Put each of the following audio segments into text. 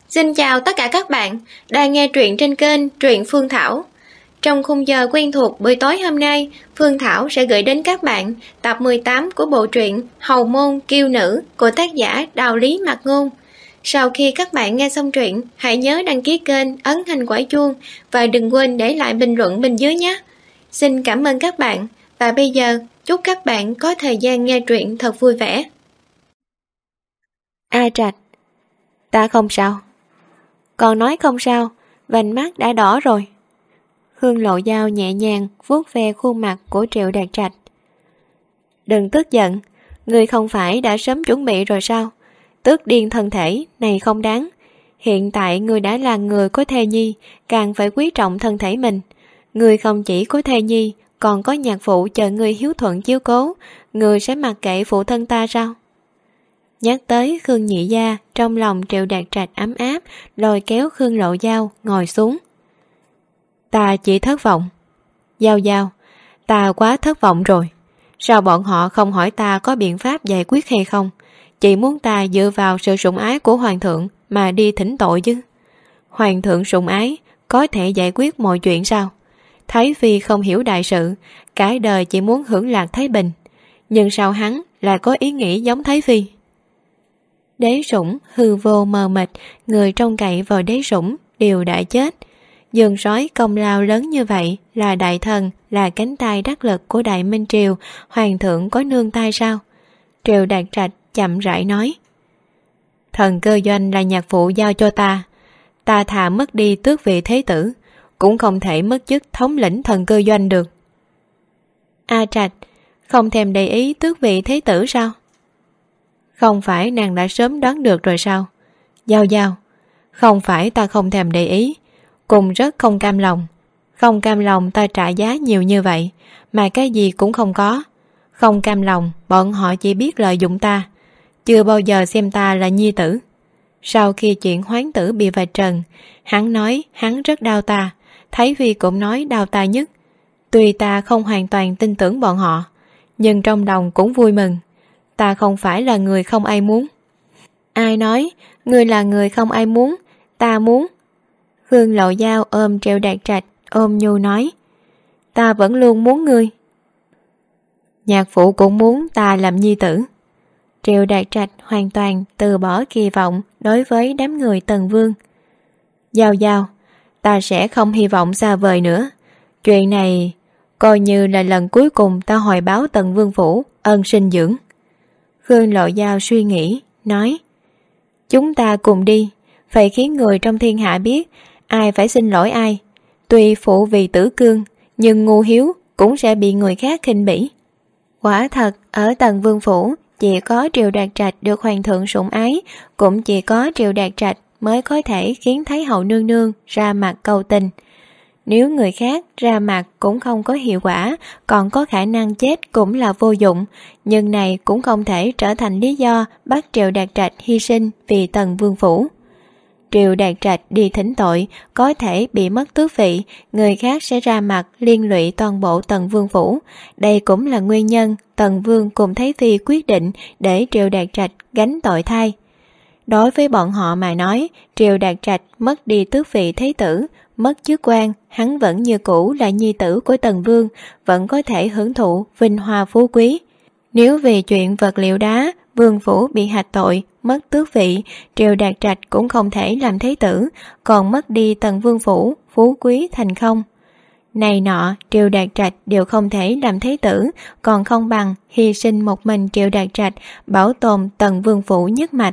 Xin chào tất cả các bạn đang nghe truyện trên kênh Truyện Phương Thảo. Trong khung giờ quen thuộc buổi tối hôm nay, Phương Thảo sẽ gửi đến các bạn tập 18 của bộ truyện Hầu Môn Kiêu Nữ của tác giả Đào Lý Mạc Ngôn. Sau khi các bạn nghe xong truyện, hãy nhớ đăng ký kênh, ấn hình quả chuông và đừng quên để lại bình luận bên dưới nhé. Xin cảm ơn các bạn và bây giờ chúc các bạn có thời gian nghe truyện thật vui vẻ. A Trạch, ta không sao. Còn nói không sao, vành mắt đã đỏ rồi. Hương Lộ Dao nhẹ nhàng vuốt ve khuôn mặt của Triệu Đạt Trạch. Đừng tức giận, người không phải đã sớm chuẩn bị rồi sao? Tức điên thân thể này không đáng. Hiện tại người đã là người có thê nhi, càng phải quý trọng thân thể mình. Người không chỉ có thê nhi, còn có nhạc phụ chờ người hiếu thuận chiếu cố. Người sẽ mặc kệ phụ thân ta sao? Nhắc tới Khương Nhị Gia, trong lòng Triệu Đạt Trạch ấm áp, lôi kéo Khương Lộ Dao ngồi xuống. Ta chỉ thất vọng. Giao Giao, ta quá thất vọng rồi. Sao bọn họ không hỏi ta có biện pháp giải quyết hay không? Chỉ muốn ta dựa vào sự sủng ái của hoàng thượng mà đi thỉnh tội chứ. Hoàng thượng sủng ái có thể giải quyết mọi chuyện sao? Thái Phi không hiểu đại sự, cả đời chỉ muốn hưởng lạc thái bình. Nhưng sao hắn lại có ý nghĩ giống Thái Phi? Đế Sủng hư vô mờ mịt, người trông cậy vào Đế Sủng đều đã chết. Dương Sói công lao lớn như vậy, là đại thần, là cánh tay đắc lực của Đại Minh Triều, hoàng thượng có nương tay sao? Triệu Đạt Trạch chậm rãi nói. Thần Cơ Doanh là nhạc phụ giao cho ta. Ta thà mất đi tước vị thế tử, cũng không thể mất chức thống lĩnh Thần Cơ Doanh được. A Trạch, không thèm để ý tước vị thế tử sao? Không phải nàng đã sớm đoán được rồi sao? Giao Giao, không phải ta không thèm để ý, cùng rất không cam lòng. Không cam lòng ta trả giá nhiều như vậy, mà cái gì cũng không có. Không cam lòng, bọn họ chỉ biết lợi dụng ta, chưa bao giờ xem ta là nhi tử. Sau khi chuyện hoán tử bị vạch trần, hắn nói hắn rất đau ta, Thái Phi cũng nói đau ta nhất. Tuy ta không hoàn toàn tin tưởng bọn họ, nhưng trong lòng cũng vui mừng. Ta không phải là người không ai muốn. Ai nói ngươi là người không ai muốn? Ta muốn. Hương Lộ Dao ôm Triệu Đạt Trạch, ôm nhu nói. Ta vẫn luôn muốn ngươi. Nhạc phụ cũng muốn ta làm nhi tử. Triệu Đạt Trạch hoàn toàn từ bỏ kỳ vọng đối với đám người Tần Vương. Giao Giao, ta sẽ không hy vọng xa vời nữa. Chuyện này coi như là lần cuối cùng ta hồi báo Tần Vương phủ ân sinh dưỡng. Hương Lộ Dao suy nghĩ, nói. Chúng ta cùng đi, phải khiến người trong thiên hạ biết ai phải xin lỗi ai. Tuy phụ vì tử cương, nhưng ngu hiếu cũng sẽ bị người khác khinh bỉ. Quả thật, ở Tần Vương phủ chỉ có Triệu Đạt Trạch được hoàng thượng sủng ái, cũng chỉ có Triệu Đạt Trạch mới có thể khiến Thái hậu nương nương ra mặt cầu tình. Nếu người khác ra mặt cũng không có hiệu quả, còn có khả năng chết cũng là vô dụng, nhưng này cũng không thể trở thành lý do bắt Triệu Đạt Trạch hy sinh vì Tần Vương phủ. Triệu Đạt Trạch đi thỉnh tội, có thể bị mất tước vị, người khác sẽ ra mặt liên lụy toàn bộ Tần Vương phủ. Đây cũng là nguyên nhân Tần Vương cùng Thái Phi quyết định để Triệu Đạt Trạch gánh tội thay. Đối với bọn họ mà nói, Triệu Đạt Trạch mất đi tước vị thế tử, mất chức quan, hắn vẫn như cũ là nhi tử của Tần Vương, vẫn có thể hưởng thụ vinh hoa phú quý. Nếu vì chuyện vật liệu đá, Vương phủ bị hạch tội, mất tước vị, Triệu Đạt Trạch cũng không thể làm thế tử, còn mất đi Tần Vương phủ, phú quý thành không. Này nọ, Triệu Đạt Trạch đều không thể làm thế tử, còn không bằng hy sinh một mình Triệu Đạt Trạch, bảo tồn Tần Vương phủ nhất mạch.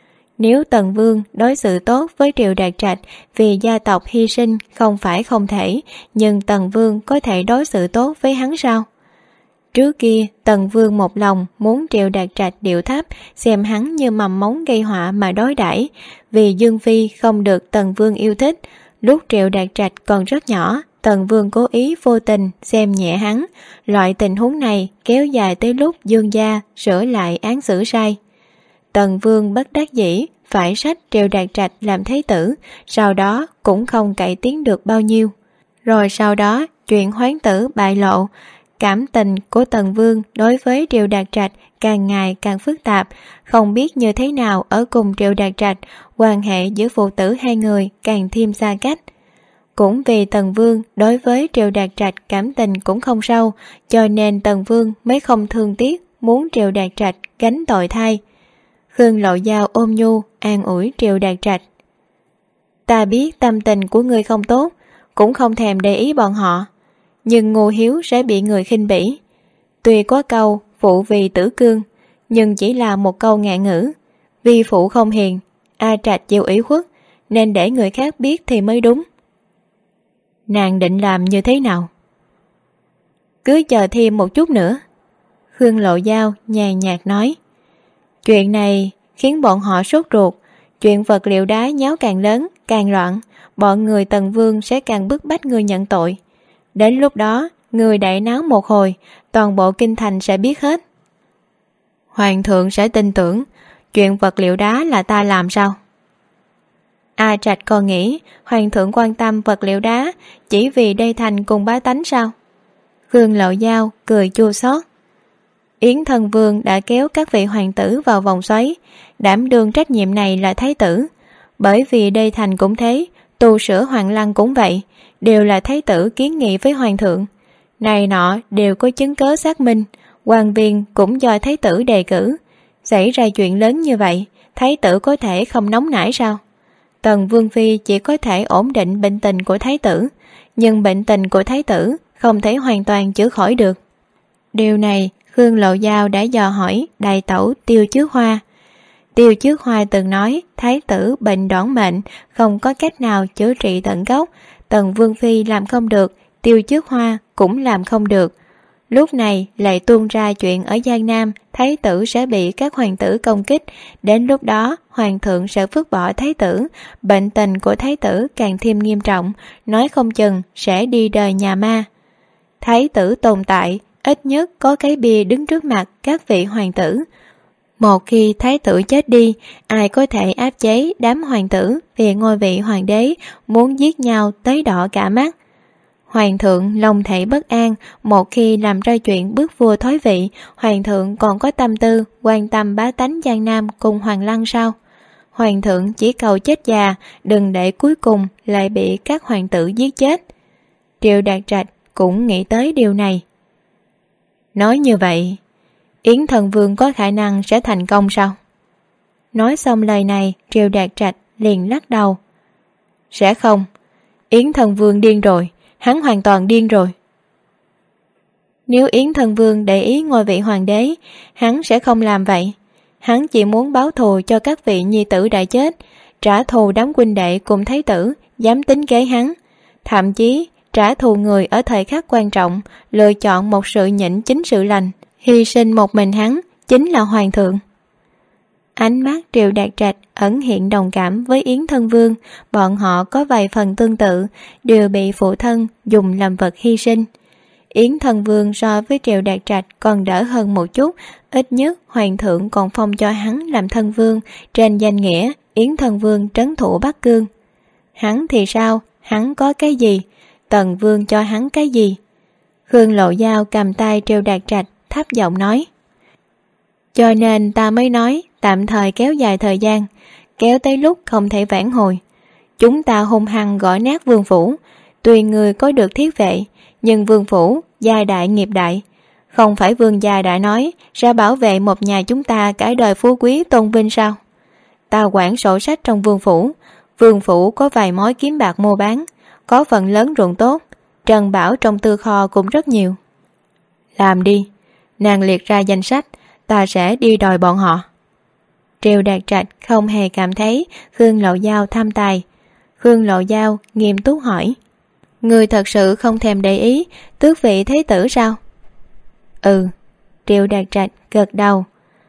Nếu Tần Vương đối xử tốt với Triệu Đạt Trạch, vì gia tộc hy sinh không phải không thể, nhưng Tần Vương có thể đối xử tốt với hắn sao? Trước kia, Tần Vương một lòng muốn Triệu Đạt Trạch điệu thấp, xem hắn như mầm mống gây họa mà đối đãi. Vì Dương Phi không được Tần Vương yêu thích, lúc Triệu Đạt Trạch còn rất nhỏ, Tần Vương cố ý vô tình xem nhẹ hắn. Loại tình huống này kéo dài tới lúc Dương gia sửa lại án xử sai. Tần Vương bất đắc dĩ phải xách Triệu Đạt Trạch làm thế tử, sau đó cũng không cải tiến được bao nhiêu. Rồi sau đó chuyện hoán tử bại lộ, cảm tình của Tần Vương đối với Triệu Đạt Trạch càng ngày càng phức tạp, không biết như thế nào ở cùng Triệu Đạt Trạch, quan hệ giữa phụ tử hai người càng thêm xa cách. Cũng vì Tần Vương đối với Triệu Đạt Trạch cảm tình cũng không sâu, cho nên Tần Vương mới không thương tiếc muốn Triệu Đạt Trạch gánh tội thay. Khương Lộ Giao ôm nhu an ủi Triệu Đạt Trạch. Ta biết tâm tình của ngươi không tốt, cũng không thèm để ý bọn họ, nhưng ngu hiếu sẽ bị người khinh bỉ. Tuy có câu phụ vì tử cương, nhưng chỉ là một câu ngạn ngữ. Vi phụ không hiền, A Trạch chịu ủy khuất, nên để người khác biết thì mới đúng. Nàng định làm như thế nào? Cứ chờ thêm một chút nữa. Khương Lộ Giao nhàn nhạt nói. Chuyện này khiến bọn họ sốt ruột, chuyện vật liệu đá nháo càng lớn, càng loạn, bọn người Tần Vương sẽ càng bức bách người nhận tội. Đến lúc đó, người đại náo một hồi, toàn bộ kinh thành sẽ biết hết. Hoàng thượng sẽ tin tưởng, chuyện vật liệu đá là ta làm sao? A Trạch còn nghĩ hoàng thượng quan tâm vật liệu đá chỉ vì đây thành cùng bá tánh sao? Khương Lộ Giao cười chua xót. Yến Thân Vương đã kéo các vị hoàng tử vào vòng xoáy, đảm đương trách nhiệm này là thái tử. Bởi vì đây thành cũng thế, tu sửa Hoàng Lăng cũng vậy, đều là thái tử kiến nghị với hoàng thượng. Này nọ đều có chứng cớ xác minh, quan viên cũng do thái tử đề cử. Xảy ra chuyện lớn như vậy, thái tử có thể không nóng nảy sao? Tần Vương Phi chỉ có thể ổn định bệnh tình của thái tử, nhưng bệnh tình của thái tử không thể hoàn toàn chữa khỏi được. Điều này Khương Lộ Giao đã dò hỏi đại tẩu Tiêu Trước Hoa. Tiêu Trước Hoa từng nói thái tử bệnh đoản mệnh, không có cách nào chữa trị tận gốc. Tần Vương Phi làm không được, Tiêu Trước Hoa cũng làm không được. Lúc này lại tuôn ra chuyện ở Giang Nam, thái tử sẽ bị các hoàng tử công kích. Đến lúc đó, hoàng thượng sẽ vứt bỏ thái tử, bệnh tình của thái tử càng thêm nghiêm trọng, nói không chừng sẽ đi đời nhà ma. Thái tử tồn tại, ít nhất có cái bia đứng trước mặt các vị hoàng tử. Một khi thái tử chết đi, ai có thể áp chế đám hoàng tử vì ngôi vị hoàng đế muốn giết nhau tới đỏ cả mắt. Hoàng thượng lòng thể bất an, một khi làm ra chuyện bức vua thoái vị, hoàng thượng còn có tâm tư quan tâm bá tánh Giang Nam cùng Hoàng Lăng sao? Hoàng thượng chỉ cầu chết già, đừng để cuối cùng lại bị các hoàng tử giết chết. Triệu Đạt Trạch cũng nghĩ tới điều này. Nói như vậy, Yến Thần Vương có khả năng sẽ thành công sao? Nói xong lời này, Triệu Đạt Trạch liền lắc đầu. Sẽ không, Yến Thần Vương điên rồi, hắn hoàn toàn điên rồi. Nếu Yến Thần Vương để ý ngôi vị hoàng đế, hắn sẽ không làm vậy. Hắn chỉ muốn báo thù cho các vị nhi tử đã chết, trả thù đám huynh đệ cùng thái tử dám tính kế hắn, thậm chí trả thù người ở thời khắc quan trọng, lựa chọn một sự nhịn chính sự lành, hy sinh một mình hắn chính là hoàng thượng. Ánh mắt Triệu Đạt Trạch ẩn hiện đồng cảm với Yến Thân Vương, bọn họ có vài phần tương tự, đều bị phụ thân dùng làm vật hy sinh. Yến Thân Vương so với Triệu Đạt Trạch còn đỡ hơn một chút, ít nhất hoàng thượng còn phong cho hắn làm thân vương, trên danh nghĩa Yến Thân Vương trấn thủ Bắc Cương. Hắn thì sao? Hắn có cái gì? Tần Vương cho hắn cái gì? Khương Lộ Giao cầm tay Triệu Đạt Trạch thấp giọng nói. Cho nên ta mới nói tạm thời kéo dài thời gian, kéo tới lúc không thể vãn hồi. Chúng ta hung hăng gõ nát vương phủ, tuy người có được thiết vệ, nhưng vương phủ gia đại nghiệp đại. Không phải vương gia đã nói sẽ bảo vệ một nhà chúng ta cả đời phú quý tôn vinh sao? Ta quản sổ sách trong vương phủ có vài mối kiếm bạc mua bán, có phần lớn ruộng tốt, trần bảo trong tư kho cũng rất nhiều. Làm đi, nàng liệt ra danh sách, ta sẽ đi đòi bọn họ. Triệu Đạt Trạch không hề cảm thấy Khương Lộ Giao tham tài. Khương Lộ Giao nghiêm túc hỏi, người thật sự không thèm để ý tước vị thế tử sao? Ừ, Triệu Đạt Trạch gật đầu.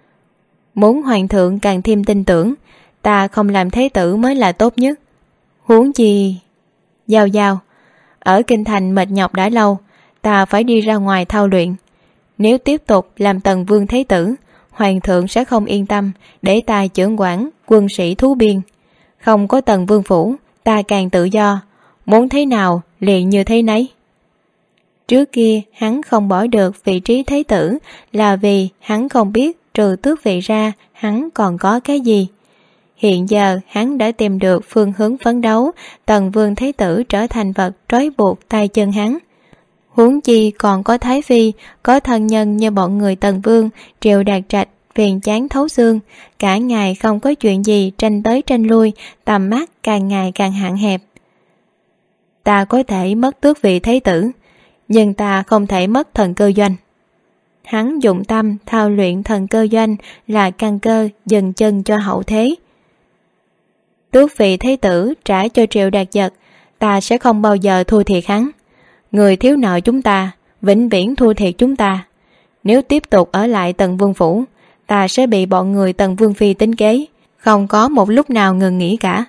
Muốn hoàng thượng càng thêm tin tưởng, ta không làm thế tử mới là tốt nhất. Huống chi... Giao Giao, ở kinh thành mệt nhọc đã lâu, ta phải đi ra ngoài thao luyện. Nếu tiếp tục làm Tần Vương thế tử, hoàng thượng sẽ không yên tâm để ta trưởng quản quân sĩ thú biên. Không có Tần Vương phủ, ta càng tự do, muốn thế nào liền như thế nấy. Trước kia hắn không bỏ được vị trí thế tử là vì hắn không biết trừ tước vị ra, hắn còn có cái gì? Hiện giờ hắn đã tìm được phương hướng phấn đấu, Tần Vương Thái Tử trở thành vật trói buộc tay chân hắn. Huống chi còn có Thái Phi, có thân nhân như bọn người Tần Vương, Triệu Đạt Trạch, phiền chán thấu xương, cả ngày không có chuyện gì tranh tới tranh lui, tầm mắt càng ngày càng hạn hẹp. Ta có thể mất tước vị Thái Tử, nhưng ta không thể mất thần cơ doanh. Hắn dụng tâm thao luyện thần cơ doanh là căn cơ dừng chân cho hậu thế. Tước vị Thái Tử trả cho Triệu Đạt Giật, ta sẽ không bao giờ thua thiệt hắn. Người thiếu nợ chúng ta, vĩnh viễn thua thiệt chúng ta. Nếu tiếp tục ở lại Tần Vương Phủ, ta sẽ bị bọn người Tần Vương Phi tính kế, không có một lúc nào ngừng nghỉ cả.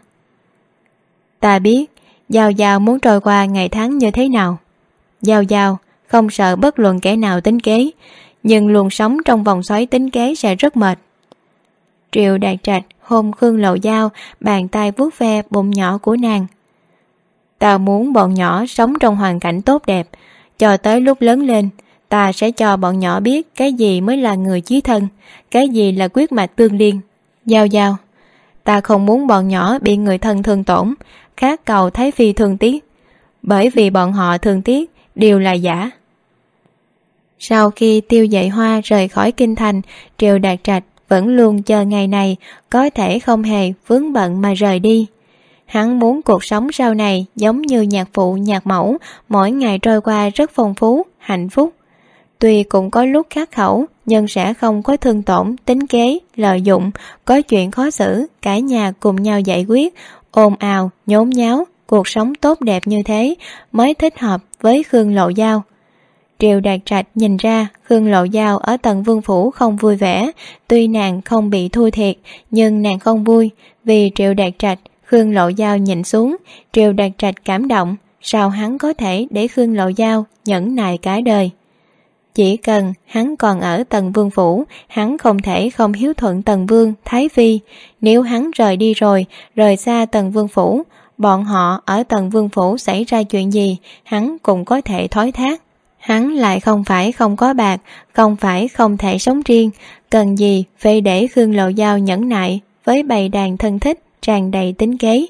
Ta biết Giao Giao muốn trôi qua ngày tháng như thế nào. Giao Giao không sợ bất luận kẻ nào tính kế, nhưng luôn sống trong vòng xoáy tính kế sẽ rất mệt. Triệu Đạt Trạch hôn Khương Lộ Giao, bàn tay vuốt ve bụng nhỏ của nàng. Ta muốn bọn nhỏ sống trong hoàn cảnh tốt đẹp, cho tới lúc lớn lên, ta sẽ cho bọn nhỏ biết cái gì mới là người chí thân, cái gì là huyết mạch tương liên. Giao Giao, ta không muốn bọn nhỏ bị người thân thương tổn, khát cầu Thái Phi thương tiếc, bởi vì bọn họ thương tiếc đều là giả. Sau khi Tiêu Dạy Hoa rời khỏi kinh thành, Triệu Đạt Trạch vẫn luôn chờ ngày này có thể không hề vướng bận mà rời đi. Hắn muốn cuộc sống sau này giống như nhạc phụ nhạc mẫu, mỗi ngày trôi qua rất phong phú, hạnh phúc. Tuy cũng có lúc khắc khẩu, nhưng sẽ không có thương tổn, tính kế, lợi dụng, có chuyện khó xử, cả nhà cùng nhau giải quyết, ồn ào, nhốn nháo, cuộc sống tốt đẹp như thế mới thích hợp với Khương Lộ Giao. Triệu Đạt Trạch nhìn ra Khương Lộ Giao ở Tần Vương Phủ không vui vẻ, tuy nàng không bị thua thiệt, nhưng nàng không vui, vì Triệu Đạt Trạch. Khương Lộ Giao nhìn xuống, Triệu Đạt Trạch cảm động, sao hắn có thể để Khương Lộ Giao nhẫn nại cả đời. Chỉ cần hắn còn ở Tần Vương Phủ, hắn không thể không hiếu thuận Tần Vương, Thái Phi. Nếu hắn rời đi rồi, rời xa Tần Vương Phủ, bọn họ ở Tần Vương Phủ xảy ra chuyện gì, hắn cũng có thể thoái thác. Hắn lại không phải không có bạc, không phải không thể sống riêng, cần gì phải để Khương Lộ Giao nhẫn nại với bầy đàn thân thích tràn đầy tính kế.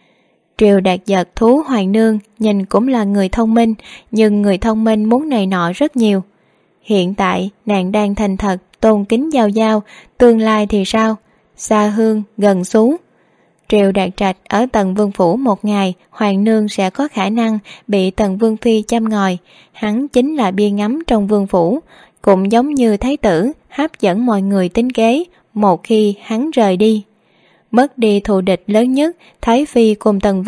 Triệu Đạt Giật thú Hoàng Nương nhìn cũng là người thông minh, nhưng người thông minh muốn này nọ rất nhiều. Hiện tại nàng đang thành thật tôn kính Giao Giao, tương lai thì sao? Xa hương gần xú. Triệu Đạt Trạch ở Tần Vương Phủ một ngày, Hoàng Nương sẽ có khả năng bị Tần Vương Phi châm ngòi. Hắn chính là bia ngắm trong Vương Phủ, cũng giống như Thái Tử hấp dẫn mọi người tính kế một khi hắn rời đi. Mất đi thù địch lớn nhất, Thái Phi cùng Tần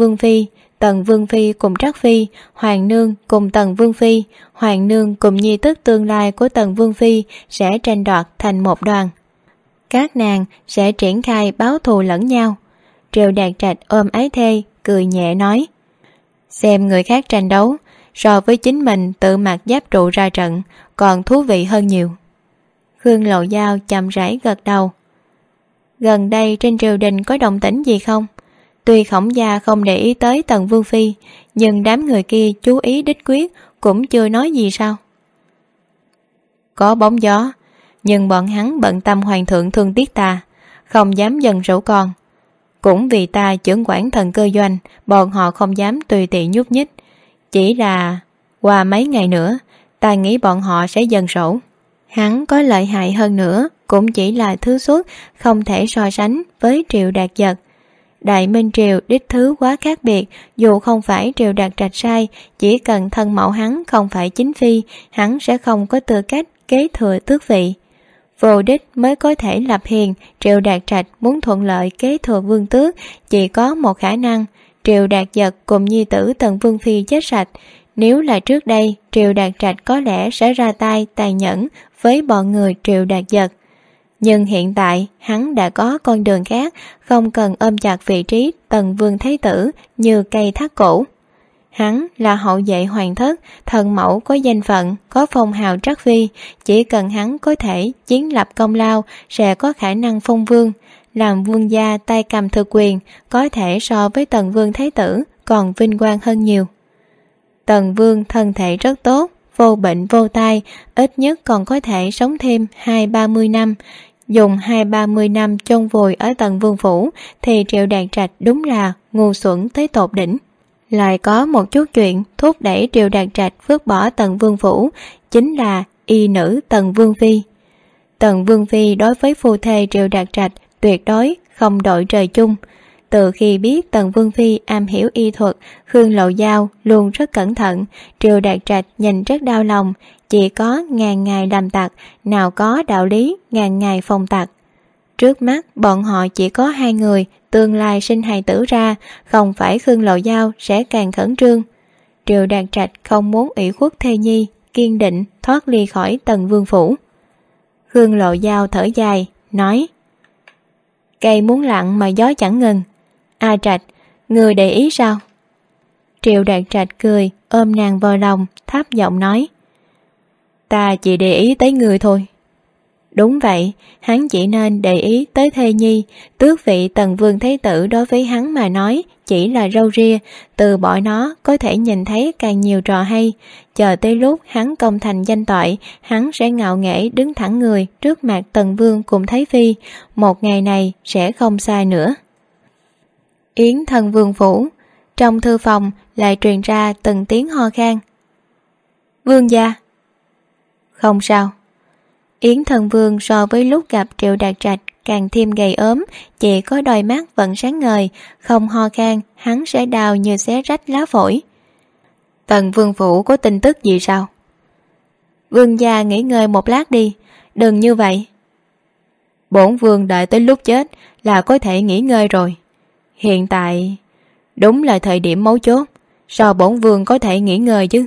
Vương Phi cùng Trắc Phi, Hoàng Nương cùng Tần Vương Phi, Hoàng Nương cùng nhi tức tương lai của Tần Vương Phi sẽ tranh đoạt thành một đoàn. Các nàng sẽ triển khai báo thù lẫn nhau. Triệu Đạt Trạch ôm ái thê, cười nhẹ nói: xem người khác tranh đấu, so với chính mình tự mặc giáp trụ ra trận, còn thú vị hơn nhiều. Khương Lộ Giao chậm rãi gật đầu. Gần đây trên triều đình có động tĩnh gì không? Tuy Khổng gia không để ý tới Tần Vương Phi, nhưng đám người kia chú ý đích quyết, cũng chưa nói gì sao? Có bóng gió, nhưng bọn hắn bận tâm hoàng thượng thương tiếc ta, không dám dần rủ con. Cũng vì ta trưởng quản thần cơ doanh, bọn họ không dám tùy tiện nhúc nhích. Chỉ là qua mấy ngày nữa, ta nghĩ bọn họ sẽ dần rỗ. Hắn có lợi hại hơn nữa, cũng chỉ là thứ xuất, không thể so sánh với Triệu Đạt Giật. Đại Minh Triều đích thứ quá khác biệt, dù không phải Triệu Đạt Trạch sai, chỉ cần thân mẫu hắn không phải chính phi, hắn sẽ không có tư cách kế thừa tước vị. Vô đích mới có thể lập hiền, Triệu Đạt Trạch muốn thuận lợi kế thừa vương tước, chỉ có một khả năng, Triệu Đạt Giật cùng nhi tử Tần Vương Phi chết sạch. Nếu là trước đây, Triệu Đạt Trạch có lẽ sẽ ra tay tàn nhẫn với bọn người Triệu Đạt Giật. Nhưng hiện tại, hắn đã có con đường khác, không cần ôm chặt vị trí Tần Vương Thái Tử như cây thắt cổ. Hắn là hậu vệ hoàng thất, thần mẫu có danh phận, có phong hào Trắc Phi, chỉ cần hắn có thể chiến lập công lao sẽ có khả năng phong vương, làm vương gia tay cầm thực quyền, có thể so với Tần Vương Thái Tử còn vinh quang hơn nhiều. Tần Vương thân thể rất tốt, vô bệnh vô tai, ít nhất còn có thể sống thêm 20-30 năm, Dùng 20-30 năm chôn vùi ở Tần Vương Phủ thì Triệu Đạt Trạch đúng là ngu xuẩn tới tột đỉnh. Lại có một chút chuyện thúc đẩy Triệu Đạt Trạch vứt bỏ Tần Vương Phủ, chính là y nữ Tần Vương Phi. Tần Vương Phi đối với phu thê Triệu Đạt Trạch tuyệt đối không đội trời chung. Từ khi biết Tần Vương Phi am hiểu y thuật, Khương Lộ Giao luôn rất cẩn thận, Triệu Đạt Trạch nhìn rất đau lòng. Chỉ có ngàn ngày làm tặc, nào có đạo lý ngàn ngày phòng tặc. Trước mắt bọn họ chỉ có hai người, tương lai sinh hài tử ra, không phải Khương Lộ Giao sẽ càng khẩn trương. Triệu Đạt Trạch không muốn ủy khuất thê nhi, kiên định thoát ly khỏi Tần Vương Phủ. Khương Lộ Giao thở dài, nói: Cây muốn lặng mà gió chẳng ngừng. A Trạch, người để ý sao? Triệu Đạt Trạch cười, ôm nàng vào lòng, thấp giọng nói: Ta chỉ để ý tới người thôi. Đúng vậy, hắn chỉ nên để ý tới thê nhi. Tước vị Tần Vương Thế Tử đối với hắn mà nói chỉ là râu ria, từ bỏ nó có thể nhìn thấy càng nhiều trò hay. Chờ tới lúc hắn công thành danh toại, hắn sẽ ngạo nghễ đứng thẳng người trước mặt Tần Vương cùng Thái Phi. Một ngày này sẽ không sai nữa. Yến Thân Vương Phủ. Trong thư phòng lại truyền ra từng tiếng ho khan. Vương gia. Không sao. Yến Thân Vương so với lúc gặp Triệu Đạt Trạch càng thêm gầy ốm, chỉ có đôi mắt vẫn sáng ngời, không ho khan hắn sẽ đau như xé rách lá phổi. Tần Vương Phủ có tin tức gì sao? Vương gia nghỉ ngơi một lát đi, đừng như vậy. Bổn vương đợi tới lúc chết là có thể nghỉ ngơi rồi. Hiện tại đúng là thời điểm mấu chốt, sao bổn vương có thể nghỉ ngơi chứ?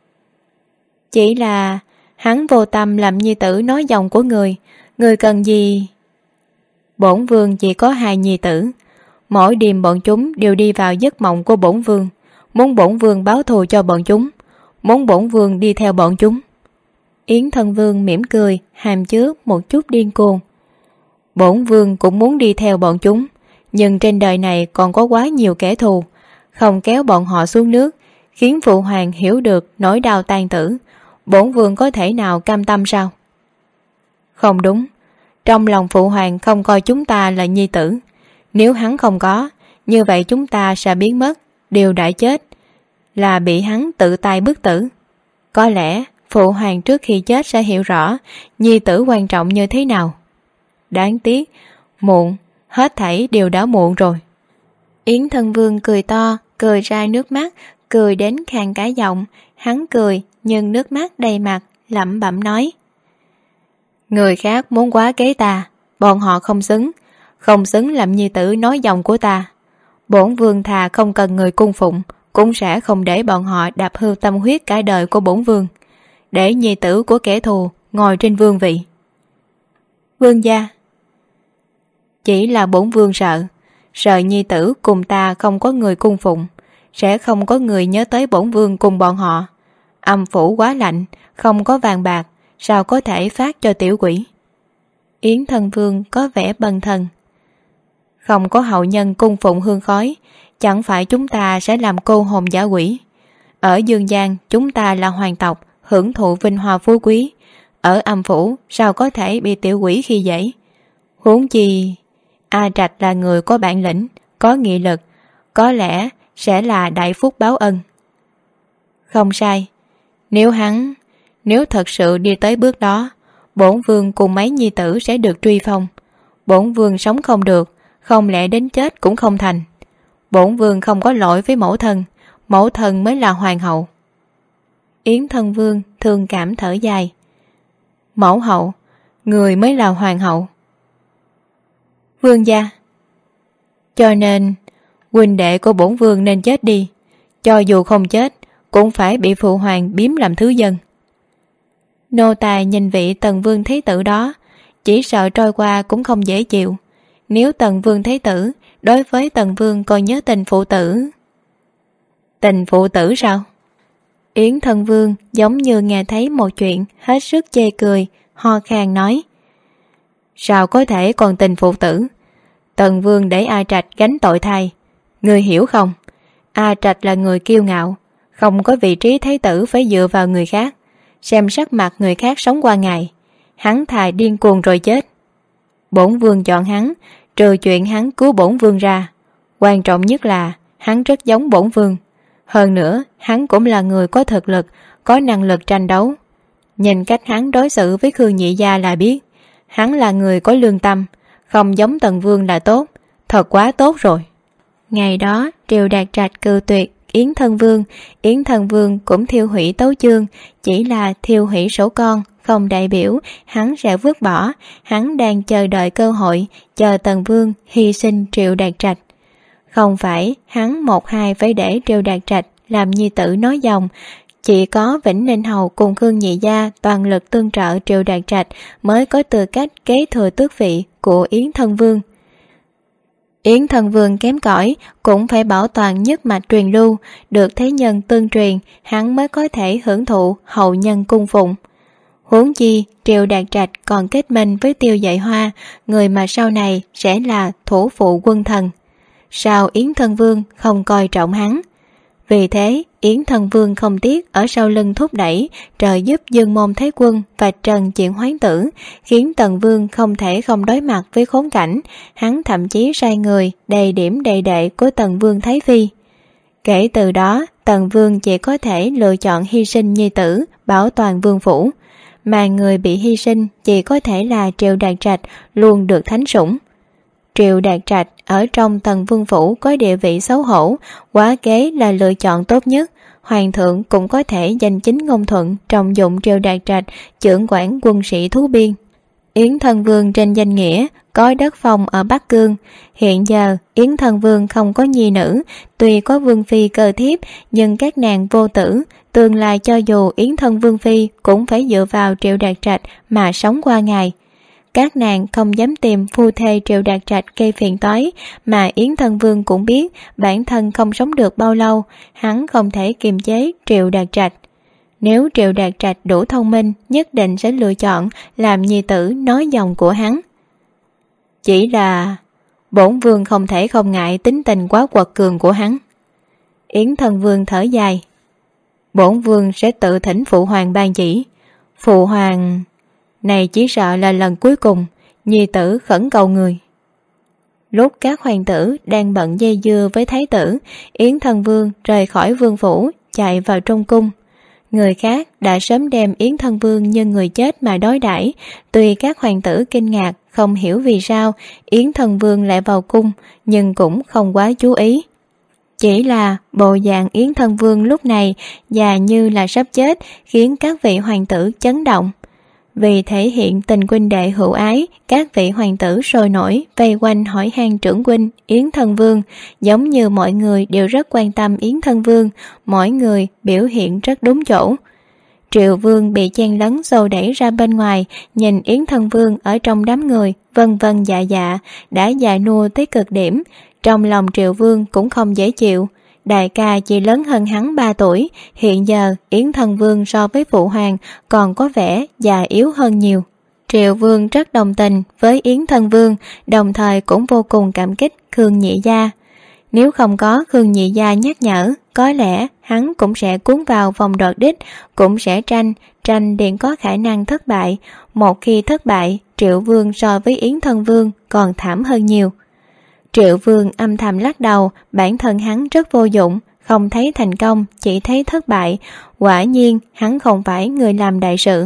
Chỉ là hắn vô tâm làm nhi tử nói dòng của người cần gì? Bổn vương chỉ có hai nhi tử, mỗi đêm bọn chúng đều đi vào giấc mộng của bổn vương, muốn bổn vương báo thù cho bọn chúng, muốn bổn vương đi theo bọn chúng. Yến Thân Vương mỉm cười, hàm chứa một chút điên cuồng. Bổn vương cũng muốn đi theo bọn chúng, nhưng trên đời này còn có quá nhiều kẻ thù, không kéo bọn họ xuống nước, khiến phụ hoàng hiểu được nỗi đau tàn tử, bổn vương có thể nào cam tâm sao? Không đúng, trong lòng phụ hoàng không coi chúng ta là nhi tử. Nếu hắn không có, như vậy chúng ta sẽ biến mất, đều đã chết, là bị hắn tự tay bức tử. Có lẽ phụ hoàng trước khi chết sẽ hiểu rõ nhi tử quan trọng như thế nào. Đáng tiếc, muộn, hết thảy đều đã muộn rồi. Yến Thân Vương cười to, cười ra nước mắt, cười đến khàn cả giọng. Hắn cười nhưng nước mắt đầy mặt, lẩm bẩm nói: Người khác muốn quá kế ta, bọn họ không xứng làm nhi tử nói dòng của ta. Bổn vương thà không cần người cung phụng, cũng sẽ không để bọn họ đạp hư tâm huyết cả đời của bổn vương, để nhi tử của kẻ thù ngồi trên vương vị. Vương gia. Chỉ là bổn vương sợ nhi tử cùng ta không có người cung phụng, sẽ không có người nhớ tới bổn vương cùng bọn họ. Âm phủ quá lạnh, không có vàng bạc, sao có thể phát cho tiểu quỷ? Yến Thân Vương có vẻ bần thần. Không có hậu nhân cung phụng hương khói, chẳng phải chúng ta sẽ làm cô hồn giả quỷ. Ở dương gian chúng ta là hoàng tộc, hưởng thụ vinh hoa phú quý. Ở âm phủ sao có thể bị tiểu quỷ khi dễ? Huống chi A Trạch là người có bản lĩnh, có nghị lực, có lẽ sẽ là đại phúc báo ân. Không sai, nếu thật sự đi tới bước đó, bổn vương cùng mấy nhi tử sẽ được truy phong. Bổn vương sống không được, không lẽ đến chết cũng không thành. Bổn vương không có lỗi với mẫu thân mới là hoàng hậu. Yến Thân Vương thương cảm thở dài. Mẫu hậu, người mới là hoàng hậu. Vương gia. Cho nên huynh đệ của bổn vương nên chết đi, cho dù không chết cũng phải bị phụ hoàng biếm làm thứ dân. Nô tài nhìn vị Tần Vương Thế Tử đó, chỉ sợ trôi qua cũng không dễ chịu. Nếu Tần Vương Thế Tử đối với Tần Vương còn nhớ tình phụ tử. Tình phụ tử sao? Yến Thân Vương giống như nghe thấy một chuyện hết sức chê cười, ho khan nói: Sao có thể còn tình phụ tử? Tần Vương để A Trạch gánh tội thay, ngươi hiểu không? A Trạch là người kiêu ngạo, không có vị trí thế tử phải dựa vào người khác, xem sắc mặt người khác sống qua ngày, hắn thà điên cuồng rồi chết. Bổn vương chọn hắn, trừ chuyện hắn cứu bổn vương ra. Quan trọng nhất là hắn rất giống bổn vương. Hơn nữa, hắn cũng là người có thực lực, có năng lực tranh đấu. Nhìn cách hắn đối xử với Khương Nhị Gia là biết, hắn là người có lương tâm, không giống Tần Vương là tốt, thật quá tốt rồi. Ngày đó, Triệu Đạt Trạch cự tuyệt Yến Thân Vương cũng thiêu hủy tấu chương, chỉ là thiêu hủy sổ con, không đại biểu hắn sẽ vứt bỏ. Hắn đang chờ đợi cơ hội, chờ Tần Vương hy sinh Triệu Đạt Trạch. Không phải hắn một hai phải để Triệu Đạt Trạch làm nhi tử nói dòng. Chỉ có Vĩnh Ninh Hầu cùng Khương Nhị Gia toàn lực tương trợ Triệu Đạt Trạch mới có tư cách kế thừa tước vị của Yến Thân Vương. Yến Thân Vương kém cỏi cũng phải bảo toàn nhất mạch truyền lưu, được thế nhân tương truyền, hắn mới có thể hưởng thụ hậu nhân cung phụng. Huống chi Triệu Đạt Trạch còn kết minh với Tiêu Dạy Hoa, người mà sau này sẽ là thủ phụ quân thần. Sao Yến Thân Vương không coi trọng hắn? Vì thế, Yến Thân Vương không tiếc ở sau lưng thúc đẩy, trợ giúp Dương Môn Thế Quân và trần chuyện hoán tử, khiến Tần Vương không thể không đối mặt với khốn cảnh. Hắn thậm chí sai người đầy điểm đầy đệ của Tần Vương Thái Phi. Kể từ đó, Tần Vương chỉ có thể lựa chọn hy sinh nhi tử, bảo toàn vương phủ, mà người bị hy sinh chỉ có thể là Triệu Đạt Trạch, luôn được thánh sủng. Triệu Đạt Trạch ở trong Tần Vương phủ có địa vị xấu hổ, quá kế là lựa chọn tốt nhất. Hoàng thượng cũng có thể danh chính ngôn thuận trọng dụng Triệu Đạt Trạch chưởng quản quân sĩ thú biên. Yến Thân Vương trên danh nghĩa có đất phong ở Bắc Cương. Hiện giờ Yến Thân Vương không có nhi nữ, tuy có vương phi cơ thiếp nhưng các nàng vô tử, tương lai cho dù Yến Thân Vương phi cũng phải dựa vào Triệu Đạt Trạch mà sống qua ngày. Các nàng không dám tìm phu thê Triệu Đạt Trạch gây phiền toái, mà Yến Thân Vương cũng biết bản thân không sống được bao lâu, hắn không thể kiềm chế Triệu Đạt Trạch. Nếu Triệu Đạt Trạch đủ thông minh, nhất định sẽ lựa chọn làm nhi tử nói dòng của hắn. Chỉ là bổn vương không thể không ngại tính tình quá quật cường của hắn. Yến Thân Vương thở dài. Bổn vương sẽ tự thỉnh phụ hoàng ban chỉ. Phụ hoàng... Này chỉ sợ là lần cuối cùng, nhi tử khẩn cầu người. Lúc các hoàng tử đang bận dây dưa với thái tử, Yến Thân Vương rời khỏi vương phủ, chạy vào trong cung. Người khác đã sớm đem Yến Thân Vương như người chết mà đối đãi. Tuy các hoàng tử kinh ngạc, không hiểu vì sao Yến Thân Vương lại vào cung, nhưng cũng không quá chú ý. Chỉ là bộ dạng Yến Thân Vương lúc này già như là sắp chết, khiến các vị hoàng tử chấn động. Vì thể hiện tình huynh đệ hữu ái, các vị hoàng tử sôi nổi vây quanh hỏi han trưởng huynh Yến Thân Vương, giống như mọi người đều rất quan tâm Yến Thân Vương, mỗi người biểu hiện rất đúng chỗ. Triệu Vương bị chen lấn xô đẩy ra bên ngoài, nhìn Yến Thân Vương ở trong đám người vân vân dạ dạ, đã già nua tới cực điểm. Trong lòng Triệu Vương cũng không dễ chịu. Đại ca chỉ lớn hơn hắn 3 tuổi, hiện giờ Yến Thân Vương so với phụ hoàng còn có vẻ già yếu hơn nhiều. Triệu Vương rất đồng tình với Yến Thân Vương, đồng thời cũng vô cùng cảm kích Khương Nhị Gia. Nếu không có Khương Nhị Gia nhắc nhở, có lẽ hắn cũng sẽ cuốn vào vòng đoạt đích, cũng sẽ tranh điện có khả năng thất bại. Một khi thất bại, Triệu Vương so với Yến Thân Vương còn thảm hơn nhiều. Triệu Vương âm thầm lắc đầu, bản thân hắn rất vô dụng, không thấy thành công, chỉ thấy thất bại. Quả nhiên hắn không phải người làm đại sự.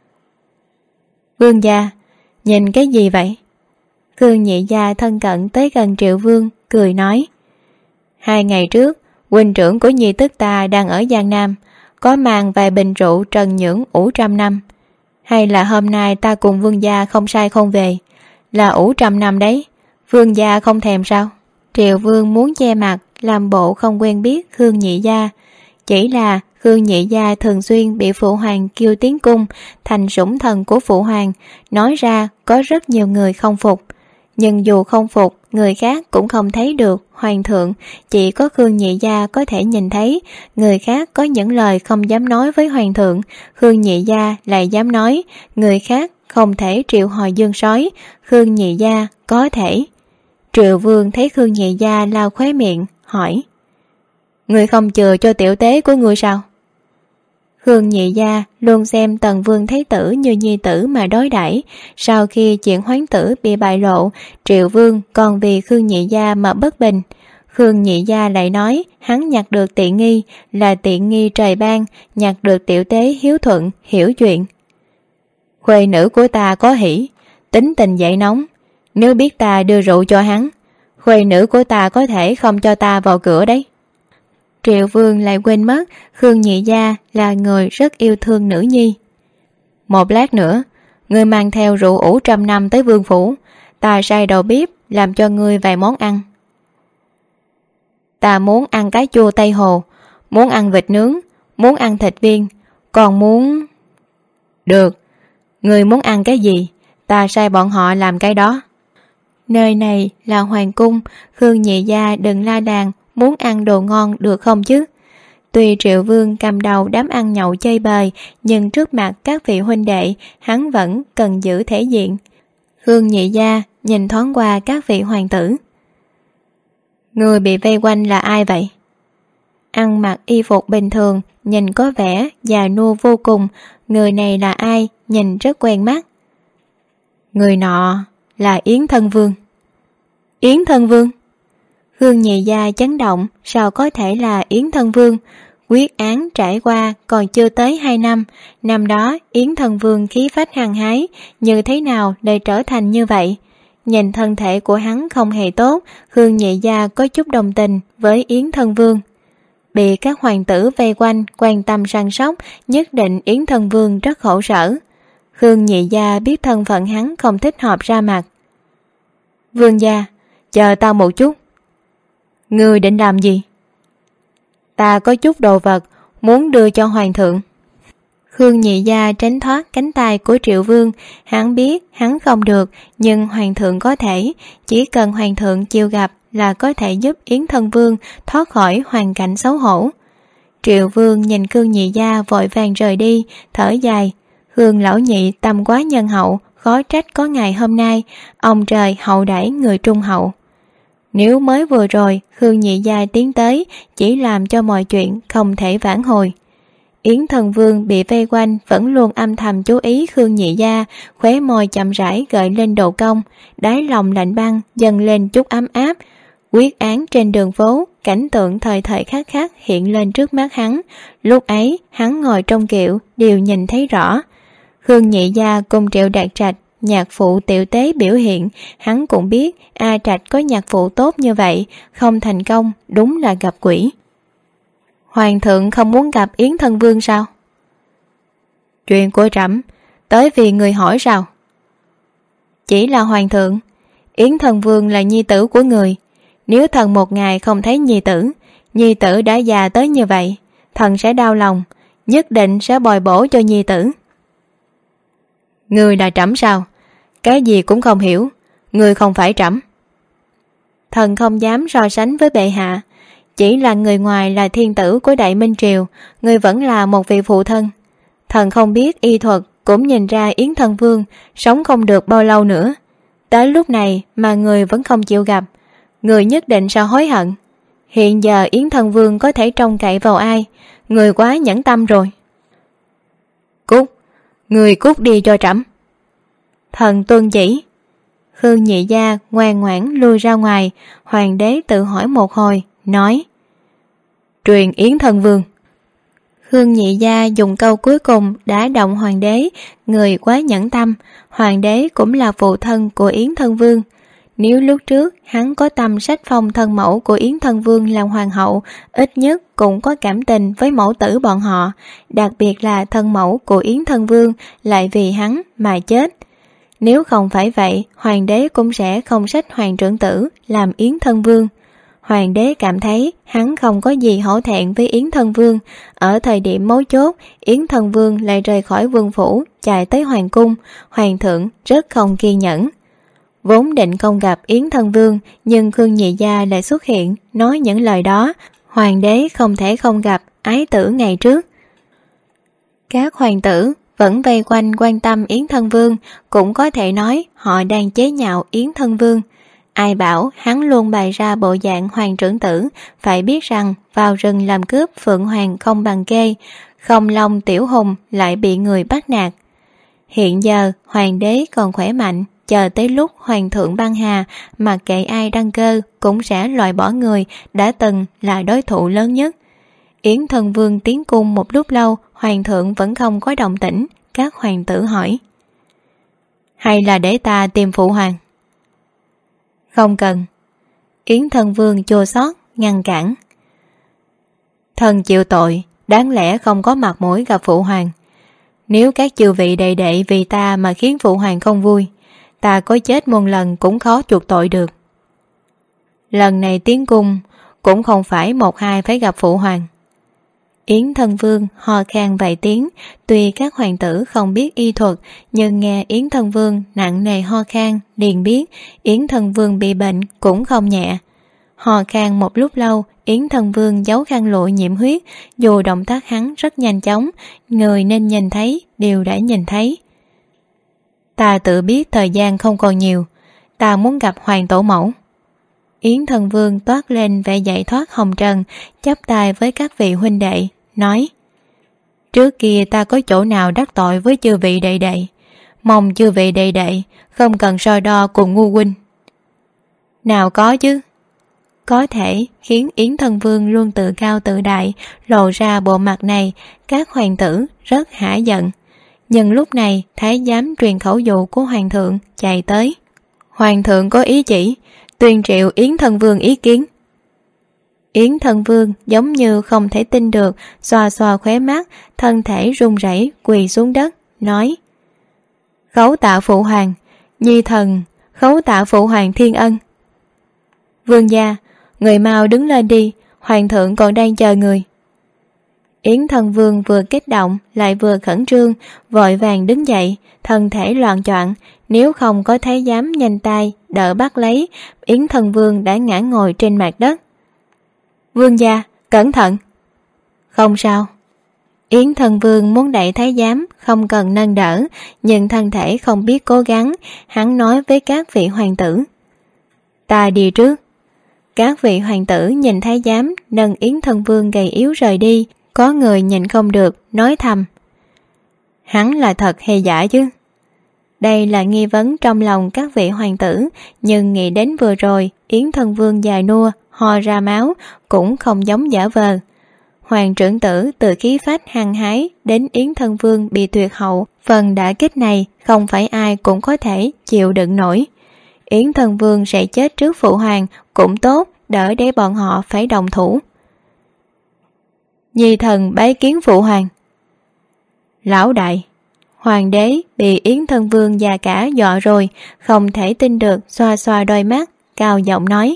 Vương gia, nhìn cái gì vậy? Khương Nhị Gia thân cận tới gần Triệu Vương, cười nói. 2 ngày trước, huynh trưởng của nhi tức ta đang ở Giang Nam, có mang vài bình rượu trần nhưỡng ủ 100 năm. Hay là hôm nay ta cùng vương gia không sai không về, là ủ 100 năm đấy. Vương gia không thèm sao? Triệu Vương muốn che mặt, làm bộ không quen biết Khương Nhị Gia. Chỉ là Khương Nhị Gia thường xuyên bị phụ hoàng kêu tiến cung, thành sủng thần của phụ hoàng, nói ra có rất nhiều người không phục. Nhưng dù không phục, người khác cũng không thấy được hoàng thượng, chỉ có Khương Nhị Gia có thể nhìn thấy. Người khác có những lời không dám nói với hoàng thượng, Khương Nhị Gia lại dám nói. Người khác không thể triệu hồi dương sói, Khương Nhị Gia có thể. Triệu Vương thấy Khương Nhị Gia lau khóe miệng, hỏi. Ngươi không chừa cho tiểu tế của ngươi sao? Khương Nhị Gia luôn xem Tần Vương Thái Tử như nhi tử mà đối đãi. Sau khi chuyện hoán tử bị bại lộ, Triệu Vương còn vì Khương Nhị Gia mà bất bình. Khương Nhị Gia lại nói hắn nhặt được tiện nghi, là tiện nghi trời ban, nhặt được tiểu tế hiếu thuận, hiểu chuyện. Khuê nữ của ta có hỷ, tính tình dậy nóng. Nếu biết ta đưa rượu cho hắn, khuê nữ của ta có thể không cho ta vào cửa đấy. Triệu Vương lại quên mất Khương Nhị Gia là người rất yêu thương nữ nhi. Một lát nữa, ngươi mang theo rượu ủ 100 năm tới vương phủ, ta sai đầu bếp làm cho ngươi vài món ăn. Ta muốn ăn cá chua Tây Hồ, muốn ăn vịt nướng, muốn ăn thịt viên, còn muốn... Được, ngươi muốn ăn cái gì, ta sai bọn họ làm cái đó. Nơi này là hoàng cung, Khương Nhị Gia đừng la đàn, muốn ăn đồ ngon được không chứ? Tuy Triệu Vương cầm đầu đám ăn nhậu chơi bời, nhưng trước mặt các vị huynh đệ, hắn vẫn cần giữ thể diện. Khương Nhị Gia nhìn thoáng qua các vị hoàng tử. Người bị vây quanh là ai vậy? Ăn mặc y phục bình thường, nhìn có vẻ già nua vô cùng. Người này là ai? Nhìn rất quen mắt. Người nọ là Yến Thân Vương. Yến Thân Vương? Khương Nhị Gia chấn động, sao có thể là Yến Thân Vương? Quyết án trải qua còn chưa tới 2 năm, năm đó Yến Thân Vương khí phách hăng hái, như thế nào lại trở thành như vậy? Nhìn thân thể của hắn không hề tốt, Khương Nhị Gia có chút đồng tình với Yến Thân Vương. Bị các hoàng tử vây quanh, quan tâm săn sóc, nhất định Yến Thân Vương rất khổ sở. Khương Nhị Gia biết thân phận hắn không thích hợp ra mặt. Vương gia, chờ tao một chút. Ngươi định làm gì? Ta có chút đồ vật muốn đưa cho hoàng thượng. Khương Nhị Gia tránh thoát cánh tay của Triệu Vương. Hắn biết hắn không được, nhưng hoàng thượng có thể. Chỉ cần hoàng thượng chịu gặp là có thể giúp Yến Thân Vương thoát khỏi hoàn cảnh xấu hổ. Triệu Vương nhìn Khương Nhị Gia vội vàng rời đi, thở dài. Khương lão nhị tâm quá nhân hậu, khó trách có ngày hôm nay ông trời hậu đãi người trung hậu. Nếu mới vừa rồi Khương Nhị Gia tiến tới, chỉ làm cho mọi chuyện không thể vãn hồi. Yến Thân Vương bị vây quanh vẫn luôn âm thầm chú ý Khương Nhị Gia, khóe môi chậm rãi gợi lên độ cong, đáy lòng lạnh băng dần lên chút ấm áp. Quyết án trên đường phố, cảnh tượng thời thời khắc khắc hiện lên trước mắt hắn. Lúc ấy hắn ngồi trong kiệu đều nhìn thấy rõ. Khương Nhị Gia cùng Triệu Đạt Trạch, nhạc phụ tiểu tế biểu hiện, hắn cũng biết A Trạch có nhạc phụ tốt như vậy, không thành công đúng là gặp quỷ. Hoàng thượng không muốn gặp Yến Thân Vương sao? Chuyện của trẫm tới vì người hỏi sao? Chỉ là hoàng thượng, Yến Thân Vương là nhi tử của người. Nếu thần một ngày không thấy nhi tử đã già tới như vậy, thần sẽ đau lòng, nhất định sẽ bồi bổ cho nhi tử. Người là trẫm sao? Cái gì cũng không hiểu, người không phải trẫm. Thần không dám so sánh với bệ hạ, chỉ là người ngoài là thiên tử của Đại Minh Triều, người vẫn là một vị phụ thân. Thần không biết y thuật, cũng nhìn ra Yến Thân Vương sống không được bao lâu nữa. Tới lúc này mà người vẫn không chịu gặp, người nhất định sẽ hối hận. Hiện giờ Yến Thân Vương có thể trông cậy vào ai? Người quá nhẫn tâm rồi. Cút, người cút đi cho trẫm. Thần tuân chỉ. Khương Nhị Gia ngoan ngoãn lui ra ngoài. Hoàng đế tự hỏi một hồi, nói: Truyền Yến Thân Vương. Khương Nhị Gia dùng câu cuối cùng đã động hoàng đế, người quá nhẫn tâm. Hoàng đế cũng là phụ thân của Yến Thân Vương. Nếu lúc trước hắn có tâm sách phong thân mẫu của Yến Thân Vương làm hoàng hậu, ít nhất cũng có cảm tình với mẫu tử bọn họ, đặc biệt là thân mẫu của Yến Thân Vương lại vì hắn mà chết. Nếu không phải vậy, hoàng đế cũng sẽ không sách hoàng trưởng tử làm Yến Thân Vương. Hoàng đế cảm thấy hắn không có gì hổ thẹn với Yến Thân Vương. Ở thời điểm mấu chốt, Yến Thân Vương lại rời khỏi vương phủ, chạy tới hoàng cung. Hoàng thượng rất không kiên nhẫn. Vốn định không gặp Yến Thân Vương, nhưng Khương Nhị Gia lại xuất hiện, nói những lời đó. Hoàng đế không thể không gặp ái tử ngày trước. Các hoàng tử vẫn vây quanh quan tâm Yến Thân Vương, cũng có thể nói họ đang chế nhạo Yến Thân Vương. Ai bảo hắn luôn bày ra bộ dạng hoàng trưởng tử, phải biết rằng vào rừng làm cướp phượng hoàng không bằng kê. Không Long Tiểu Hùng lại bị người bắt nạt. Hiện giờ hoàng đế còn khỏe mạnh, chờ tới lúc hoàng thượng băng hà, mặc kệ ai đăng cơ cũng sẽ loại bỏ người đã từng là đối thủ lớn nhất. Yến Thân Vương tiến cung một lúc lâu, hoàng thượng vẫn không có động tĩnh. Các hoàng tử hỏi: hay là để ta tìm phụ hoàng? Không cần. Yến Thân Vương chua xót ngăn cản. Thần chịu tội, đáng lẽ không có mặt mũi gặp phụ hoàng. Nếu các chư vị đệ đệ vì ta mà khiến phụ hoàng không vui, ta có chết muôn lần cũng khó chuộc tội được. Lần này tiến cung cũng không phải một hai phải gặp phụ hoàng. Yến Thân Vương ho khan vài tiếng. Tuy các hoàng tử không biết y thuật, nhưng nghe Yến Thân Vương nặng nề ho khan liền biết Yến Thân Vương bị bệnh cũng không nhẹ. Ho khan một lúc lâu, Yến Thân Vương giấu khăn lụa nhiễm huyết. Dù động tác hắn rất nhanh chóng, người nên nhìn thấy đều đã nhìn thấy. Ta tự biết thời gian không còn nhiều, ta muốn gặp hoàng tổ mẫu. Yến Thân Vương toát lên vẻ giải thoát hồng trần, chắp tay với các vị huynh đệ, nói: trước kia ta có chỗ nào đắc tội với chư vị đệ đệ, mong chư vị đệ đệ không cần so đo cùng ngu huynh. Nào có chứ. Có thể khiến Yến Thân Vương luôn tự cao tự đại lộ ra bộ mặt này, các hoàng tử rất hả giận. Nhưng lúc này thái giám truyền khẩu dụ của hoàng thượng chạy tới. Hoàng thượng có ý chỉ, tuyên triệu Yến Thân Vương ý kiến. Yến Thân Vương giống như không thể tin được, xoa xoa khóe mắt, thân thể run rẩy quỳ xuống đất, nói: khấu tạ phụ hoàng, nhi thần khấu tạ phụ hoàng thiên ân. Vương gia, người mau đứng lên đi, hoàng thượng còn đang chờ người. Yến Thân Vương vừa kích động lại vừa khẩn trương, vội vàng đứng dậy, thân thể loạng choạng. Nếu không có thái giám nhanh tay đỡ bắt lấy, Yến Thân Vương đã ngã ngồi trên mặt đất. Vương gia, cẩn thận. Không sao. Yến Thân Vương muốn đẩy thái giám không cần nâng đỡ, nhưng thân thể không biết cố gắng. Hắn nói với các vị hoàng tử: ta đi trước. Các vị hoàng tử nhìn thái giám nâng Yến Thân Vương gầy yếu rời đi. Có người nhìn không được, nói thầm: hắn là thật hay giả chứ? Đây là nghi vấn trong lòng các vị hoàng tử, nhưng nghĩ đến vừa rồi Yến Thân Vương già nua ho ra máu cũng không giống giả vờ. Hoàng trưởng tử từ khí phách hăng hái đến Yến Thân Vương bị tuyệt hậu, phần đả kích này không phải ai cũng có thể chịu đựng nổi. Yến Thân Vương sẽ chết trước phụ hoàng cũng tốt, đỡ để bọn họ phải đồng thủ. Nhi thần bái kiến phụ hoàng. Lão đại. Hoàng đế bị Yến Thân Vương già cả dọa rồi, không thể tin được, xoa xoa đôi mắt, cao giọng nói: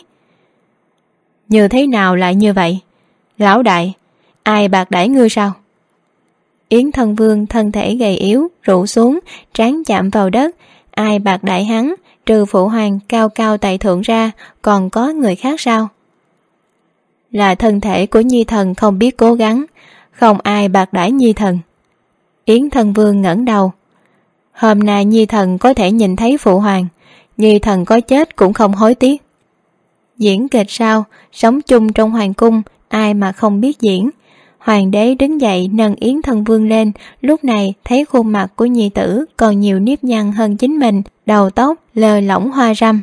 như thế nào lại như vậy? Lão đại, ai bạc đãi ngươi sao? Yến Thân Vương thân thể gầy yếu rũ xuống, trán chạm vào đất. Ai bạc đãi hắn, trừ phụ hoàng cao cao tại thượng ra, còn có người khác sao? Là thân thể của nhi thần không biết cố gắng, không ai bạc đãi nhi thần. Yến Thân Vương ngẩng đầu. Hôm nay nhi thần có thể nhìn thấy phụ hoàng, nhi thần có chết cũng không hối tiếc. Diễn kịch sao, sống chung trong hoàng cung, ai mà không biết diễn. Hoàng đế đứng dậy nâng Yến Thân Vương lên, lúc này thấy khuôn mặt của nhi tử còn nhiều nếp nhăn hơn chính mình, đầu tóc lơ lỏng hoa râm.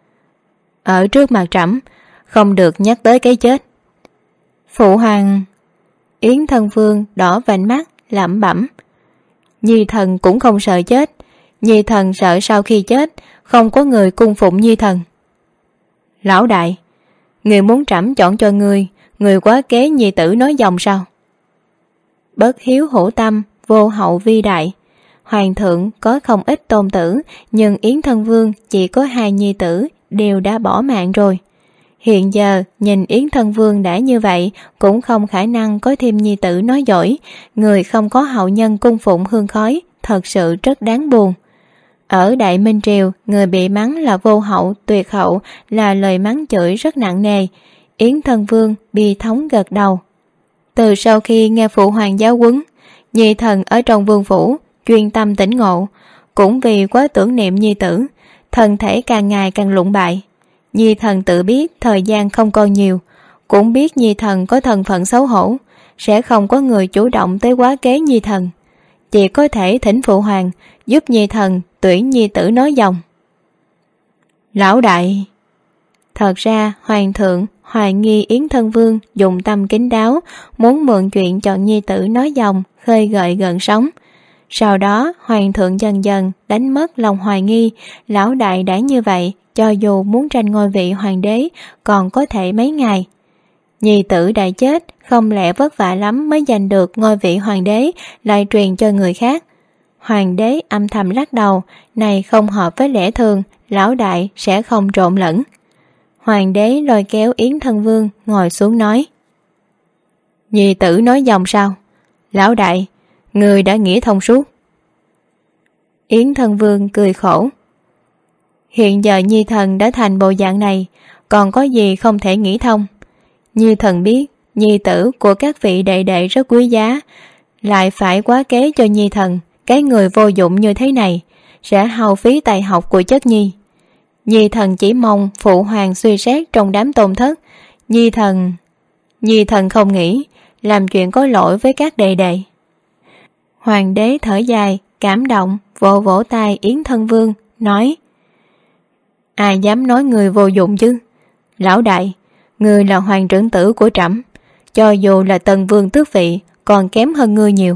Ở trước mặt trẫm không được nhắc tới cái chết. Phụ hoàng. Yến Thân Vương đỏ vành mắt lẩm bẩm: nhi thần cũng không sợ chết, nhi thần sợ sau khi chết không có người cung phụng nhi thần. Lão đại, người muốn trẫm chọn cho người quá kế nhi tử nói dòng sao? Bất hiếu hữu tâm, vô hậu vi đại. Hoàng thượng có không ít tôn tử, nhưng Yến Thân Vương chỉ có 2 nhi tử, đều đã bỏ mạng rồi. Hiện giờ nhìn Yến Thân Vương đã như vậy, cũng không khả năng có thêm nhi tử nói giỏi. Người không có hậu nhân cung phụng hương khói, thật sự rất đáng buồn. Ở Đại Minh Triều, người bị mắng là vô hậu, tuyệt hậu là lời mắng chửi rất nặng nề. Yến Thân Vương bi thống gật đầu. Từ sau khi nghe phụ hoàng giáo huấn, nhi thần ở trong vương phủ chuyên tâm tỉnh ngộ, cũng vì quá tưởng niệm nhi tử, thân thể càng ngày càng lụng bại. Nhi thần tự biết thời gian không còn nhiều, cũng biết nhi thần có thân phận xấu hổ, sẽ không có người chủ động tới quá kế nhi thần. Chỉ có thể thỉnh phụ hoàng giúp nhi thần tuyển nhi tử nối dòng. Lão đại, thật ra hoàng thượng hoài nghi Yến Thân Vương dùng tâm kín đáo, muốn mượn chuyện chọn nhi tử nối dòng khơi gợi gợn sóng. Sau đó hoàng thượng dần dần đánh mất lòng hoài nghi. Lão đại đã như vậy, cho dù muốn tranh ngôi vị hoàng đế còn có thể mấy ngày. Nhi tử đã chết, không lẽ vất vả lắm mới giành được ngôi vị hoàng đế lại truyền cho người khác. Hoàng đế âm thầm lắc đầu, này không hợp với lẽ thường, lão đại sẽ không trộn lẫn. Hoàng đế lôi kéo Yến Thân Vương ngồi xuống nói: Nhi tử nói dòng sao? Lão đại, người đã nghĩ thông suốt. Yến Thân Vương cười khổ: Hiện giờ nhi thần đã thành bộ dạng này, còn có gì không thể nghĩ thông. Nhi thần biết nhi tử của các vị đệ đệ rất quý giá, lại phải quá kế cho nhi thần, cái người vô dụng như thế này sẽ hao phí tài học của chất nhi. Nhi thần chỉ mong phụ hoàng suy xét trong đám tôn thất. Nhi thần không nghĩ làm chuyện có lỗi với các đệ đệ. Hoàng đế thở dài cảm động, vỗ vỗ tay Yến Thân Vương nói: Ai dám nói người vô dụng chứ? Lão đại, người là hoàng trưởng tử của trẫm, cho dù là tần vương tước vị còn kém hơn ngươi nhiều.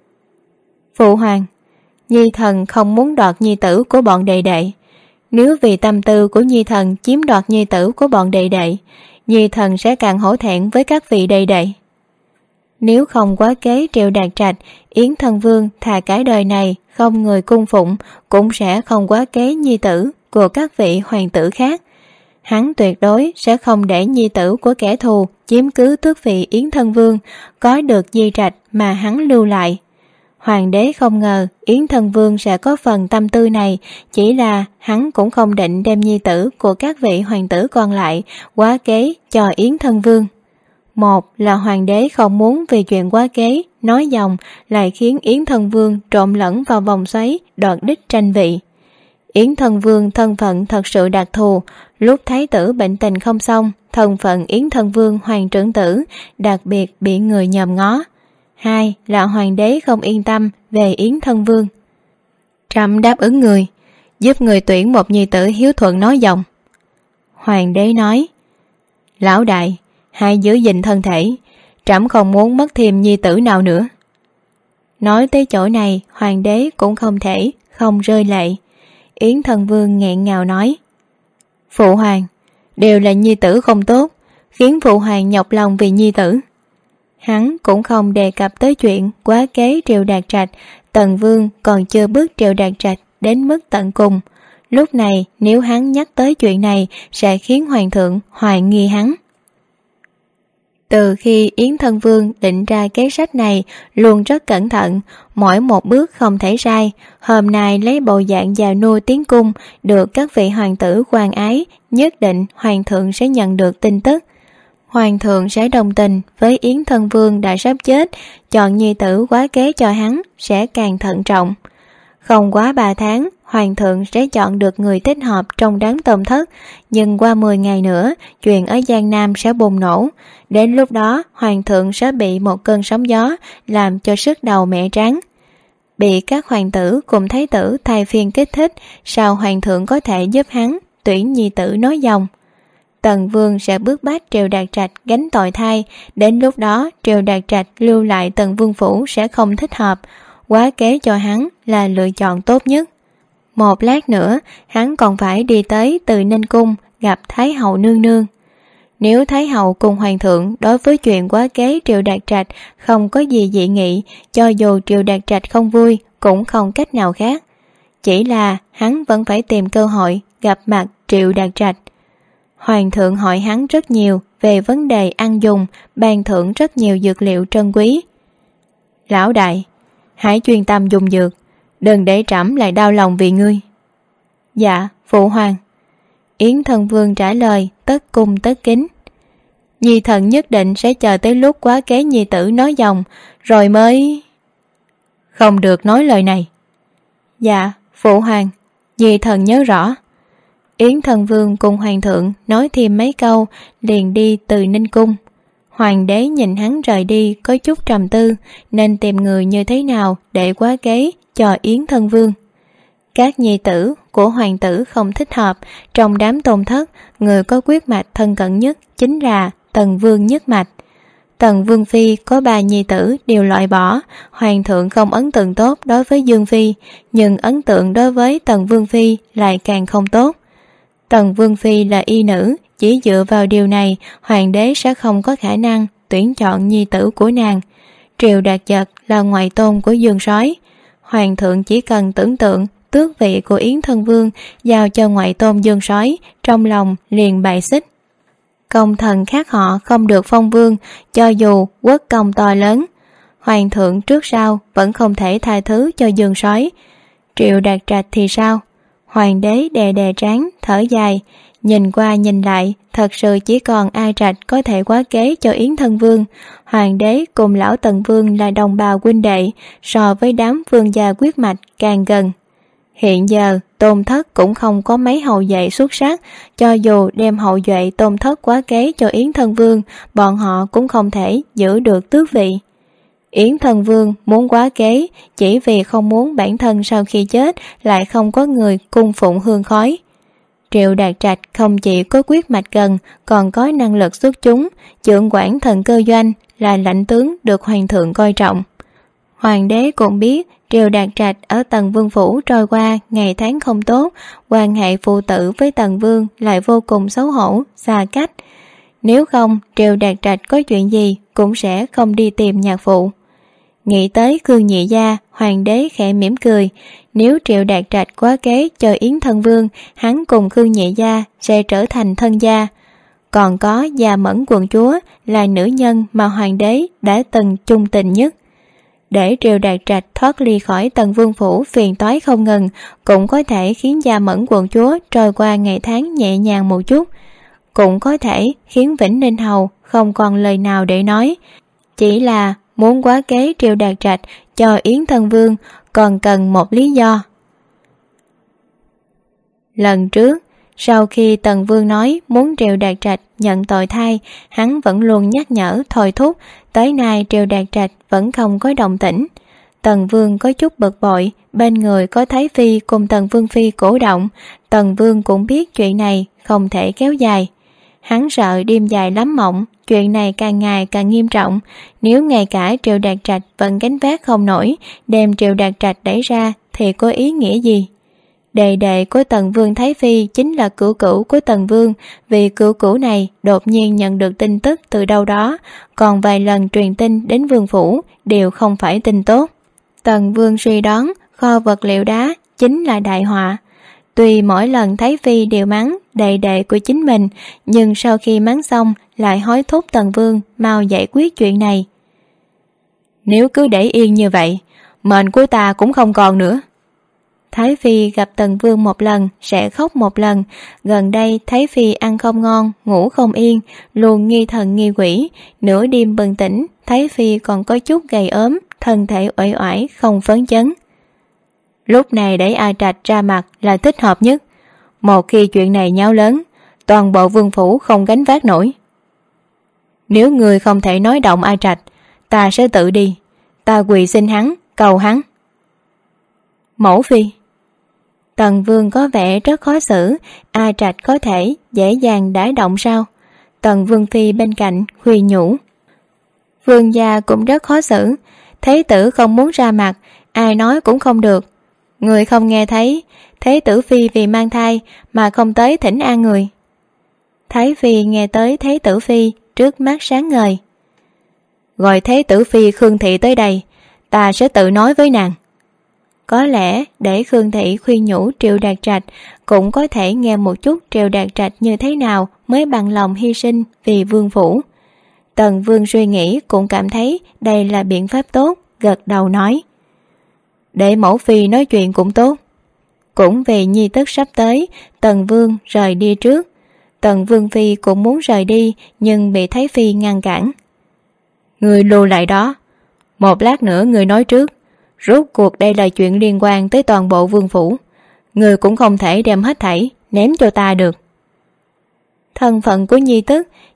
Phụ hoàng, nhi thần không muốn đoạt nhi tử của bọn đệ đệ. Nếu vì tâm tư của nhi thần chiếm đoạt nhi tử của bọn đệ đệ, nhi thần sẽ càng hổ thẹn với các vị đệ đệ. Nếu không quá kế Triệu Đạt Trạch, Yến Thân Vương thà cái đời này không người cung phụng cũng sẽ không quá kế nhi tử của các vị hoàng tử khác. Hắn tuyệt đối sẽ không để nhi tử của kẻ thù chiếm cứ tước vị Yến Thân Vương, có được di trạch mà hắn lưu lại. Hoàng đế không ngờ Yến Thân Vương sẽ có phần tâm tư này, chỉ là hắn cũng không định đem nhi tử của các vị hoàng tử còn lại quá kế cho Yến Thân Vương. Một là hoàng đế không muốn vì chuyện quá kế, nói dòng lại khiến Yến Thân Vương trộn lẫn vào vòng xoáy đoạt đích tranh vị. Yến Thân Vương thân phận thật sự đặc thù, lúc thái tử bệnh tình không xong, thân phận Yến Thân Vương hoàng trưởng tử đặc biệt bị người nhòm ngó. Hai là hoàng đế không yên tâm về Yến Thân Vương. Trẫm đáp ứng người, giúp người tuyển một nhi tử hiếu thuận nói dòng. Hoàng đế nói: Lão đại, hãy giữ gìn thân thể, trẫm không muốn mất thêm nhi tử nào nữa. Nói tới chỗ này, hoàng đế cũng không thể không rơi lệ. Yến Thân Vương nghẹn ngào nói: Phụ hoàng, đều là nhi tử không tốt, khiến phụ hoàng nhọc lòng vì nhi tử. Hắn cũng không đề cập tới chuyện quá kế Triệu Đạt Trạch. Tần Vương còn chưa bước Triệu Đạt Trạch đến mức tận cùng. Lúc này nếu hắn nhắc tới chuyện này sẽ khiến hoàng thượng hoài nghi hắn. Từ khi Yến Thân Vương định ra kế sách này luôn rất cẩn thận, mỗi một bước không thể sai. Hôm nay lấy bộ dạng già nua tiến cung, được các vị hoàng tử quan ái, nhất định hoàng thượng sẽ nhận được tin tức. Hoàng thượng sẽ đồng tình với Yến Thân Vương đã sắp chết, chọn nhi tử quá kế cho hắn sẽ càng thận trọng. Không quá 3 tháng, hoàng thượng sẽ chọn được người thích hợp trong đám tôn thất, nhưng qua 10 ngày nữa, chuyện ở Giang Nam sẽ bùng nổ. Đến lúc đó, hoàng thượng sẽ bị một cơn sóng gió làm cho sức đầu mẻ trắng. Bị các hoàng tử cùng thái tử thay phiên kích thích, sao hoàng thượng có thể giúp hắn tuyển nhi tử nối dòng? Tần Vương sẽ bức bách Triệu Đạt Trạch gánh tội thai, đến lúc đó Triệu Đạt Trạch lưu lại Tần Vương phủ sẽ không thích hợp, quá kế cho hắn là lựa chọn tốt nhất. Một lát nữa, hắn còn phải đi tới Từ Ninh Cung gặp Thái hậu nương nương. Nếu Thái hậu cùng hoàng thượng đối với chuyện quá kế Triệu Đạt Trạch không có gì dị nghị, cho dù Triệu Đạt Trạch không vui cũng không cách nào khác. Chỉ là hắn vẫn phải tìm cơ hội gặp mặt Triệu Đạt Trạch. Hoàng thượng hỏi hắn rất nhiều về vấn đề ăn dùng, ban thưởng rất nhiều dược liệu trân quý. Lão đại, hãy chuyên tâm dùng dược, đừng để trẫm lại đau lòng vì ngươi. Dạ, phụ hoàng. Yến Thân Vương trả lời tất cung tất kính. Nhi thần nhất định sẽ chờ tới lúc quá kế nhi tử nói dòng, rồi mới... Không được nói lời này. Dạ, phụ hoàng, nhi thần nhớ rõ. Yến Thân Vương cùng hoàng thượng nói thêm mấy câu liền đi Từ Ninh Cung. Hoàng đế nhìn hắn rời đi có chút trầm tư, nên tìm người như thế nào để quá kế cho Yến thân vương. Các nhi tử của hoàng tử không thích hợp, trong đám tôn thất, người có huyết mạch thân cận nhất chính là Tần Vương nhất mạch. Tần Vương Phi có 3 nhi tử đều loại bỏ, hoàng thượng không ấn tượng tốt đối với Dương Phi, nhưng ấn tượng đối với Tần Vương Phi lại càng không tốt. Tần Vương Phi là y nữ, chỉ dựa vào điều này, hoàng đế sẽ không có khả năng tuyển chọn nhi tử của nàng. Triệu Đạt Giật là ngoại tôn của Dương Soái, hoàng thượng chỉ cần tưởng tượng tước vị của Yến thân vương giao cho ngoại tôn Dương Soái, trong lòng liền bài xích. Công thần khác họ không được phong vương, cho dù quốc công to lớn, hoàng thượng trước sau vẫn không thể tha thứ cho Dương Soái. Triệu Đạt Trạch thì sao? Hoàng đế đè đè trán, thở dài, nhìn qua nhìn lại, thật sự chỉ còn A Trạch có thể quá kế cho Yến thân vương. Hoàng đế cùng lão Tần Vương là đồng bào huynh đệ, so với đám vương gia huyết mạch càng gần. Hiện giờ Tôn Thất cũng không có mấy hậu vệ xuất sắc, cho dù đem hậu vệ Tôn Thất quá kế cho Yến thân vương, bọn họ cũng không thể giữ được tước vị. Yến thân vương muốn quá kế chỉ vì không muốn bản thân sau khi chết lại không có người cung phụng hương khói. Triệu Đạt Trạch không chỉ có huyết mạch gần, còn có năng lực xuất chúng, trưởng quản thần cơ doanh, là lãnh tướng được hoàng thượng coi trọng. Hoàng đế cũng biết Triệu Đạt Trạch ở Tần Vương phủ trôi qua ngày tháng không tốt, quan hệ phụ tử với Tần Vương lại vô cùng xấu hổ, xa cách. Nếu không, Triệu Đạt Trạch có chuyện gì cũng sẽ không đi tìm nhạc phụ. Nghĩ tới Khương Nhị Gia, hoàng đế khẽ mỉm cười. Nếu Triệu Đạt Trạch quá kế cho Yến thân vương, hắn cùng Khương Nhị Gia sẽ trở thành thân gia. Còn có Gia Mẫn quận chúa là nữ nhân mà hoàng đế đã từng chung tình nhất. Để Triệu Đạt Trạch thoát ly khỏi Tần Vương phủ phiền toái không ngừng, cũng có thể khiến Gia Mẫn quận chúa trôi qua ngày tháng nhẹ nhàng một chút, cũng có thể khiến Vĩnh Ninh Hầu không còn lời nào để nói. Chỉ là muốn quá kế Triệu Đạt Trạch cho Yến thân vương còn cần một lý do. Lần trước, sau khi Tần Vương nói muốn Triệu Đạt Trạch nhận tội thay, hắn vẫn luôn nhắc nhở thôi thúc, tới nay Triệu Đạt Trạch vẫn không có động tĩnh. Tần Vương có chút bực bội, bên người có Thái Phi cùng Tần Vương Phi cổ động. Tần Vương cũng biết chuyện này không thể kéo dài. Hắn sợ đêm dài lắm mộng, chuyện này càng ngày càng nghiêm trọng. Nếu ngay cả Triệu Đạt Trạch vẫn gánh vác không nổi, đem Triệu Đạt Trạch đẩy ra thì có ý nghĩa gì? Đệ đệ của Tần Vương Thái Phi chính là cửu cửu của Tần Vương, vì cửu cửu này đột nhiên nhận được tin tức từ đâu đó, còn vài lần truyền tin đến Vương phủ đều không phải tin tốt. Tần Vương suy đoán kho vật liệu đá chính là đại họa. Tuy mỗi lần Thái Phi đều mắng đệ đệ của chính mình, nhưng sau khi mắng xong lại hối thúc Tần Vương mau giải quyết chuyện này. Nếu cứ để yên như vậy, mệnh của ta cũng không còn nữa. Thái Phi gặp Tần Vương một lần sẽ khóc một lần. Gần đây Thái Phi ăn không ngon, ngủ không yên, luôn nghi thần nghi quỷ. Nửa đêm bừng tỉnh, Thái Phi còn có chút gầy ốm, thân thể uể oải không phấn chấn. Lúc này để A Trạch ra mặt là thích hợp nhất. Một khi chuyện này nháo lớn, toàn bộ vương phủ không gánh vác nổi. Nếu người không thể nói động A Trạch, ta sẽ tự đi. Ta quỳ xin hắn, cầu hắn. Mẫu phi. Tần Vương có vẻ rất khó xử. A Trạch có thể dễ dàng đả động sao? Tần Vương Phi bên cạnh khuyên nhủ. Vương gia cũng rất khó xử. Thế tử không muốn ra mặt, ai nói cũng không được. Người không nghe thấy Thế tử Phi vì mang thai mà không tới thỉnh an người. Thái Phi nghe tới Thế tử Phi, trước mắt sáng ngời. Gọi Thế tử Phi Khương Thị tới đây, ta sẽ tự nói với nàng. Có lẽ để Khương Thị khuyên nhủ Triệu Đạt Trạch, cũng có thể nghe một chút Triệu Đạt Trạch như thế nào mới bằng lòng hy sinh vì vương phủ. Tần Vương suy nghĩ cũng cảm thấy đây là biện pháp tốt, gật đầu nói. Để mẫu phi nói chuyện cũng tốt. Cũng vì nhi tức sắp tới, Tần Vương rời đi trước. Tần Vương Phi cũng muốn rời đi, nhưng bị Thái Phi ngăn cản. Người lưu lại đó. Một lát nữa người nói trước. Rốt cuộc đây là chuyện liên quan tới toàn bộ vương phủ. Người cũng không thể đem hết thảy ném cho ta được. Thân phận của nhi tức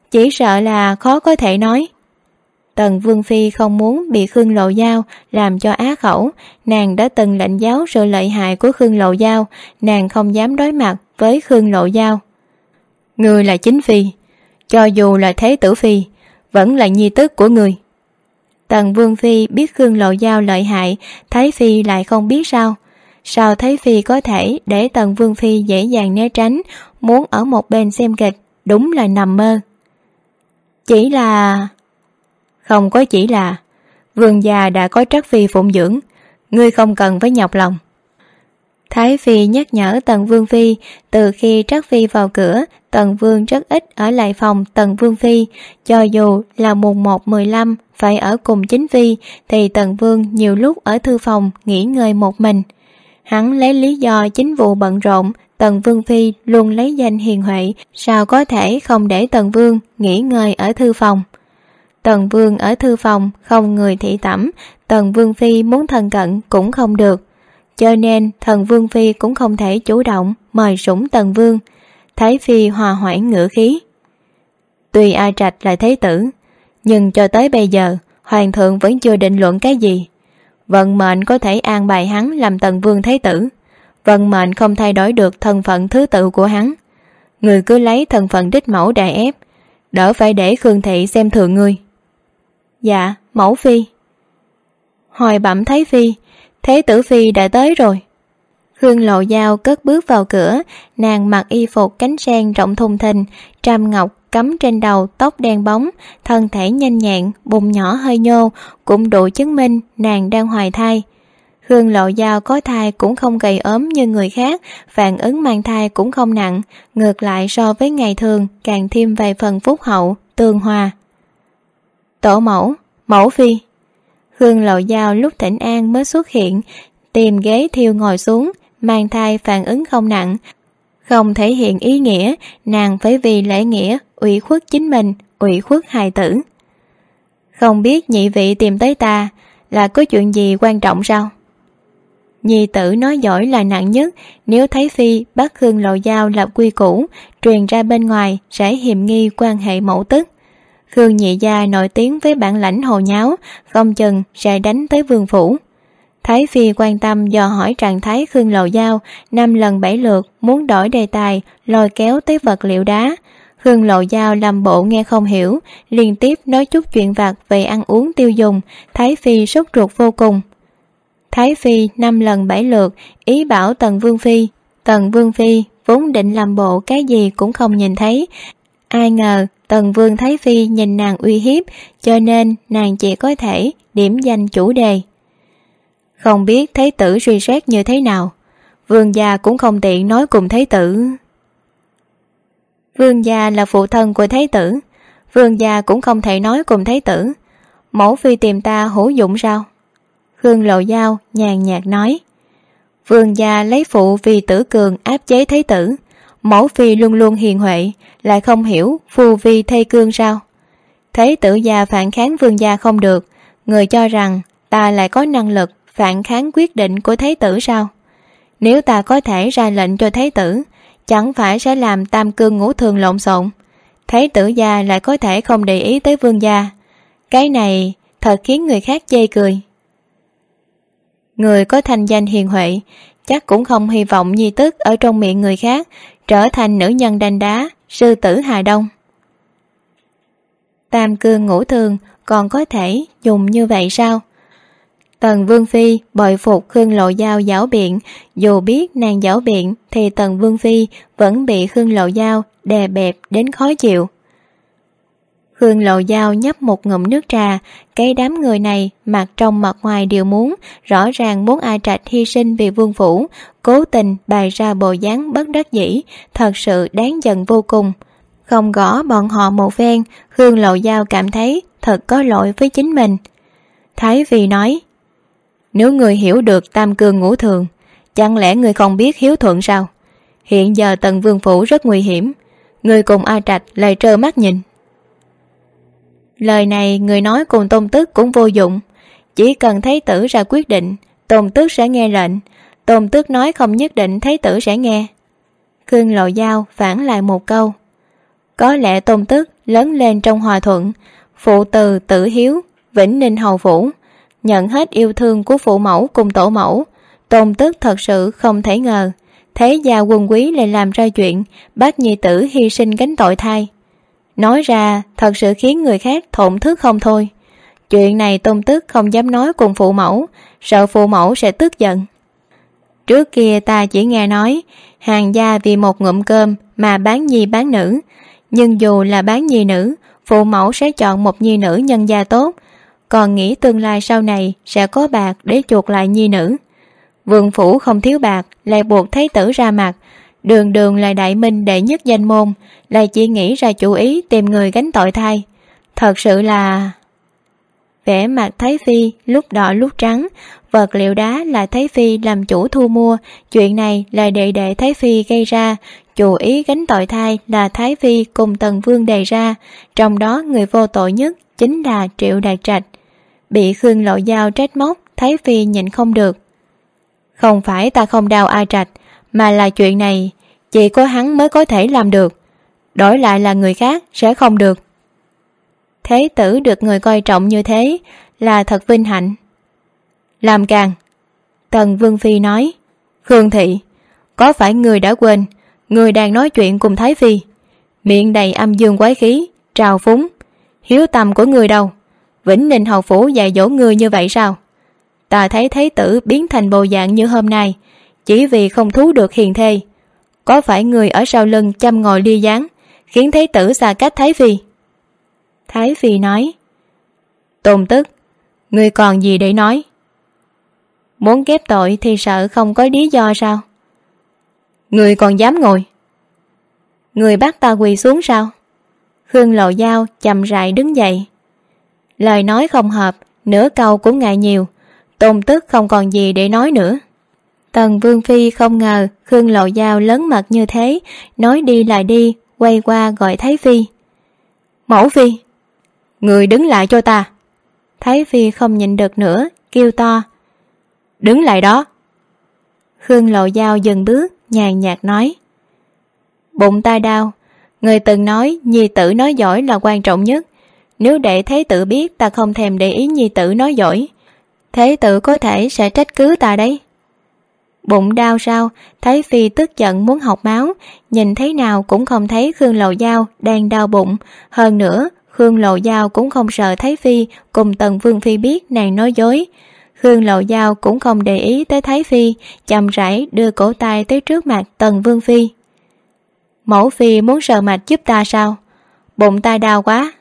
chỉ sợ là khó có thể nói. Tần Vương Phi không muốn bị Khương Lộ Giao làm cho á khẩu, nàng đã từng lãnh giáo sự lợi hại của Khương Lộ Giao, nàng không dám đối mặt với Khương Lộ Giao. Ngươi là chính phi, cho dù là thế tử phi, vẫn là nhi tức của ngươi. Tần Vương Phi biết Khương Lộ Giao lợi hại, Thái Phi lại không biết sao. Sao Thái Phi có thể để Tần Vương Phi dễ dàng né tránh, muốn ở một bên xem kịch, đúng là nằm mơ. Chỉ là... Không có chỉ là, vương gia đã có Trắc Phi phụng dưỡng, ngươi không cần phải nhọc lòng. Thái Phi nhắc nhở Tần Vương Phi, từ khi Trắc Phi vào cửa, Tần Vương rất ít ở lại phòng Tần Vương Phi, cho dù là mùng 1/15 phải ở cùng chính Phi, thì Tần Vương nhiều lúc ở thư phòng nghỉ ngơi một mình. Hắn lấy lý do chính vụ bận rộn, Tần Vương Phi luôn lấy danh hiền huệ, sao có thể không để Tần Vương nghỉ ngơi ở thư phòng. Tần Vương ở thư phòng không người thị tẩm, Tần Vương Phi muốn thân cận cũng không được, cho nên Tần Vương Phi cũng không thể chủ động mời sủng Tần Vương. Thái Phi hòa hoãn ngữ khí. Tuy A Trạch là thế tử, nhưng cho tới bây giờ hoàng thượng vẫn chưa định luận cái gì. Vận mệnh có thể an bài hắn làm Tần Vương thế tử, vận mệnh không thay đổi được thân phận thứ tự của hắn. Người cứ lấy thân phận đích mẫu đè ép, đỡ phải để Khương thị xem thường ngươi. Dạ, mẫu phi. Hồi bẩm Thái Phi, thế tử phi đã tới rồi. Khương Lộ Giao cất bước vào cửa, nàng mặc y phục cánh sen rộng thùng thình, tràm ngọc cắm trên đầu, tóc đen bóng, thân thể nhanh nhẹn, bụng nhỏ hơi nhô, cũng đủ chứng minh nàng đang hoài thai. Khương Lộ Giao có thai cũng không gầy ốm như người khác, phản ứng mang thai cũng không nặng, ngược lại so với ngày thường càng thêm vài phần phúc hậu, tương hòa. Tổ mẫu, mẫu phi. Khương Lộ Giao lúc thỉnh an mới xuất hiện, tìm ghế thiêu ngồi xuống, mang thai phản ứng không nặng, không thể hiện ý nghĩa, nàng phải vì lễ nghĩa ủy khuất chính mình, ủy khuất hài tử. Không biết nhị vị tìm tới ta là có chuyện gì quan trọng sao? Nhi tử nói giỏi là nặng nhất, nếu Thái Phi bắt Khương Lộ Giao lập quy củ, truyền ra bên ngoài sẽ hiềm nghi quan hệ mẫu tức. Khương nhị gia nổi tiếng với bản lãnh hồ nháo, không chừng sẽ đánh tới vương phủ. Thái Phi quan tâm dò hỏi trạng thái Khương Lộ Giao, 5 lần 7 lượt muốn đổi đề tài, lôi kéo tới vật liệu đá. Khương Lộ Giao làm bộ nghe không hiểu, liên tiếp nói chút chuyện vặt về ăn uống tiêu dùng, Thái Phi sốt ruột vô cùng. Thái Phi 5 lần 7 lượt ý bảo Tần Vương Phi. Tần Vương Phi vốn định làm bộ cái gì cũng không nhìn thấy, ai ngờ Tần Vương Thái Phi nhìn nàng uy hiếp, cho nên nàng chỉ có thể điểm danh chủ đề. Không biết Thái tử suy xét như thế nào, vương gia cũng không tiện nói cùng Thái tử. Vương gia là phụ thân của Thái tử, vương gia cũng không thể nói cùng Thái tử. Mẫu phi tìm ta hữu dụng sao? Khương Lộ Giao nhàn nhạt nói. Vương gia lấy phụ vì tử cường áp chế Thái tử, mẫu phi luôn luôn hiền huệ, lại không hiểu phu vi thê cương sao? Thái tử gia phản kháng vương gia không được, người cho rằng ta lại có năng lực phản kháng quyết định của Thái tử sao? Nếu ta có thể ra lệnh cho Thái tử, chẳng phải sẽ làm tam cương ngũ thường lộn xộn. Thái tử gia lại có thể không để ý tới vương gia, cái này thật khiến người khác chê cười. Người có thanh danh hiền huệ chắc cũng không hy vọng nhi tức ở trong miệng người khác trở thành nữ nhân đanh đá, sư tử Hà Đông. Tam cương ngũ thường còn có thể dùng như vậy sao? Tần Vương Phi bội phục Khương Lộ Giao giảo biện, dù biết nàng giảo biện thì Tần Vương Phi vẫn bị Khương Lộ Giao đè bẹp đến khó chịu. Khương Lộ Giao nhấp một ngụm nước trà, cái đám người này mặt trong mặt ngoài đều muốn, rõ ràng muốn A Trạch hy sinh vì vương phủ, cố tình bày ra bộ dáng bất đắc dĩ, thật sự đáng giận vô cùng. Không gõ bọn họ một phen, Khương Lộ Giao cảm thấy thật có lỗi với chính mình. Thái Phi nói, nếu người hiểu được tam cương ngũ thường, chẳng lẽ người không biết hiếu thuận sao? Hiện giờ Tần Vương phủ rất nguy hiểm, người cùng A Trạch lại trơ mắt nhìn. Lời này người nói cùng Tôn Tước cũng vô dụng, chỉ cần Thái tử ra quyết định, Tôn Tước sẽ nghe lệnh. Tôn Tước nói không nhất định Thái tử sẽ nghe. Khương Lộ Giao phản lại một câu, Có lẽ Tôn Tức lớn lên trong hòa thuận, phụ từ tử hiếu, Vĩnh Ninh hầu phủ, nhận hết yêu thương của phụ mẫu cùng tổ mẫu. Tôn Tức thật sự không thể ngờ thế gia quân quý lại làm ra chuyện bắt nhi tử hy sinh gánh tội thai. Nói ra thật sự khiến người khác thổn thức không thôi. Chuyện này Tôn Tức không dám nói cùng phụ mẫu, sợ phụ mẫu sẽ tức giận. Trước kia ta chỉ nghe nói hàng gia vì một ngụm cơm mà bán nhi bán nữ, nhưng dù là bán nhi nữ, phụ mẫu sẽ chọn một nhi nữ nhân gia tốt, còn nghĩ tương lai sau này sẽ có bạc để chuộc lại nhi nữ. Vương phủ không thiếu bạc, lại buộc thái tử ra mặt, đường đường là đại minh đệ nhất danh môn, lại chỉ nghĩ ra chủ ý tìm người gánh tội thai. Thật sự là... Vẻ mặt Thái Phi lúc đỏ lúc trắng, vật liệu đá là Thái Phi làm chủ thu mua, chuyện này là đệ đệ Thái Phi gây ra, chủ ý gánh tội thai là Thái Phi cùng Tần Vương đề ra, trong đó người vô tội nhất chính là Triệu Đạt Trạch. Bị Khương Lộ Giao trách móc, Thái Phi nhịn không được. Không phải ta không đau A Trạch, mà là chuyện này chỉ có hắn mới có thể làm được, đổi lại là người khác sẽ không được. Thế tử được người coi trọng như thế là thật vinh hạnh. Làm càng, Tần Vương Phi nói, Khương Thị, có phải người đã quên người đang nói chuyện cùng Thái Phi, miệng đầy âm dương quái khí, trào phúng, hiếu tâm của người đâu? Vĩnh Ninh hầu phủ dạy dỗ người như vậy sao? Ta thấy Thế tử biến thành bộ dạng như hôm nay chỉ vì không thú được hiền thê. Có phải người ở sau lưng châm ngòi ly gián, khiến Thế tử xa cách Thái Phi? Thái Phi nói, Tôn Tức, ngươi còn gì để nói? Muốn ghép tội thì sợ không có lý do sao? Ngươi còn dám ngồi? Ngươi bắt ta quỳ xuống sao? Khương Lộ Giao chậm rãi đứng dậy. Lời nói không hợp, nửa câu cũng ngại nhiều, Tôn Tức không còn gì để nói nữa. Tần Vương Phi không ngờ Khương Lộ Giao lớn mật như thế, nói đi lại đi, quay qua gọi Thái Phi. Mẫu Phi, người đứng lại cho ta. Thái Phi không nhịn được nữa, kêu to, đứng lại đó. Khương Lộ Giao dừng bước, nhàn nhạt nói, bụng ta đau, người từng nói nhi tử nói giỏi là quan trọng nhất, nếu để Thế tử biết ta không thèm để ý nhi tử nói giỏi, Thế tử có thể sẽ trách cứ ta đấy. Bụng đau sao? Thái Phi tức giận muốn học máu, nhìn thế nào cũng không thấy Khương Lộ Giao đang đau bụng. Hơn nữa Khương Lộ Giao cũng không sợ Thái Phi cùng Tần Vương Phi biết nàng nói dối. Khương Lộ Giao cũng không để ý tới Thái Phi, chậm rãi đưa cổ tay tới trước mặt Tần Vương Phi. Mẫu Phi muốn sờ mạch giúp ta sao? Bụng ta đau quá.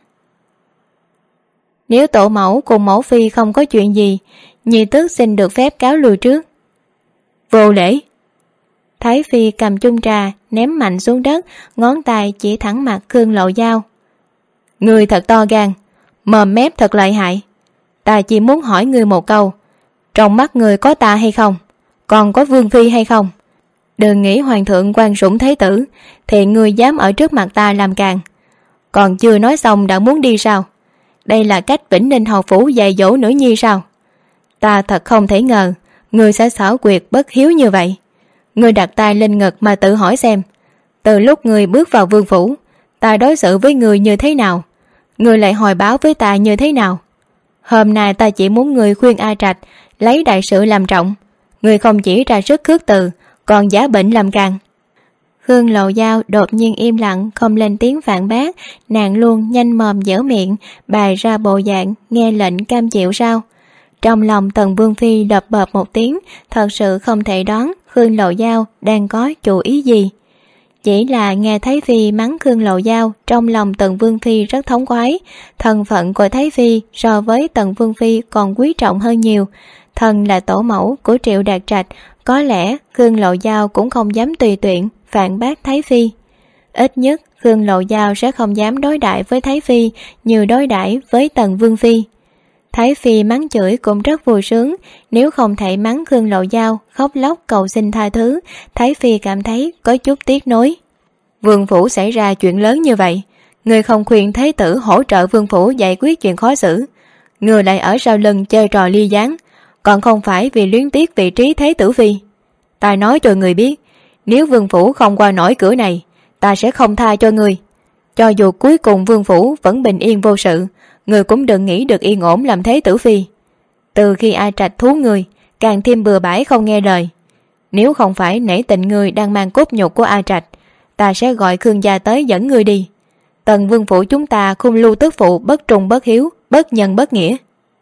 Nếu tổ mẫu cùng mẫu Phi không có chuyện gì, nhi tước xin được phép cáo lui trước. Vô lễ. Thái Phi cầm chung trà ném mạnh xuống đất, ngón tay chỉ thẳng mặt Khương Lộ Giao. Người thật to gan, mồm mép thật lợi hại. Ta chỉ muốn hỏi người một câu, trong mắt người có ta hay không, còn có Vương Phi hay không? Đừng nghĩ hoàng thượng quan sủng Thế tử thì người dám ở trước mặt ta làm càng. Còn chưa nói xong đã muốn đi sao? Đây là cách Vĩnh Ninh hầu phủ dạy dỗ nữ nhi sao? Ta thật không thể ngờ người sẽ xảo quyệt bất hiếu như vậy. Người đặt tay lên ngực mà tự hỏi xem, từ lúc người bước vào vương phủ, ta đối xử với người như thế nào, người lại hồi báo với ta như thế nào? Hôm nay ta chỉ muốn người khuyên A Trạch lấy đại sự làm trọng, người không chỉ ra sức khước từ, còn giả bệnh làm càng. Khương Lộ Giao đột nhiên im lặng, không lên tiếng phản bác, nàng luôn nhanh mồm dẻo miệng, bày ra bộ dạng nghe lệnh cam chịu sao. Trong lòng Tần Vương Phi đập bợp một tiếng, thật sự không thể đoán Khương Lộ Giao đang có chủ ý gì. Chỉ là nghe Thái Phi mắng Khương Lộ Giao, trong lòng Tần Vương Phi rất thống khoái. Thân phận của Thái Phi so với Tần Vương Phi còn quý trọng hơn nhiều. Thần là tổ mẫu của Triệu Đạt Trạch, có lẽ Khương Lộ Giao cũng không dám tùy tiện phản bác Thái Phi. Ít nhất Khương Lộ Giao sẽ không dám đối đãi với Thái Phi như đối đãi với Tần Vương Phi. Thái Phi mắng chửi cũng rất vui sướng, nếu không thể mắng Khương Lộ Giao khóc lóc cầu xin tha thứ, Thái Phi cảm thấy có chút tiếc nối. Vương phủ xảy ra chuyện lớn như vậy, người không khuyên Thế tử hỗ trợ vương phủ giải quyết chuyện khó xử, người lại ở sau lưng chơi trò ly gián, còn không phải vì luyến tiếc vị trí Thế tử Phi. Ta nói cho người biết, nếu vương phủ không qua nổi cửa này, ta sẽ không tha cho người. Cho dù cuối cùng vương phủ vẫn bình yên vô sự, người cũng đừng nghĩ được yên ổn làm thế tử phi. Từ khi A Trạch thú người, càng thêm bừa bãi không nghe lời. Nếu không phải nể tình người đang mang cốt nhục của A Trạch, ta sẽ gọi Khương gia tới dẫn người đi. Tần vương phủ chúng ta khung lưu tức phụ bất trung bất hiếu, bất nhân bất nghĩa.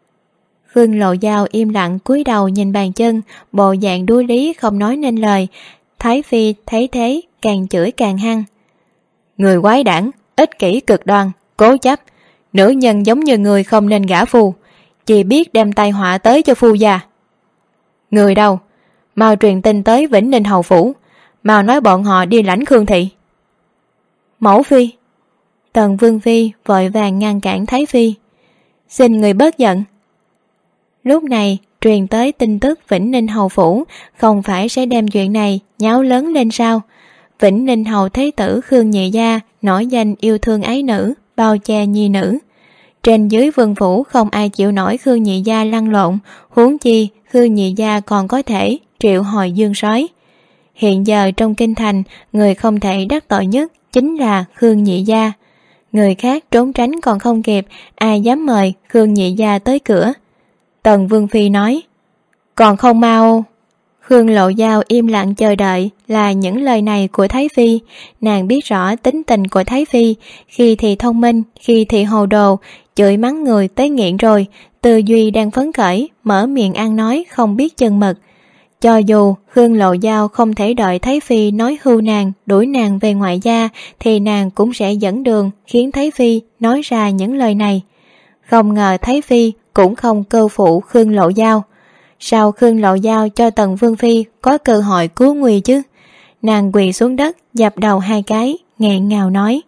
Khương Lộ Giao im lặng cúi đầu nhìn bàn chân, bộ dạng đuối lý không nói nên lời. Thái phi thấy thế càng chửi càng hăng. Người quái đản, ích kỷ cực đoan, cố chấp, nữ nhân giống như người không nên gả phu, chỉ biết đem tai họa tới cho phu gia. Người đâu? Mau truyền tin tới Vĩnh Ninh hầu phủ, mau nói bọn họ đi lãnh Khương thị. Mẫu phi. Tần vương phi vội vàng ngăn cản Thái phi. Xin người bớt giận. Lúc này truyền tới tin tức Vĩnh Ninh hầu phủ, không phải sẽ đem chuyện này nháo lớn lên sao? Vĩnh Ninh hầu thế tử Khương Nhị Gia nổi danh yêu thương ái nữ, bao che nhi nữ. Trên dưới vương phủ không ai chịu nổi Khương Nhị Gia lăn lộn, huống chi Khương Nhị Gia còn có thể triệu hồi dương sói. Hiện giờ trong kinh thành, người không thể đắc tội nhất chính là Khương Nhị Gia. Người khác trốn tránh còn không kịp, ai dám mời Khương Nhị Gia tới cửa. Tần vương phi nói, còn không mau. Khương Lộ Giao im lặng chờ đợi là những lời này của Thái phi. Nàng biết rõ tính tình của Thái phi, khi thì thông minh, khi thì hồ đồ, chửi mắng người tới nghiện rồi, tư duy đang phấn khởi, mở miệng ăn nói không biết chừng mực. Cho dù Khương Lộ Giao không thể đợi Thái phi nói hưu nàng, đuổi nàng về ngoại gia, thì nàng cũng sẽ dẫn đường khiến Thái phi nói ra những lời này. Không ngờ Thái phi cũng không cơ phụ Khương Lộ Giao. Sao Khương Lộ Giao cho Tần vương phi có cơ hội cứu nguy chứ? Nàng quỳ xuống đất, dập đầu 2 cái, nghẹn ngào nói,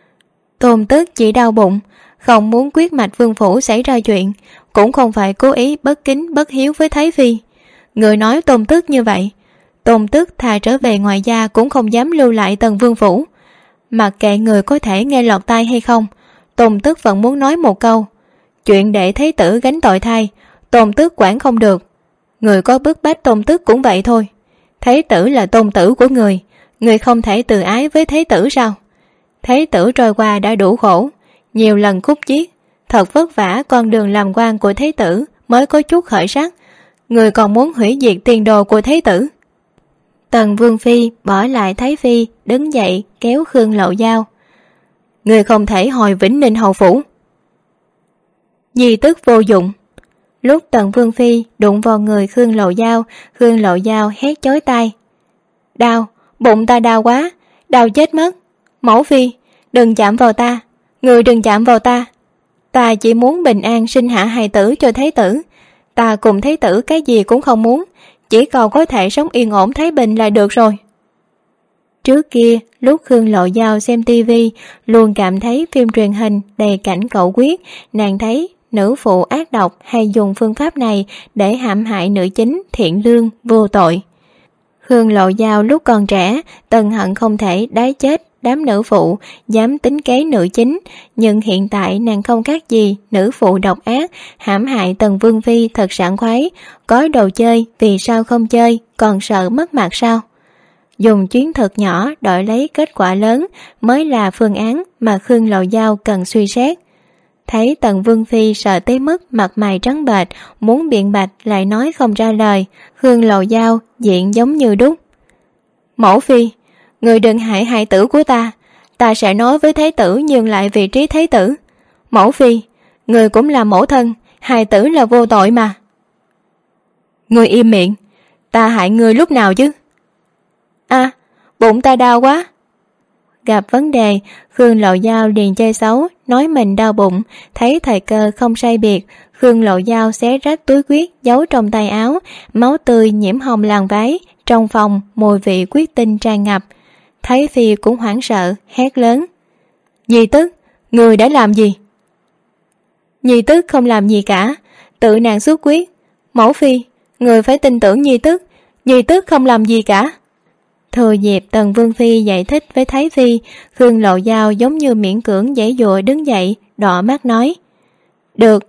Tôn tức chỉ đau bụng, không muốn quyết mạch vương phủ xảy ra chuyện, cũng không phải cố ý bất kính bất hiếu với Thái phi. Người nói Tôn tức như vậy, Tôn tức thà trở về ngoại gia cũng không dám lưu lại Tần vương phủ. Mặc kệ người có thể nghe lọt tai hay không, Tôn tức vẫn muốn nói một câu, chuyện để Thế tử gánh tội thay, Tôn tức quản không được. Người có bức bách Tôn tức cũng vậy thôi. Thế tử là tôn tử của người không thể từ ái với Thế tử sao? Thế tử trôi qua đã đủ khổ, nhiều lần khúc chiết, thật vất vả con đường làm quan của Thế tử mới có chút khởi sắc, người còn muốn hủy diệt tiền đồ của Thế tử. Tần vương phi bỏ lại Thái phi, đứng dậy kéo Khương Lộ Giao. Người không thể hồi Vĩnh Ninh hầu phủ. Nhi tức vô dụng. Lúc Tần vương phi đụng vào người Khương Lộ Giao hét chói tai. Đau, bụng ta đau quá, đau chết mất. Mẫu phi, đừng chạm vào ta, người đừng chạm vào ta. Ta chỉ muốn bình an sinh hạ hài tử cho Thế tử. Ta cùng Thế tử cái gì cũng không muốn, chỉ cầu có thể sống yên ổn thái bình là được rồi. Trước kia, lúc Khương Lộ Giao xem tivi, luôn cảm thấy phim truyền hình đầy cảnh cẩu quyết, nàng thấy nữ phụ ác độc hay dùng phương pháp này để hãm hại nữ chính thiện lương vô tội. Khương Lộ Giao lúc còn trẻ từng hận không thể đái chết đám nữ phụ dám tính kế nữ chính, nhưng hiện tại nàng không khác gì nữ phụ độc ác hãm hại Tần vương phi thật sảng khoái. Có đồ chơi vì sao không chơi, còn sợ mất mặt sao? Dùng chuyến thực nhỏ đổi lấy kết quả lớn mới là phương án mà Khương Lộ Giao cần suy xét. Thấy Tần vương phi sợ tới mức mặt mày trắng bệch, muốn biện bạch lại nói không ra lời, Khương Lộ Giao diện giống như đúc. Mẫu phi, người đừng hại hài tử của ta sẽ nói với Thế tử nhường lại vị trí Thế tử. Mẫu phi, người cũng là mẫu thân, hài tử là vô tội mà. Người im miệng, ta hại người lúc nào chứ? Bụng ta đau quá. Gặp vấn đề, Khương Lộ Giao liền chơi xấu, nói mình đau bụng. Thấy thời cơ không sai biệt, Khương Lộ Giao xé rách túi quyết giấu trong tay áo, máu tươi nhiễm hồng làn váy. Trong phòng mùi vị quyết tinh tràn ngập. Thái phi cũng hoảng sợ, hét lớn. Nhi tức, người đã làm gì? Nhi tức không làm gì cả, tự nàng xuất quyết. Mẫu phi, người phải tin tưởng Nhi tức không làm gì cả. Thừa dịp Tần vương phi giải thích với Thái phi, Khương Lộ Giao giống như miễn cưỡng giãy giụa đứng dậy, đỏ mắt nói. Được,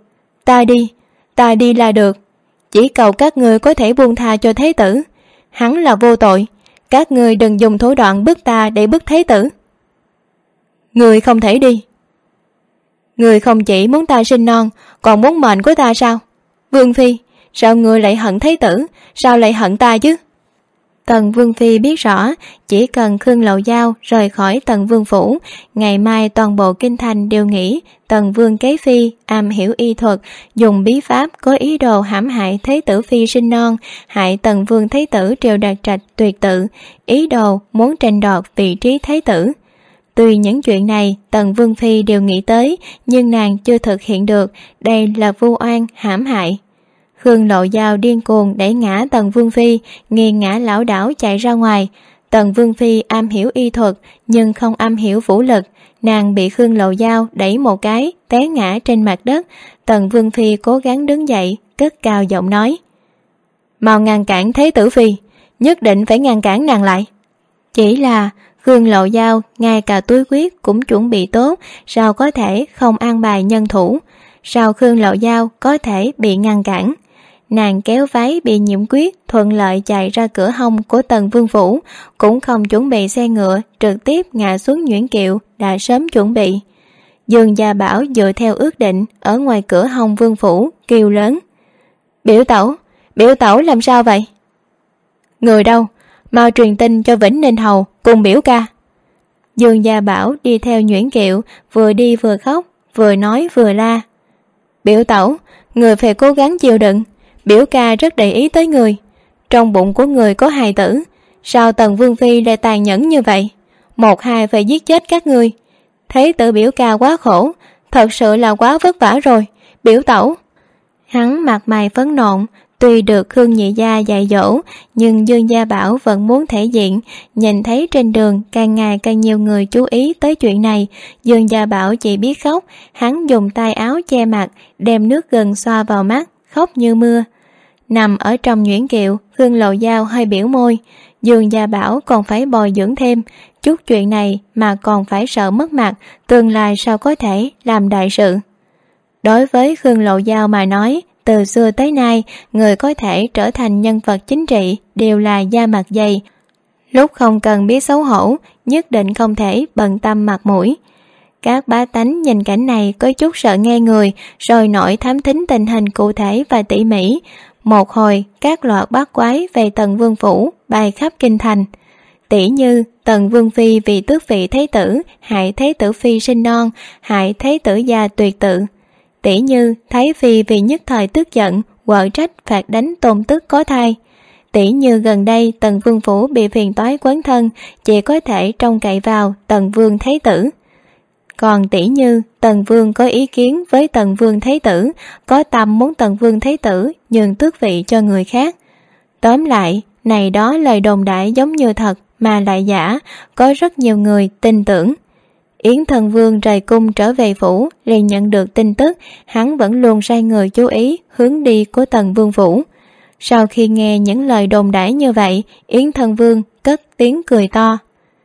ta đi là được. Chỉ cầu các ngươi có thể buông tha cho Thế tử. Hắn là vô tội, các ngươi đừng dùng thủ đoạn bức ta để bức Thế tử. Người không thể đi. Người không chỉ muốn ta sinh non, còn muốn mệnh của ta sao? Vương phi, sao người lại hận thái tử, sao lại hận ta chứ? Tần Vương phi biết rõ, chỉ cần Khương Lậu Giao rời khỏi Tần Vương phủ, ngày mai toàn bộ kinh thành đều nghĩ Tần Vương kế phi am hiểu y thuật, dùng bí pháp có ý đồ hãm hại Thế tử phi sinh non, hại Tần Vương Thái tử Triệu Đạt Trạch tuyệt tự, ý đồ muốn tranh đoạt vị trí Thái tử. Tuy những chuyện này Tần Vương phi đều nghĩ tới, nhưng nàng chưa thực hiện được, đây là vu oan hãm hại. Khương Lộ Giao điên cuồng đẩy ngã Tần Vương phi, nghiêng ngã lảo đảo chạy ra ngoài. Tần Vương phi am hiểu y thuật nhưng không am hiểu vũ lực, nàng bị Khương Lộ Giao đẩy một cái té ngã trên mặt đất. Tần Vương phi cố gắng đứng dậy, cất cao giọng nói: "Mau ngăn cản Thế tử phi, nhất định phải ngăn cản nàng lại." Chỉ là Khương Lộ Giao ngay cả túi quyết cũng chuẩn bị tốt, sao có thể không an bài nhân thủ? Sao Khương Lộ Giao có thể bị ngăn cản? Nàng kéo váy bị nhiễm quyết, thuận lợi chạy ra cửa hông của Tần Vương phủ, cũng không chuẩn bị xe ngựa, trực tiếp ngã xuống nhuyễn kiệu đã sớm chuẩn bị. Dương Gia Bảo dựa theo ước định ở ngoài cửa hông Vương phủ kêu lớn: biểu tẩu làm sao vậy?" "Người đâu? Mau truyền tin cho Vĩnh Ninh Hầu cùng biểu ca." Dương Gia Bảo đi theo nhuyễn kiệu, vừa đi vừa khóc, vừa nói vừa la: "Biểu tẩu, người phải cố gắng chịu đựng, biểu ca rất để ý tới người. Trong bụng của người có hài tử, sao Tần Vương phi lại tàn nhẫn như vậy? Một hai phải giết chết các ngươi. Thấy tự biểu ca quá khổ, thật sự là quá vất vả rồi, biểu tẩu." Hắn mặt mày phấn nộn, tuy được Khương nhị gia dạy dỗ, nhưng Dương Gia Bảo vẫn muốn thể diện. Nhìn thấy trên đường càng ngày càng nhiều người chú ý tới chuyện này, Dương Gia Bảo chỉ biết khóc. Hắn dùng tay áo che mặt, đem nước gừng xoa vào mắt, khóc như mưa. Nằm ở trong nhuyễn kiệu, Khương Lộ Giao hơi biểu môi. Dương Gia Bảo còn phải bồi dưỡng thêm, chút chuyện này mà còn phải sợ mất mặt, tương lai sao có thể làm đại sự. Đối với Khương Lộ Giao mà nói, từ xưa tới nay, người có thể trở thành nhân vật chính trị đều là da mặt dày. Lúc không cần biết xấu hổ, nhất định không thể bận tâm mặt mũi. Các bá tánh nhìn cảnh này có chút sợ ngây người, rồi nổi thám thính tình hình cụ thể và tỉ mỉ. Một hồi, các loạt bát quái về Tần Vương phủ bay khắp kinh thành. Tỷ như Tần Vương phi vì tước vị Thế tử, hại Thế tử phi sinh non, hại Thế tử gia tuyệt tự. Tỷ như Thái phi vì nhất thời tức giận, quở trách phạt đánh Tôn tức có thai. Tỷ như gần đây Tần Vương phủ bị phiền toái quấn thân, chỉ có thể trông cậy vào Tần Vương Thái tử. Còn tỷ như Tần Vương có ý kiến với Tần Vương Thái tử, có tâm muốn Tần Vương Thái tử nhường tước vị cho người khác. Tóm lại, này đó lời đồn đại giống như thật mà lại giả, có rất nhiều người tin tưởng. Yến Thần Vương rời cung trở về phủ, liền nhận được tin tức, hắn vẫn luôn sai người chú ý hướng đi của Tần Vương phủ. Sau khi nghe những lời đồn đãi như vậy, Yến Thần Vương cất tiếng cười to: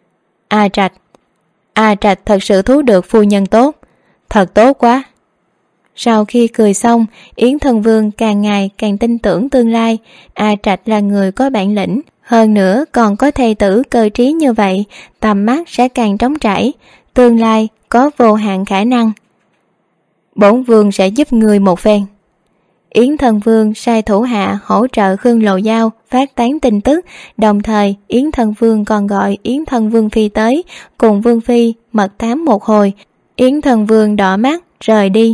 A Trạch thật sự thú được phu nhân tốt, thật tốt quá." Sau khi cười xong, Yến Thần Vương càng ngày càng tin tưởng tương lai. A Trạch là người có bản lĩnh, hơn nữa còn có thê tử cơ trí như vậy, tầm mắt sẽ càng trống trải, tương lai có vô hạn khả năng. "Bổn vương sẽ giúp người một phen." Yến Thần Vương sai thủ hạ hỗ trợ Khương Lộ Giao phát tán tin tức, đồng thời Yến Thần Vương còn gọi Yến Thần Vương phi tới, cùng Vương phi mật thám một hồi. Yến Thần Vương đỏ mắt rời đi.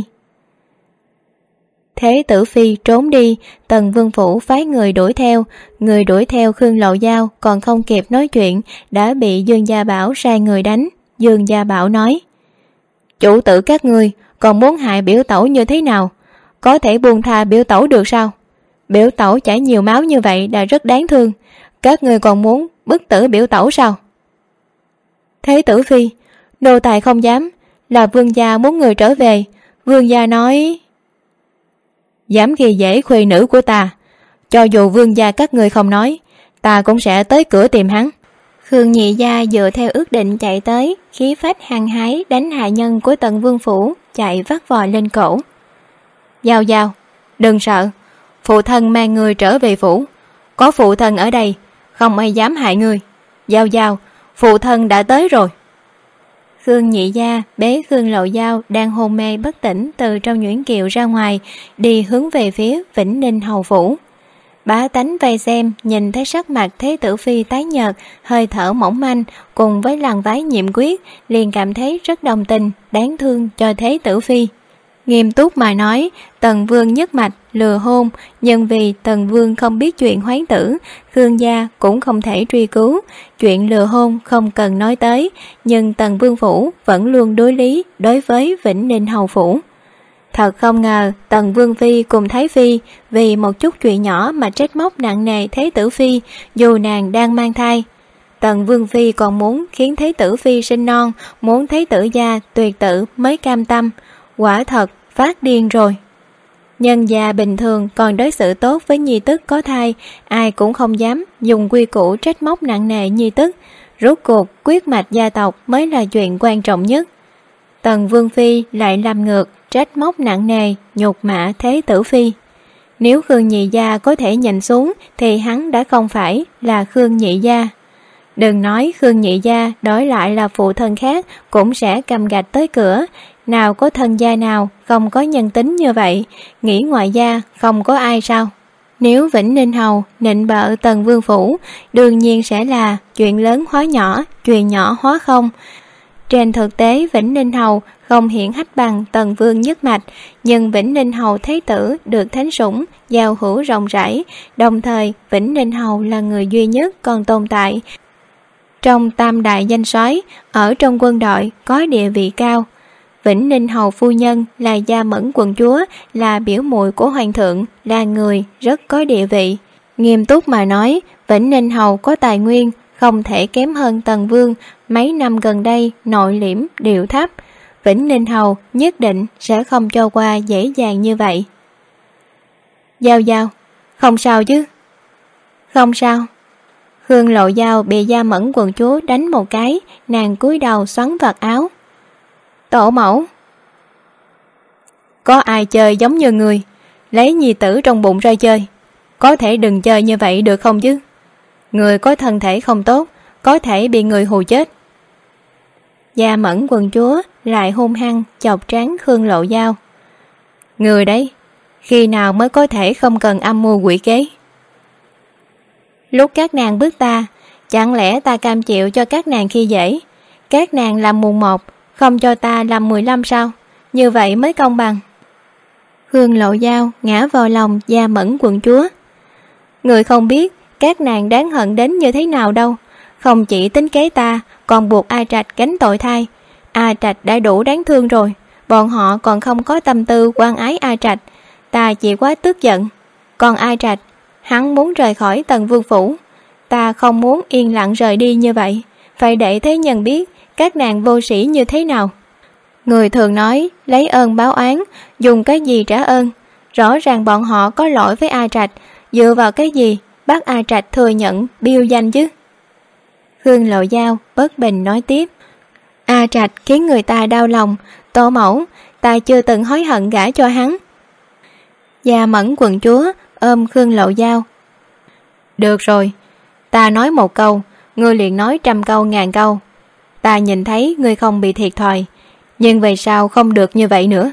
Thế tử phi trốn đi, Tần Vương phủ phái người đuổi theo Khương Lộ Giao còn không kịp nói chuyện đã bị Dương Gia Bảo sai người đánh. Dương Gia Bảo nói: "Chủ tử các ngươi còn muốn hại biểu tẩu như thế nào? Có thể buông tha biểu tẩu được sao? Biểu tẩu chảy nhiều máu như vậy đã rất đáng thương, các ngươi còn muốn bức tử biểu tẩu sao?" "Thế tử phi, nô tài không dám, là vương gia muốn người trở về. Vương gia nói..." "Dám khi dễ khuê nữ của ta, cho dù vương gia các ngươi không nói, ta cũng sẽ tới cửa tìm hắn." Khương nhị gia dựa theo ước định chạy tới, khí phách hăng hái đánh hạ nhân của Tần Vương phủ, chạy vắt vòi lên cổ. Giao Giao, đừng sợ, phụ thân mang người trở về phủ, có phụ thân ở đây, không ai dám hại ngươi. Giao Giao, phụ thân đã tới rồi." Khương Nhị Gia bế Khương Lộ Giao đang hôn mê bất tỉnh từ trong nhuyễn kiệu ra ngoài, đi hướng về phía Vĩnh Ninh hầu phủ. Bá tánh vây xem nhìn thấy sắc mặt Thế Tử Phi tái nhợt, hơi thở mỏng manh cùng với làn váy nhiệm quyết, liền cảm thấy rất đồng tình, đáng thương cho Thế Tử Phi. Nghiêm túc mà nói, Tần Vương nhất mạch lừa hôn, nhưng vì Tần Vương không biết chuyện hoán tử, Khương gia cũng không thể truy cứu. Chuyện lừa hôn không cần nói tới, nhưng Tần Vương phủ vẫn luôn đối lý đối với Vĩnh Ninh hầu phủ. Thật không ngờ Tần Vương Phi cùng Thái Phi vì một chút chuyện nhỏ mà trách móc nặng nề Thế Tử Phi, dù nàng đang mang thai. Tần Vương Phi còn muốn khiến Thế Tử Phi sinh non, muốn Thế Tử gia tuyệt tử mới cam tâm. Quả thật phát điên rồi. Nhân gia bình thường còn đối xử tốt với nhi tức có thai, ai cũng không dám dùng quy củ trách móc nặng nề nhi tức. Rốt cuộc quyết mạch gia tộc mới là chuyện quan trọng nhất. Tần Vương Phi lại làm ngược, trách móc nặng nề, nhục mạ Thế Tử Phi. Nếu Khương Nhị Gia có thể nhìn xuống thì hắn đã không phải là Khương Nhị Gia. Đừng nói Khương Nhị Gia đổi lại là phụ thân khác cũng sẽ cầm gạch tới cửa. Nào có thân gia nào không có nhân tính như vậy, nghĩ ngoại gia không có ai sao? Nếu Vĩnh Ninh hầu nịnh bợ Tần Vương phủ, đương nhiên sẽ là chuyện lớn hóa nhỏ, chuyện nhỏ hóa không. Trên thực tế Vĩnh Ninh hầu không hiển hách bằng Tần Vương nhất mạch, nhưng Vĩnh Ninh hầu thế tử được thánh sủng, giao hữu rộng rãi, đồng thời Vĩnh Ninh hầu là người duy nhất còn tồn tại trong tam đại danh soái, ở trong quân đội có địa vị cao. Vĩnh Ninh hầu phu nhân là Gia Mẫn quận chúa, là biểu muội của hoàng thượng, là người rất có địa vị. Nghiêm túc mà nói, Vĩnh Ninh hầu có tài nguyên không thể kém hơn Tần Vương. Mấy năm gần đây nội liễm điệu thấp, Vĩnh Ninh hầu nhất định sẽ không cho qua dễ dàng như vậy. Giao Giao, không sao chứ? Không sao. Khương Lộ Giao bị Gia Mẫn quận chúa đánh một cái, nàng cúi đầu xoắn vạt áo. Tổ mẫu, có ai chơi giống như người, lấy nhi tử trong bụng ra chơi? Có thể đừng chơi như vậy được không chứ? Người có thân thể không tốt, có thể bị người hù chết. Gia Mẫn quận chúa lại hung hăng chọc trán Khương Lộ Giao. Người đấy, khi nào mới có thể không cần âm mưu quỷ kế? Lúc các nàng bước ta, chẳng lẽ ta cam chịu cho các nàng khi dễ? Các nàng làm mùng 1, không cho ta làm 15 sao? Như vậy mới công bằng. Khương Lộ Giao ngã vào lòng Gia Mẫn quận chúa. Người không biết các nàng đáng hận đến như thế nào đâu. Không chỉ tính kế ta, còn buộc A Trạch gánh tội thai. A Trạch đã đủ đáng thương rồi, bọn họ còn không có tâm tư quan ái A Trạch. Ta chỉ quá tức giận. Còn A Trạch, hắn muốn rời khỏi Tần Vương phủ. Ta không muốn yên lặng rời đi như vậy, phải để thế nhân biết các nàng vô sĩ như thế nào. Người thường nói lấy ơn báo oán, dùng cái gì trả ơn? Rõ ràng bọn họ có lỗi với A Trạch, dựa vào cái gì bắt A Trạch thừa nhận biêu danh chứ? Khương Lộ Giao bất bình nói tiếp. A Trạch khiến người ta đau lòng, tổ mẫu, ta chưa từng hối hận gả cho hắn. Gia Mẫn quận chúa ôm Khương Lộ Giao. Được rồi, ta nói một câu, ngươi liền nói 100 câu ngàn câu. Ta nhìn thấy ngươi không bị thiệt thòi, nhưng về sau không được như vậy nữa.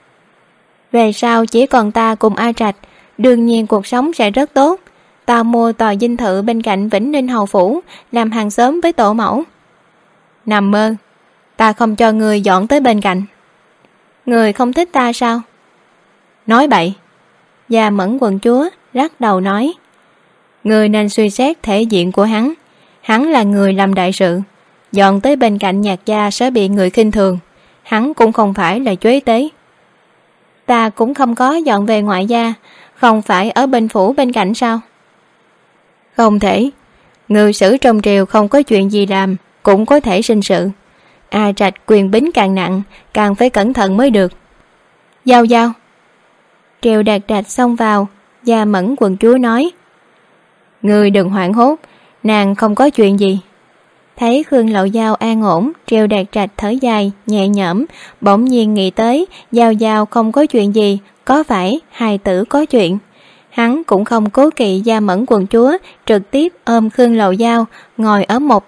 Về sau chỉ còn ta cùng A Trạch, đương nhiên cuộc sống sẽ rất tốt. Ta mua tòa dinh thự bên cạnh Vĩnh Ninh hầu phủ, làm hàng xóm với tổ mẫu. Nằm mơ, ta không cho ngươi dọn tới bên cạnh. Ngươi không thích ta sao? Nói bậy. Gia Mẫn quận chúa lắc đầu nói. Ngươi nên suy xét thể diện của hắn. Hắn là người làm đại sự, dọn tới bên cạnh Nhạc gia sẽ bị người khinh thường. Hắn cũng không phải là chuế tế. Ta cũng không có dọn về ngoại gia, không phải ở bên phủ bên cạnh sao? Không thể. Ngự sử trong triều không có chuyện gì làm cũng có thể sinh sự. A Trạch quyền bính càng nặng, càng phải cẩn thận mới được. Giao Giao. Triều Đạt Trạch xông vào, Gia Mẫn quận chúa nói. Ngươi đừng hoảng hốt, nàng không có chuyện gì. Thấy Khương Lộ Giao an ổn, Triều Đạt Trạch thở dài, nhẹ nhõm, bỗng nhiên nghĩ tới Giao Giao không có chuyện gì, có phải hài tử có chuyện. Hắn cũng không cố kỵ Gia Mẫn quận chúa, trực tiếp ôm Khương Lộ Giao, ngồi ở một bên,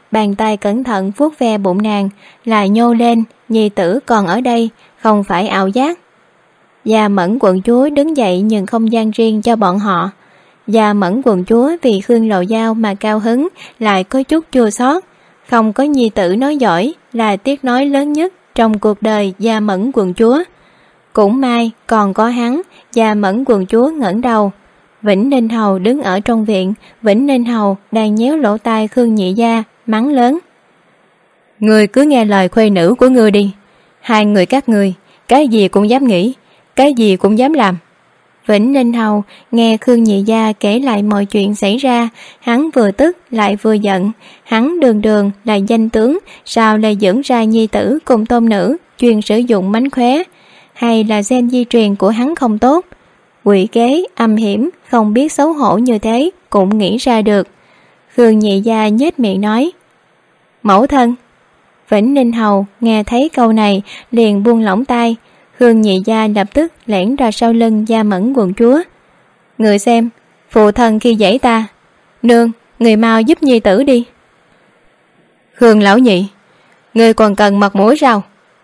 bàn tay cẩn thận vuốt ve bụng nàng, lại nhô lên, nhi tử còn ở đây, không phải ảo giác. Gia Mẫn quận chúa đứng dậy nhường không gian riêng cho bọn họ. Gia Mẫn quận chúa vì Khương Lộ Giao mà cao hứng, lại có chút chua xót. Không có nhi tử nói giỏi là tiếc nói lớn nhất trong cuộc đời Gia Mẫn quận chúa. Cũng may còn có hắn. Gia Mẫn quận chúa ngẩng đầu. Vĩnh Ninh Hầu đứng ở trong viện. Vĩnh Ninh Hầu đang nhéo lỗ tai Khương Nhị Gia, mắng lớn: "Ngươi cứ nghe lời khuê nữ của ngươi đi. Hai người các ngươi cái gì cũng dám nghĩ, cái gì cũng dám làm." Vĩnh Ninh Hầu nghe Khương Nhị Gia kể lại mọi chuyện xảy ra, hắn vừa tức lại vừa giận. Hắn đường đường là danh tướng, sao lại dẫn ra nhi tử cùng tôn nữ chuyên sử dụng mánh khóe? Hay là gen di truyền của hắn không tốt? Quỷ kế âm hiểm không biết xấu hổ như thế cũng nghĩ ra được. Khương Nhị Gia nhếch miệng nói: "Mẫu thân." Vĩnh Ninh Hầu nghe thấy câu này liền buông lỏng tay. Khương Nhị Gia lập tức lẻn ra sau lưng Gia Mẫn quận chúa: "Người xem, phụ thân khi dãy ta. Nương, người mau giúp nhi tử đi." "Khương lão nhị, người còn cần mặt mũi sao?"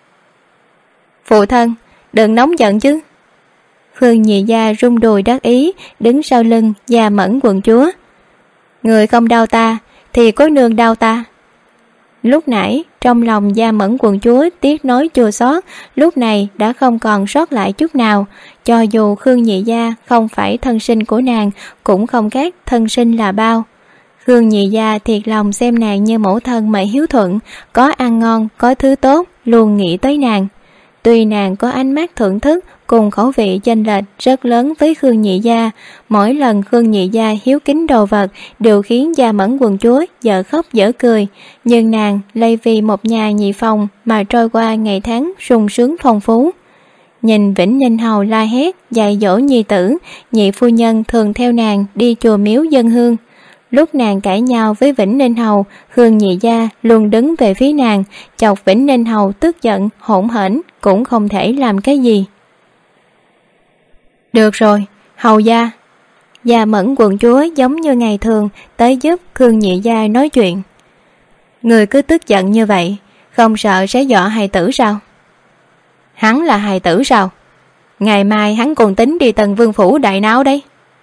"Phụ thân, đừng nóng giận chứ." Khương Nhị Gia rung đùi đắc ý đứng sau lưng Gia Mẫn quận chúa: "Người không đau ta thì có nương đau ta." Lúc nãy trong lòng Gia Mẫn quận chúa tiếc nói chua xót, lúc này đã không còn sót lại chút nào. Cho dù Khương Nhị Gia không phải thân sinh của nàng, cũng không khác thân sinh là bao. Khương Nhị Gia thiệt lòng xem nàng như mẫu thân mà hiếu thuận, có ăn ngon, có thứ tốt, luôn nghĩ tới nàng. Tuy nàng có ánh mắt thưởng thức cùng khẩu vị chênh lệch rất lớn với Khương Nhị Gia, mỗi lần Khương Nhị Gia hiếu kính đồ vật đều khiến Gia Mẫn quận chúa dở khóc dở cười, nhưng nàng lại vì một nhà nhị phòng mà trôi qua ngày tháng sung sướng phong phú. Nhìn Vĩnh Ninh Hầu la hét dạy dỗ nhi tử, nhị phu nhân thường theo nàng đi chùa miếu dân hương. Lúc nàng cãi nhau với Vĩnh Ninh Hầu, Khương Nhị Gia luôn đứng về phía nàng, chọc Vĩnh Ninh Hầu tức giận hỗn hển cũng không thể làm cái gì. "Được rồi, Hầu gia." Gia Mẫn quận chúa giống như ngày thường tới giúp Khương Nhị Gia nói chuyện: "Người cứ tức giận như vậy, không sợ sẽ dọa hài tử sao?" "Hắn là hài tử sao? Ngày mai hắn còn tính đi Tần Vương phủ đại náo đấy."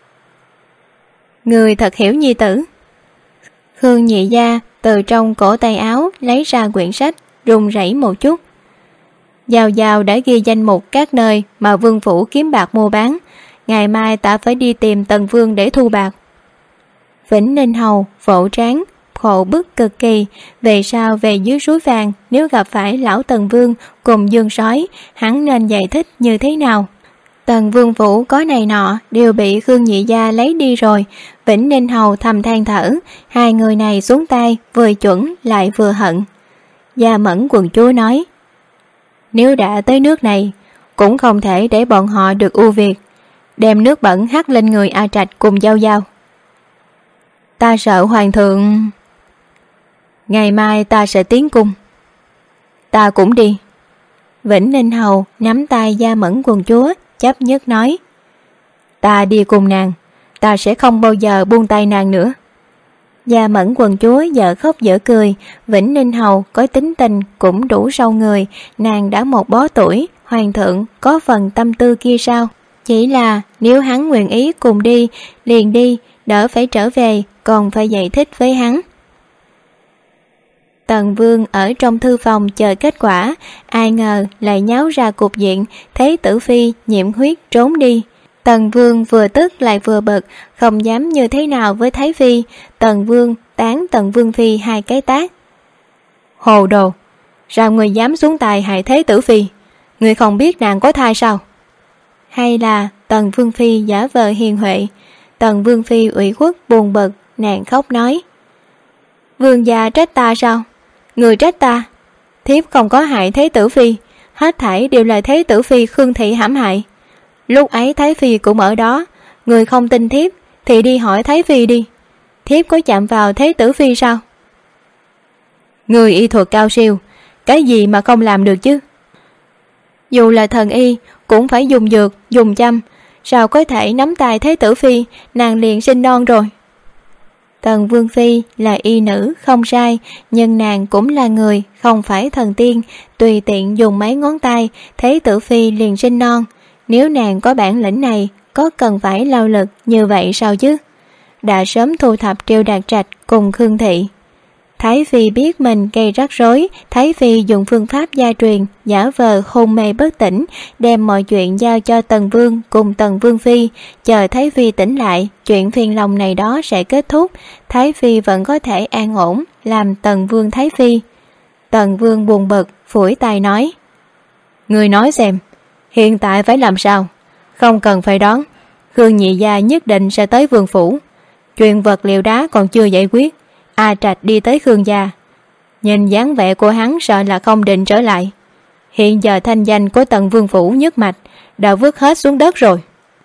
"Người thật hiểu nhi tử." Khương Nhị Gia từ trong cổ tay áo lấy ra quyển sách, run rẩy một chút. Giao Giao đã ghi danh mục các nơi mà Vương phủ kiếm bạc mua bán. Ngày mai ta phải đi tìm Tần Vương để thu bạc. Vĩnh Ninh Hầu vỗ trán, khổ bức cực kỳ. Về sau về dưới suối vàng, nếu gặp phải lão Tần Vương cùng Dương Sói, hắn nên giải thích như thế nào? Tần Vương phủ có này nọ đều bị Khương Nhị Gia lấy đi rồi. Vĩnh Ninh Hầu thầm than thở, hai người này xuống tay vừa chuẩn lại vừa hận. Gia Mẫn quận chúa nói: "Nếu đã tới nước này, cũng không thể để bọn họ được ưu việt, đem nước bẩn hắt lên người A Trạch cùng Giao Giao. Ta sợ hoàng thượng. Ngày mai ta sẽ tiến cung." "Ta cũng đi." Vĩnh Ninh Hầu nắm tay Gia Mẫn quận chúa chấp nhất nói: "Ta đi cùng nàng, ta sẽ không bao giờ buông tay nàng nữa." Gia Mẫn quận chúa dở khóc dở cười. Vĩnh Ninh Hầu có tính tình cũng đủ sâu người, nàng đã một bó tuổi, hoàng thượng có phần tâm tư kia sao? Chỉ là nếu hắn nguyện ý cùng đi, liền đi, đỡ phải trở về còn phải giải thích với hắn. Tần Vương ở trong thư phòng chờ kết quả, ai ngờ lại nháo ra cục diện, thấy tử phi nhiễm huyết trốn đi. Tần Vương vừa tức lại vừa bực, không dám như thế nào với Thái Phi. Tần Vương tán Tần Vương Phi hai cái tát: "Hồ đồ! Sao người dám xuống tay hại thế tử Phi? Người không biết nàng có thai sao?" Hay là Tần Vương Phi giả vờ hiền huệ? Tần Vương Phi ủy khuất buồn bực, nàng khóc nói: "Vương gia trách ta sao? Người trách ta. Thiếp không có hại thế tử Phi, hết thảy đều là thế tử Phi Khương Thị hãm hại. Lúc ấy Thái Phi cũng ở đó, người không tin thiếp thì đi hỏi Thái Phi đi. Thiếp có chạm vào thế tử Phi sao?" "Người y thuật cao siêu, cái gì mà không làm được chứ?" "Dù là thần y cũng phải dùng dược, dùng châm, sao có thể nắm tay thế tử Phi, nàng liền sinh non rồi." Tần Vương Phi là y nữ không sai, nhưng nàng cũng là người, không phải thần tiên, tùy tiện dùng mấy ngón tay, Thế tử Phi liền sinh non. Nếu nàng có bản lĩnh này, có cần phải lao lực như vậy sao chứ? Đã sớm thu thập Triệu Đạt Trạch cùng Khương Thị. Thái Phi biết mình gây rắc rối, Thái Phi dùng phương pháp gia truyền, giả vờ hôn mê bất tỉnh, đem mọi chuyện giao cho Tần Vương cùng Tần Vương Phi, chờ Thái Phi tỉnh lại, chuyện phiền lòng này đó sẽ kết thúc, Thái Phi vẫn có thể an ổn, làm Tần Vương Thái Phi. Tần Vương buồn bực, phủi tay nói: Người nói xem, hiện tại phải làm sao? Không cần phải đoán, Khương nhị gia nhất định sẽ tới vương phủ. Chuyện vật liệu đá còn chưa giải quyết, A Trạch đi tới Khương gia, nhìn dáng vẻ của hắn sợ là không định trở lại. Hiện giờ thanh danh của Tần Vương phủ nhất mạch đã vứt hết xuống đất rồi.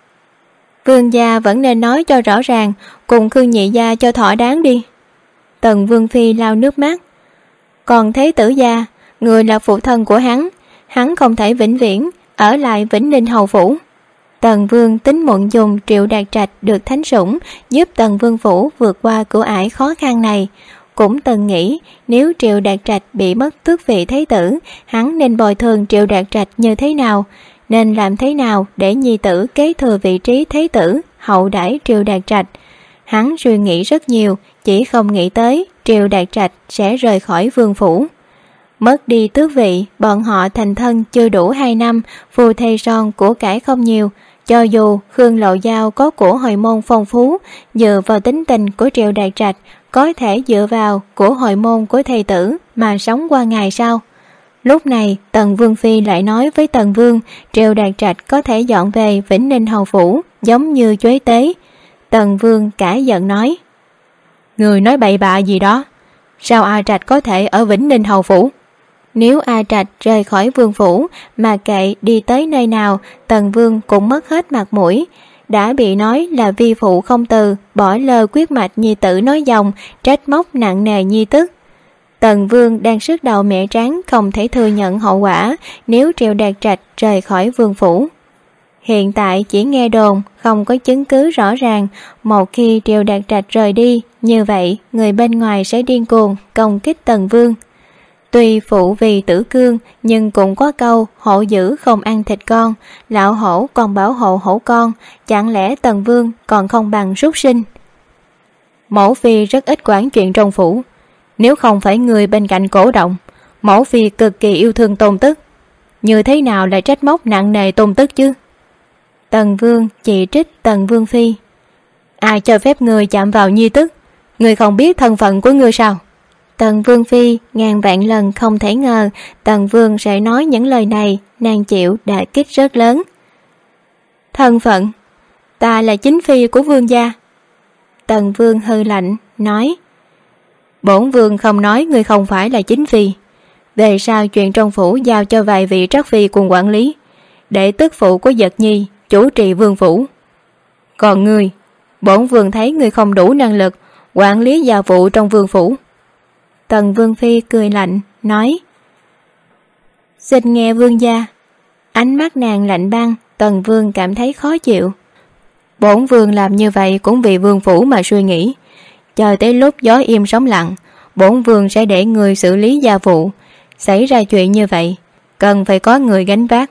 Vương gia vẫn nên nói cho rõ ràng, cùng Khương nhị gia cho thỏa đáng đi. Tần Vương Phi lau nước mắt. Còn Thế tử gia, người là phụ thân của hắn không thể vĩnh viễn ở lại Vĩnh Ninh hầu phủ. Tần Vương tính mượn dùng Triệu Đạt Trạch được thánh sủng, giúp Tần Vương phủ vượt qua cửa ải khó khăn này. Cũng từng nghĩ nếu Triệu Đạt Trạch bị mất tước vị thế tử, hắn nên bồi thường Triệu Đạt Trạch như thế nào, nên làm thế nào để nhi tử kế thừa vị trí thế tử, hậu đãi Triệu Đạt Trạch. Hắn suy nghĩ rất nhiều, chỉ không nghĩ tới Triệu Đạt Trạch sẽ rời khỏi vương phủ. Mất đi tước vị, bọn họ thành thân chưa đủ 2 năm, phù thê son của cải không nhiều. Cho dù Khương Lộ Giao có của hồi môn phong phú, dựa vào tính tình của Triệu Đạt Trạch, có thể dựa vào của hồi môn của thầy tử mà sống qua ngày sau. Lúc này Tần Vương Phi lại nói với Tần Vương, Triệu Đạt Trạch có thể dọn về Vĩnh Ninh hầu phủ, giống như chuế tế. Tần Vương cả giận nói: Người nói bậy bạ gì đó, sao A Trạch có thể ở Vĩnh Ninh hầu phủ? Nếu A Trạch rời khỏi vương phủ mà kệ đi tới nơi nào, Tần Vương cũng mất hết mặt mũi. Đã bị nói là vi phụ không từ, bỏ lơ quyết mạch nhi tử nói dòng, trách móc nặng nề nhi tức. Tần Vương đang sức đầu mẹ tráng, không thể thừa nhận hậu quả nếu Triệu Đạt Trạch rời khỏi vương phủ. Hiện tại chỉ nghe đồn, không có chứng cứ rõ ràng. Một khi Triệu Đạt Trạch rời đi, như vậy người bên ngoài sẽ điên cuồng công kích Tần Vương. Tuy phụ vì tử cương, nhưng cũng có câu hổ dữ không ăn thịt con, lão hổ còn bảo hộ hổ con, chẳng lẽ Tần Vương còn không bằng súc sinh? Mẫu phi rất ít quản chuyện trong phủ, nếu không phải người bên cạnh cổ động, mẫu phi cực kỳ yêu thương Tôn Tức, như thế nào lại trách móc nặng nề Tôn Tức chứ? Tần Vương chỉ trích Tần Vương Phi: Ai cho phép người chạm vào nhi tức? Người không biết thân phận của người sao? Tần Vương Phi ngàn vạn lần không thể ngờ Tần Vương sẽ nói những lời này, nàng chịu đả kích rất lớn. Thân phận? Ta là chính phi của vương gia. Tần Vương hừ lạnh nói: Bổn vương không nói người không phải là chính phi. Về sau chuyện trong phủ giao cho vài vị trắc phi cùng quản lý, để tức phụ của Dật Nhi chủ trì vương phủ. Còn ngươi, bổn vương thấy ngươi không đủ năng lực quản lý gia vụ trong vương phủ. Tần Vương Phi cười lạnh nói: Xin nghe vương gia. Ánh mắt nàng lạnh băng, Tần Vương cảm thấy khó chịu. Bổn vương làm như vậy cũng vì vương phủ mà suy nghĩ. Chờ tới lúc gió im sóng lặng, bổn vương sẽ để người xử lý gia vụ. Xảy ra chuyện như vậy, cần phải có người gánh vác.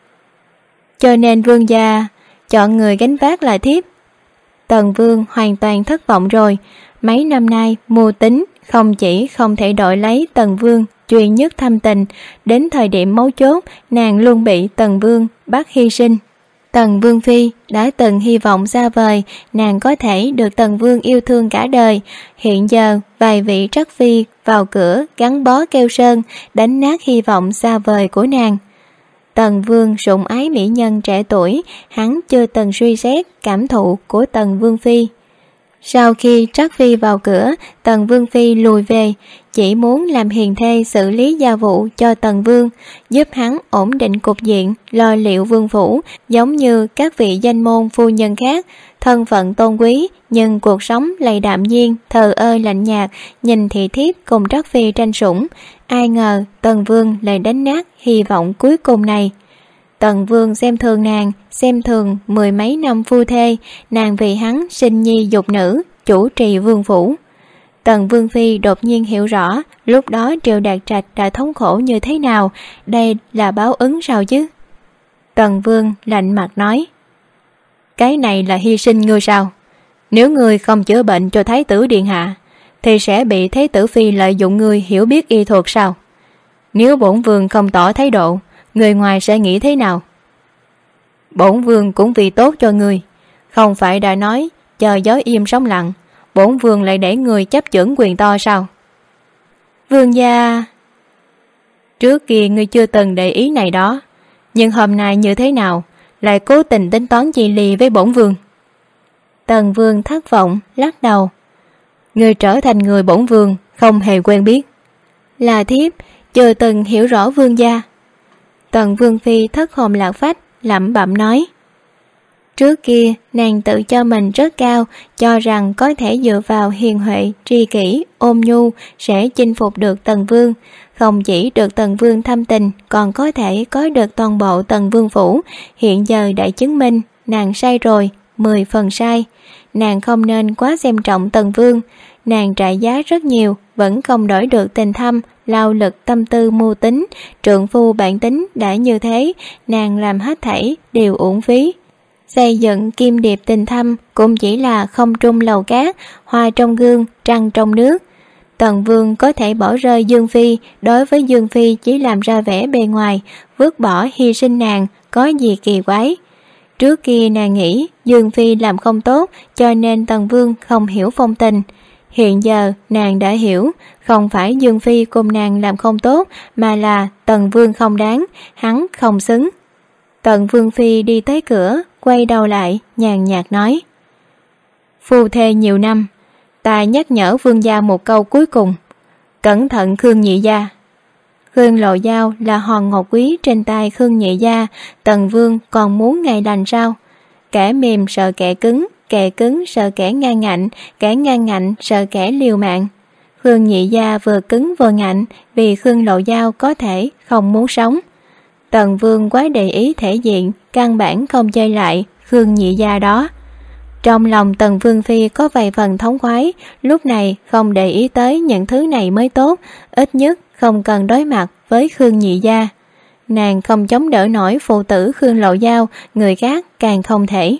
Cho nên vương gia chọn người gánh vác là thiếp. Tần Vương hoàn toàn thất vọng rồi. Mấy năm nay mưu tính không chỉ không thể đổi lấy Tần Vương duy nhất thâm tình, đến thời điểm mấu chốt nàng luôn bị Tần Vương bắt hy sinh. Tần Vương Phi đã từng hy vọng xa vời nàng có thể được Tần Vương yêu thương cả đời. Hiện giờ vài vị trắc phi vào cửa gắn bó keo sơn, đánh nát hy vọng xa vời của nàng. Tần Vương sủng ái mỹ nhân trẻ tuổi, hắn chưa từng suy xét cảm thụ của Tần Vương Phi. Sau khi trắc phi vào cửa, Tần Vương Phi lùi về, chỉ muốn làm hiền thê xử lý gia vụ cho Tần Vương, giúp hắn ổn định cục diện, lo liệu vương phủ, giống như các vị danh môn phu nhân khác, thân phận tôn quý, nhưng cuộc sống lầy đạm nhiên, thờ ơ lạnh nhạt, nhìn thị thiếp cùng trắc phi tranh sủng. Ai ngờ Tần Vương lại đánh nát hy vọng cuối cùng này. Tần Vương xem thường nàng, xem thường 10 mấy năm phu thê, nàng vì hắn sinh nhi dục nữ, chủ trì vương phủ. Tần Vương Phi đột nhiên hiểu rõ lúc đó Triệu Đạt Trạch đã thống khổ như thế nào, đây là báo ứng sao chứ? Tần Vương lạnh mặt nói: cái này là hy sinh ngươi sao? Nếu ngươi không chữa bệnh cho Thái tử điện hạ thì sẽ bị Thái tử Phi lợi dụng ngươi hiểu biết y thuật sao? Nếu bổn vương không tỏ thái độ, người ngoài sẽ nghĩ thế nào? Bổn vương cũng vì tốt cho ngươi, không phải đã nói chờ gió im sóng lặng, bổn vương lại để người chấp chưởng quyền to sao? Vương gia, trước kia ngươi chưa từng để ý này đó, nhưng hôm nay như thế nào lại cố tình tính toán chi ly với bổn vương? Tần Vương thất vọng lắc đầu: ngươi trở thành người bổn vương không hề quen biết, là thiếp chưa từng hiểu rõ vương gia. Tần Vương Phi thất hồn lạc phách lẩm bẩm nói: trước kia nàng tự cho mình rất cao, cho rằng có thể dựa vào hiền huệ, tri kỷ, ôn nhu sẽ chinh phục được Tần Vương. Không chỉ được Tần Vương thâm tình, còn có thể có được toàn bộ Tần Vương phủ. Hiện giờ đã chứng minh nàng sai rồi, 10 phần sai. Nàng không nên quá xem trọng Tần Vương. Nàng trả giá rất nhiều, vẫn không đổi được tình thâm, lao lực tâm tư mưu tính. Trượng phu bản tính đã như thế, nàng làm hết thảy đều uổng phí. Xây dựng kim điệp tình thâm cũng chỉ là không trung lầu cát, hoa trong gương, trăng trong nước. Tần Vương có thể bỏ rơi Dương Phi, đối với Dương Phi chỉ làm ra vẻ bề ngoài, vứt bỏ hy sinh nàng, có gì kỳ quái? Trước kia nàng nghĩ Dương Phi làm không tốt, cho nên Tần Vương không hiểu phong tình. Hiện giờ nàng đã hiểu, không phải Dương Phi cùng nàng làm không tốt, mà là Tần Vương không đáng, hắn không xứng. Tần Vương Phi đi tới cửa, quay đầu lại, nhàn nhạt nói: phu thê nhiều năm, ta nhắc nhở vương gia một câu cuối cùng, cẩn thận Khương nhị gia. Khương Lộ Giao là hòn ngọc quý trên tay Khương nhị gia, Tần Vương còn muốn ngày lành sao? Kẻ mềm sợ kẻ cứng sợ kẻ ngang ngạnh, kẻ ngang ngạnh sợ kẻ liều mạng. Khương nhị gia vừa cứng vừa ngạnh, vì Khương Lộ Giao có thể không muốn sống. Tần Vương quá để ý thể diện, căn bản không chơi lại Khương nhị gia đó. Trong lòng Tần Vương Phi có vài phần thống khoái, lúc này không để ý tới những thứ này mới tốt, ít nhất không cần đối mặt với Khương nhị gia. Nàng không chống đỡ nổi phụ tử Khương Lộ Giao, người khác càng không thể.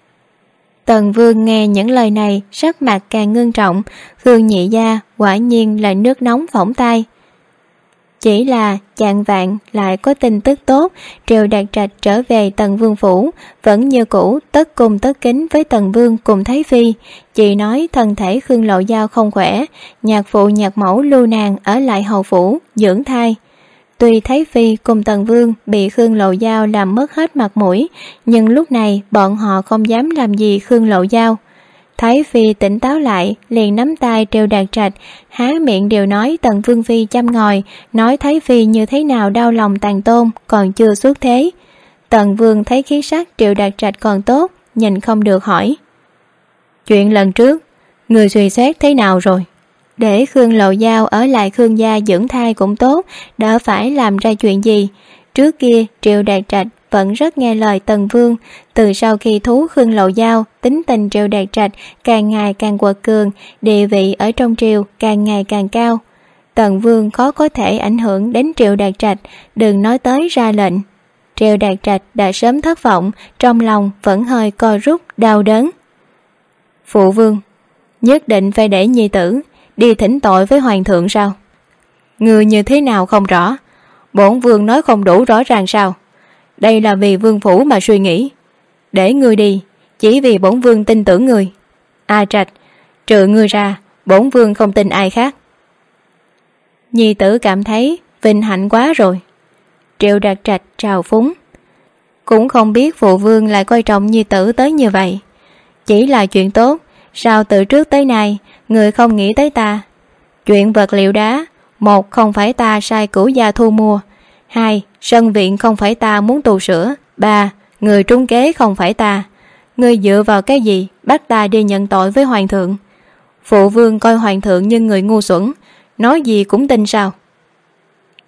Tần Vương nghe những lời này, sắc mặt càng ngưng trọng. Khương nhị gia quả nhiên là nước nóng phỏng tai. Chỉ là chạng vạn lại có tin tức tốt, Triệu Đạt Trạch trở về Tần Vương phủ, vẫn như cũ tất cung tất kính với Tần Vương cùng Thái Phi. Chị nói thân thể Khương Lộ Giao không khỏe, nhạc phụ nhạc mẫu lưu nàng ở lại hầu phủ dưỡng thai. Tuy Thái Phi cùng Tần Vương bị Khương Lộ Giao làm mất hết mặt mũi, nhưng lúc này bọn họ không dám làm gì Khương Lộ Giao. Thái Phi tỉnh táo lại, liền nắm tay Triệu Đạt Trạch, há miệng đều nói Tần Vương Phi chăm ngòi, nói Thái Phi như thế nào đau lòng tàn tôn, còn chưa xuất thế. Tần Vương thấy khí sắc Triệu Đạt Trạch còn tốt, nhìn không được hỏi: chuyện lần trước, người suy xét thế nào rồi? Để Khương Lộ Giao ở lại Khương gia dưỡng thai cũng tốt, đỡ phải làm ra chuyện gì. Trước kia Triệu Đạt Trạch vẫn rất nghe lời Tần Vương, từ sau khi thú Khương Lộ Giao, tính tình Triệu Đạt Trạch càng ngày càng quật cường, địa vị ở trong triều càng ngày càng cao. Tần Vương khó có thể ảnh hưởng đến Triệu Đạt Trạch, đừng nói tới ra lệnh. Triệu Đạt Trạch đã sớm thất vọng, trong lòng vẫn hơi co rút đau đớn. Phụ vương, nhất định phải để nhi tử đi thỉnh tội với hoàng thượng sao? Người như thế nào không rõ, bổn vương nói không đủ rõ ràng sao? Đây là vì vương phủ mà suy nghĩ. Để ngươi đi, chỉ vì bổn vương tin tưởng ngươi. A Trạch, trừ ngươi ra, bổn vương không tin ai khác. Nhi tử cảm thấy vinh hạnh quá rồi. Triệu Đạt Trạch trào phúng. Cũng không biết phụ vương lại coi trọng nhi tử tới như vậy. Chỉ là chuyện tốt, sao từ trước tới nay người không nghĩ tới ta? Chuyện vật liệu đá, một không phải ta sai cửu gia thu mua, hai sân viện không phải ta muốn tu sửa, ba người trúng kế không phải ta. Ngươi dựa vào cái gì bắt ta đi nhận tội với hoàng thượng? Phụ vương coi hoàng thượng như người ngu xuẩn, nói gì cũng tin sao?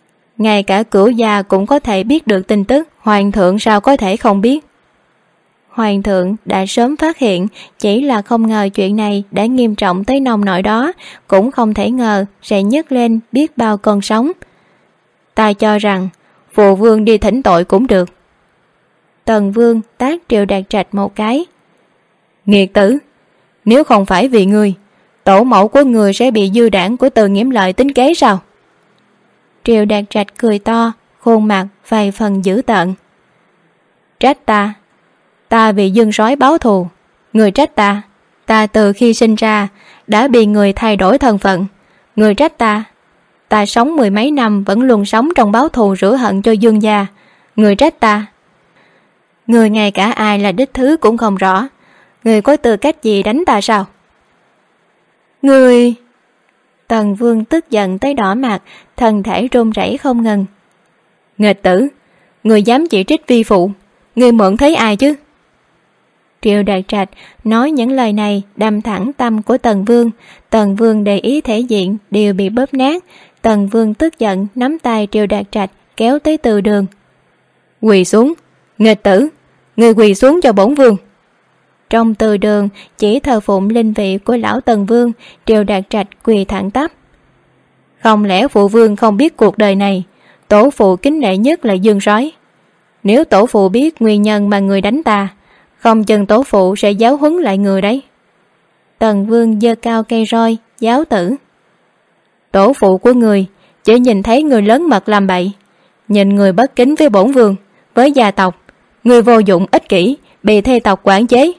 Ngay cả cửu gia cũng có thể biết được tin tức, hoàng thượng sao có thể không biết? Hoàng thượng đã sớm phát hiện, chỉ là không ngờ chuyện này đã nghiêm trọng tới nông nỗi đó, cũng không thể ngờ sẽ nhấc lên biết bao con sóng. Ta cho rằng phụ vương đi thỉnh tội cũng được. Tần Vương tát Triệu Đạt Trạch một cái. Nghiệt tử, nếu không phải vì ngươi, tổ mẫu của ngươi sẽ bị dư đảng của Từ Nghiễm Lợi tính kế sao? Triệu Đạt Trạch cười to, khuôn mặt vài phần dữ tợn. Trách ta? Ta vì Dương Sói báo thù. Người trách ta? Ta từ khi sinh ra đã bị người thay đổi thân phận. Người trách ta? Ta sống mười mấy năm vẫn luôn sống trong báo thù rửa hận cho Dương gia. Người trách ta? Người ngay cả ai là đích thứ cũng không rõ. Người có tư cách gì đánh ta sao? Người... Tần Vương tức giận tới đỏ mặt, thân thể run rẩy không ngừng. Nghịch tử, người dám chỉ trích vi phụ, người mượn thấy ai chứ? Triệu Đạt Trạch nói những lời này đâm thẳng tâm của Tần Vương. Tần Vương để ý thể diện đều bị bóp nát. Tần Vương tức giận nắm tay Triệu Đạt Trạch kéo tới từ đường. Quỳ xuống, nghịch tử, người quỳ xuống cho bổn vương. Trong từ đường chỉ thờ phụng linh vị của lão Tần Vương. Triệu Đạt Trạch quỳ thẳng tắp. Không lẽ phụ vương không biết cuộc đời này tổ phụ kính nể nhất là Dương Sói? Nếu tổ phụ biết nguyên nhân mà người đánh ta, không chừng tổ phụ sẽ giáo huấn lại người đấy. Tần Vương giơ cao cây roi giáo tử. Tổ phụ của người chỉ nhìn thấy người lớn mật làm bậy, nhìn người bất kính với bổn vương, với gia tộc. Người vô dụng ích kỷ, bị thê tộc quản chế.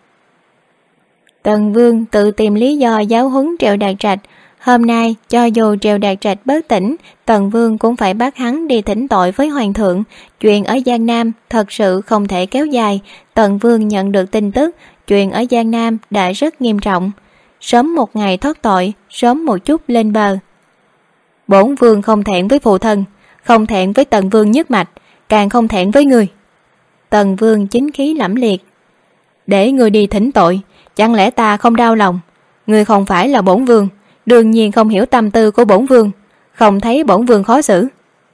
Tần Vương tự tìm lý do giáo huấn Triệu Đạt Trạch. Hôm nay cho dù Triệu Đạt Trạch bất tỉnh, Tần Vương cũng phải bắt hắn đi thỉnh tội với Hoàng thượng. Chuyện ở Giang Nam thật sự không thể kéo dài. Tần Vương nhận được tin tức chuyện ở Giang Nam đã rất nghiêm trọng. Sớm một ngày thoát tội, sớm một chút lên bờ. Bổn vương không thẹn với phụ thân, không thẹn với Tần Vương nhất mạch, càng không thẹn với người. Tần Vương chính khí lẫm liệt. Để người đi thỉnh tội, chẳng lẽ ta không đau lòng? Người không phải là bổn vương, đương nhiên không hiểu tâm tư của bổn vương, không thấy bổn vương khó xử.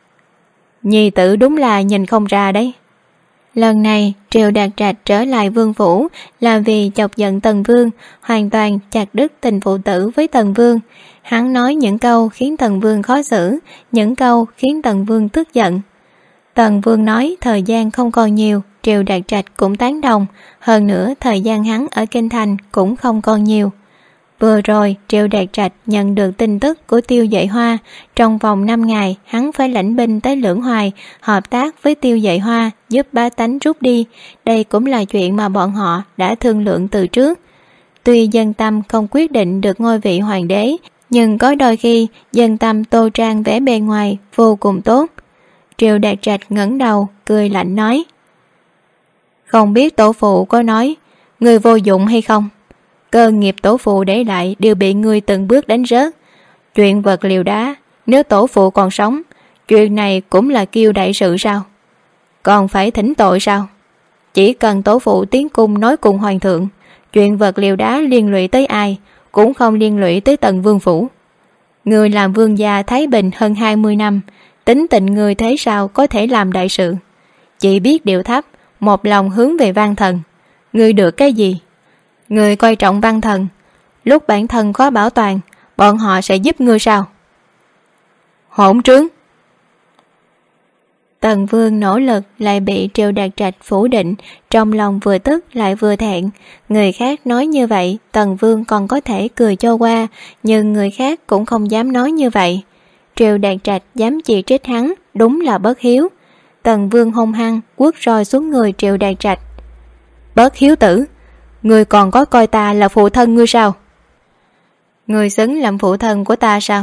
Nhi tử đúng là nhìn không ra đấy. Lần này Triệu Đạt Trạch trở lại vương phủ là vì chọc giận Tần Vương, hoàn toàn chặt đứt tình phụ tử với Tần Vương. Hắn nói những câu khiến Tần Vương khó xử, những câu khiến Tần Vương tức giận. Tần Vương nói thời gian không còn nhiều, Triệu Đạt Trạch cũng tán đồng. Hơn nữa thời gian hắn ở Kinh Thành cũng không còn nhiều. Vừa rồi Triệu Đạt Trạch nhận được tin tức của Tiêu Dệ Hoa. Trong vòng 5 ngày hắn phải lãnh binh tới Lưỡng Hoài, hợp tác với Tiêu Dệ Hoa giúp bá tánh rút đi. Đây cũng là chuyện mà bọn họ đã thương lượng từ trước. Tuy Dân Tâm không quyết định được ngôi vị hoàng đế, nhưng có đôi khi Dân Tâm tô trang vẻ bề ngoài vô cùng tốt. Triệu Đạt Trạch ngẩng đầu cười lạnh nói. Không biết tổ phụ có nói người vô dụng hay không? Cơ nghiệp tổ phụ để lại đều bị ngươi từng bước đánh rớt. Chuyện vật liều đá, nếu tổ phụ còn sống, chuyện này cũng là kiêu đại sự sao? Còn phải thỉnh tội sao? Chỉ cần tổ phụ tiến cung nói cùng hoàng thượng, chuyện vật liều đá liên lụy tới ai cũng không liên lụy tới Tần Vương phủ. Người làm vương gia Thái Bình hơn 20 năm, tính tình người thế sao có thể làm đại sự? Chỉ biết điệu thấp, một lòng hướng về Văn Thần. Người được cái gì? Người coi trọng Văn Thần, lúc bản thân khó bảo toàn, bọn họ sẽ giúp ngươi sao? Hỗn trướng! Tần Vương nỗ lực lại bị Triệu Đạt Trạch phủ định, trong lòng vừa tức lại vừa thẹn. Người khác nói như vậy Tần Vương còn có thể cười cho qua, nhưng người khác cũng không dám nói như vậy. Triệu Đạt Trạch dám chỉ trích hắn, đúng là bất hiếu. Tần Vương hung hăng quất roi xuống người Triệu Đạt Trạch. Bất hiếu tử, ngươi còn có coi ta là phụ thân ngươi sao? Ngươi xứng làm phụ thân của ta sao?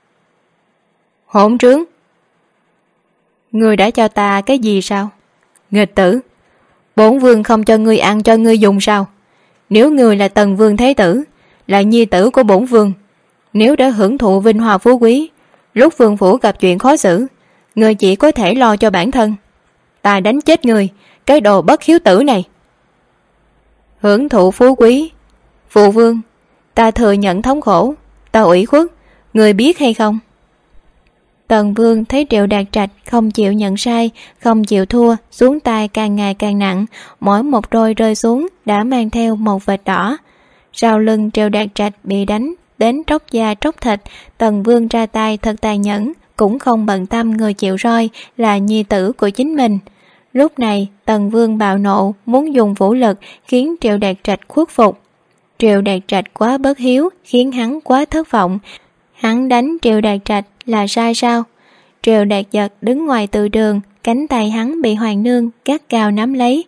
Hỗn trướng! Ngươi đã cho ta cái gì sao? Nghịch tử! Bổn vương không cho ngươi ăn cho ngươi dùng sao? Nếu ngươi là Tần Vương Thế Tử, là nhi tử của bổn vương, nếu đã hưởng thụ vinh hoa phú quý, lúc vương phủ gặp chuyện khó xử, ngươi chỉ có thể lo cho bản thân. Ta đánh chết ngươi, cái đồ bất hiếu tử này! Hưởng thụ phú quý? Phụ vương, ta thừa nhận thống khổ, ta ủy khuất, người biết hay không? Tần Vương thấy Triệu Đạt Trạch không chịu nhận sai, không chịu thua, xuống tay càng ngày càng nặng, mỗi một đôi rơi xuống đã mang theo một vệt đỏ. Sau lưng Triệu Đạt Trạch bị đánh đến tróc da tróc thịt, Tần Vương ra tay thật tàn nhẫn, cũng không bận tâm người chịu roi là nhi tử của chính mình. Lúc này Tần Vương bạo nộ, muốn dùng vũ lực khiến Triệu Đạt Trạch khuất phục. Triệu Đạt Trạch quá bất hiếu, khiến hắn quá thất vọng. Hắn đánh Triệu Đạt Trạch là sai sao? Triệu Đạt Giật đứng ngoài từ đường, cánh tay hắn bị Hoàng Nương gắt gao nắm lấy.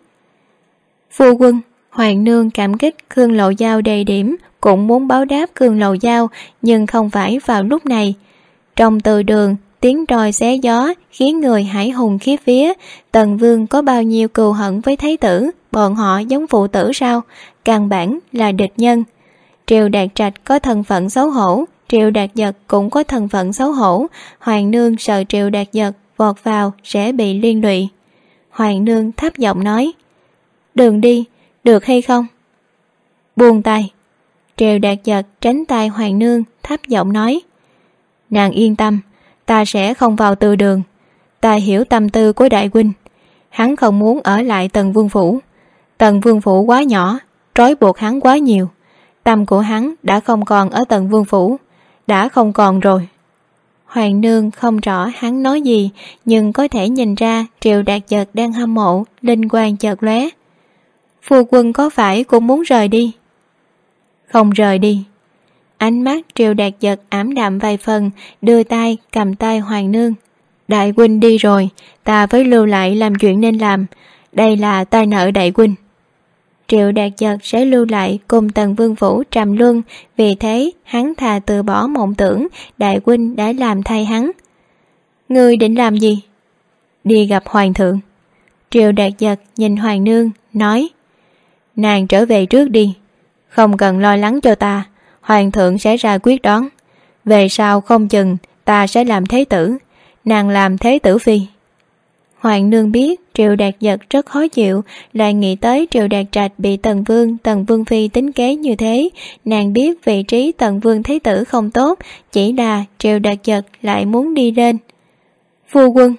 Phu quân, Hoàng Nương cảm kích Khương Lộ Giao đầy điểm, cũng muốn báo đáp Khương Lộ Giao, nhưng không phải vào lúc này. Trong từ đường, tiếng roi xé gió khiến người hải hùng khiếp vía. Tần Vương có bao nhiêu cừu hận với thái tử, bọn họ giống phụ tử sao? Căn bản là địch nhân. Triệu Đạt Trạch có thân phận xấu hổ, Triệu Đạt Giật cũng có thân phận xấu hổ. Hoàng Nương sợ Triệu Đạt Giật vọt vào sẽ bị liên lụy. Hoàng Nương thấp giọng nói, đừng đi, được hay không? Buông tay. Triệu Đạt Giật tránh tay Hoàng Nương, thấp giọng nói, nàng yên tâm, ta sẽ không vào từ đường. Ta hiểu tâm tư của đại huynh, hắn không muốn ở lại Tần Vương phủ. Tần Vương phủ quá nhỏ, trói buộc hắn quá nhiều. Tâm của hắn đã không còn ở Tần Vương phủ, đã không còn rồi. Hoàng Nương không rõ hắn nói gì, nhưng có thể nhìn ra Triệu Đạt Giật đang hâm mộ, linh quang chợt lóe. Phu quân có phải cũng muốn rời đi? Không rời đi. Ánh mắt Triệu Đạt Giật ảm đạm vài phần, đưa tay cầm tay Hoàng Nương. Đại huynh đi rồi, ta phải lưu lại làm chuyện nên làm. Đây là ta nợ đại huynh. Triệu Đạt Giật sẽ lưu lại cùng Tần Vương phủ trầm luân, vì thế hắn thà từ bỏ mộng tưởng đại huynh đã làm thay hắn. Ngươi định làm gì? Đi gặp Hoàng thượng. Triệu Đạt Giật nhìn Hoàng Nương, nói, nàng trở về trước đi, không cần lo lắng cho ta, Hoàng thượng sẽ ra quyết đoán. Về sau không chừng ta sẽ làm thế tử, nàng làm thế tử phi. Hoàng Nương biết Triệu Đạt Giật rất khó chịu, lại nghĩ tới Triệu Đạt Trạch bị Tần Vương phi tính kế như thế. Nàng biết vị trí Tần Vương thế tử không tốt, chỉ là Triệu Đạt Giật lại muốn đi lên. Phu quân,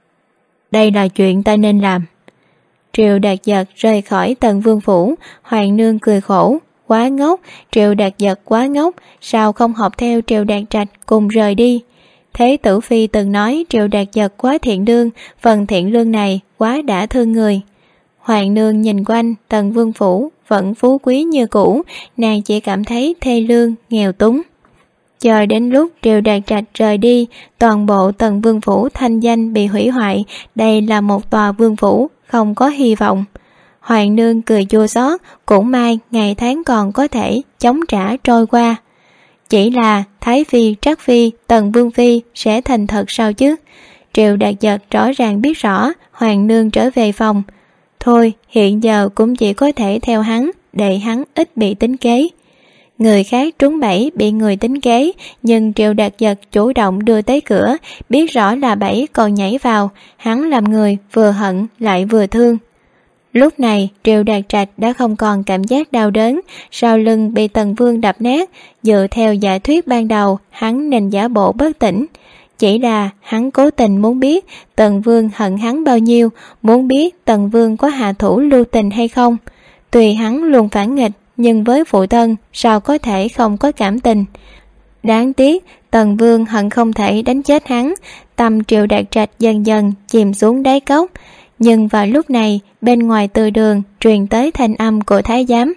đây là chuyện ta nên làm. Triệu Đạt Giật rời khỏi Tần Vương phủ. Hoàng Nương cười khổ, quá ngốc, Triệu Đạt Giật quá ngốc, sao không học theo Triệu Đạt Trạch cùng rời đi. Thế tử phi từng nói Triệu Đạt Giật quá thiện lương, phần thiện lương này quá đã thương người. Hoàng Nương nhìn quanh Tần Vương phủ vẫn phú quý như cũ, nàng chỉ cảm thấy thê lương, nghèo túng. Chờ đến lúc Triệu Đạt Trạch rời đi, toàn bộ Tần Vương phủ thanh danh bị hủy hoại, đây là một tòa vương phủ không có hy vọng. Hoàng Nương cười chua xót, cũng may ngày tháng còn có thể chống trả trôi qua. Chỉ là Thái Phi, Trắc Phi, Tần Vương Phi sẽ thành thật sao chứ? Triệu Đạt Giật rõ ràng biết rõ. Hoàng Nương trở về phòng. Thôi, hiện giờ cũng chỉ có thể theo hắn, để hắn ít bị tính kế. Người khác trúng bẫy bị người tính kế, nhưng Triệu Đạt Giật chủ động đưa tới cửa, biết rõ là bẫy còn nhảy vào. Hắn làm người vừa hận lại vừa thương. Lúc này Triệu Đạt Trạch đã không còn cảm giác đau đớn, sau lưng bị Tần Vương đập nát. Dựa theo giả thuyết ban đầu, hắn nên giả bộ bất tỉnh. Chỉ là hắn cố tình muốn biết Tần Vương hận hắn bao nhiêu, muốn biết Tần Vương có hạ thủ lưu tình hay không. Tuy hắn luôn phản nghịch, nhưng với phụ thân sao có thể không có cảm tình. Đáng tiếc Tần Vương hận không thể đánh chết hắn. Tâm Triệu Đạt Trạch dần dần chìm xuống đáy cốc. Nhưng vào lúc này, bên ngoài từ đường truyền tới thanh âm của thái giám.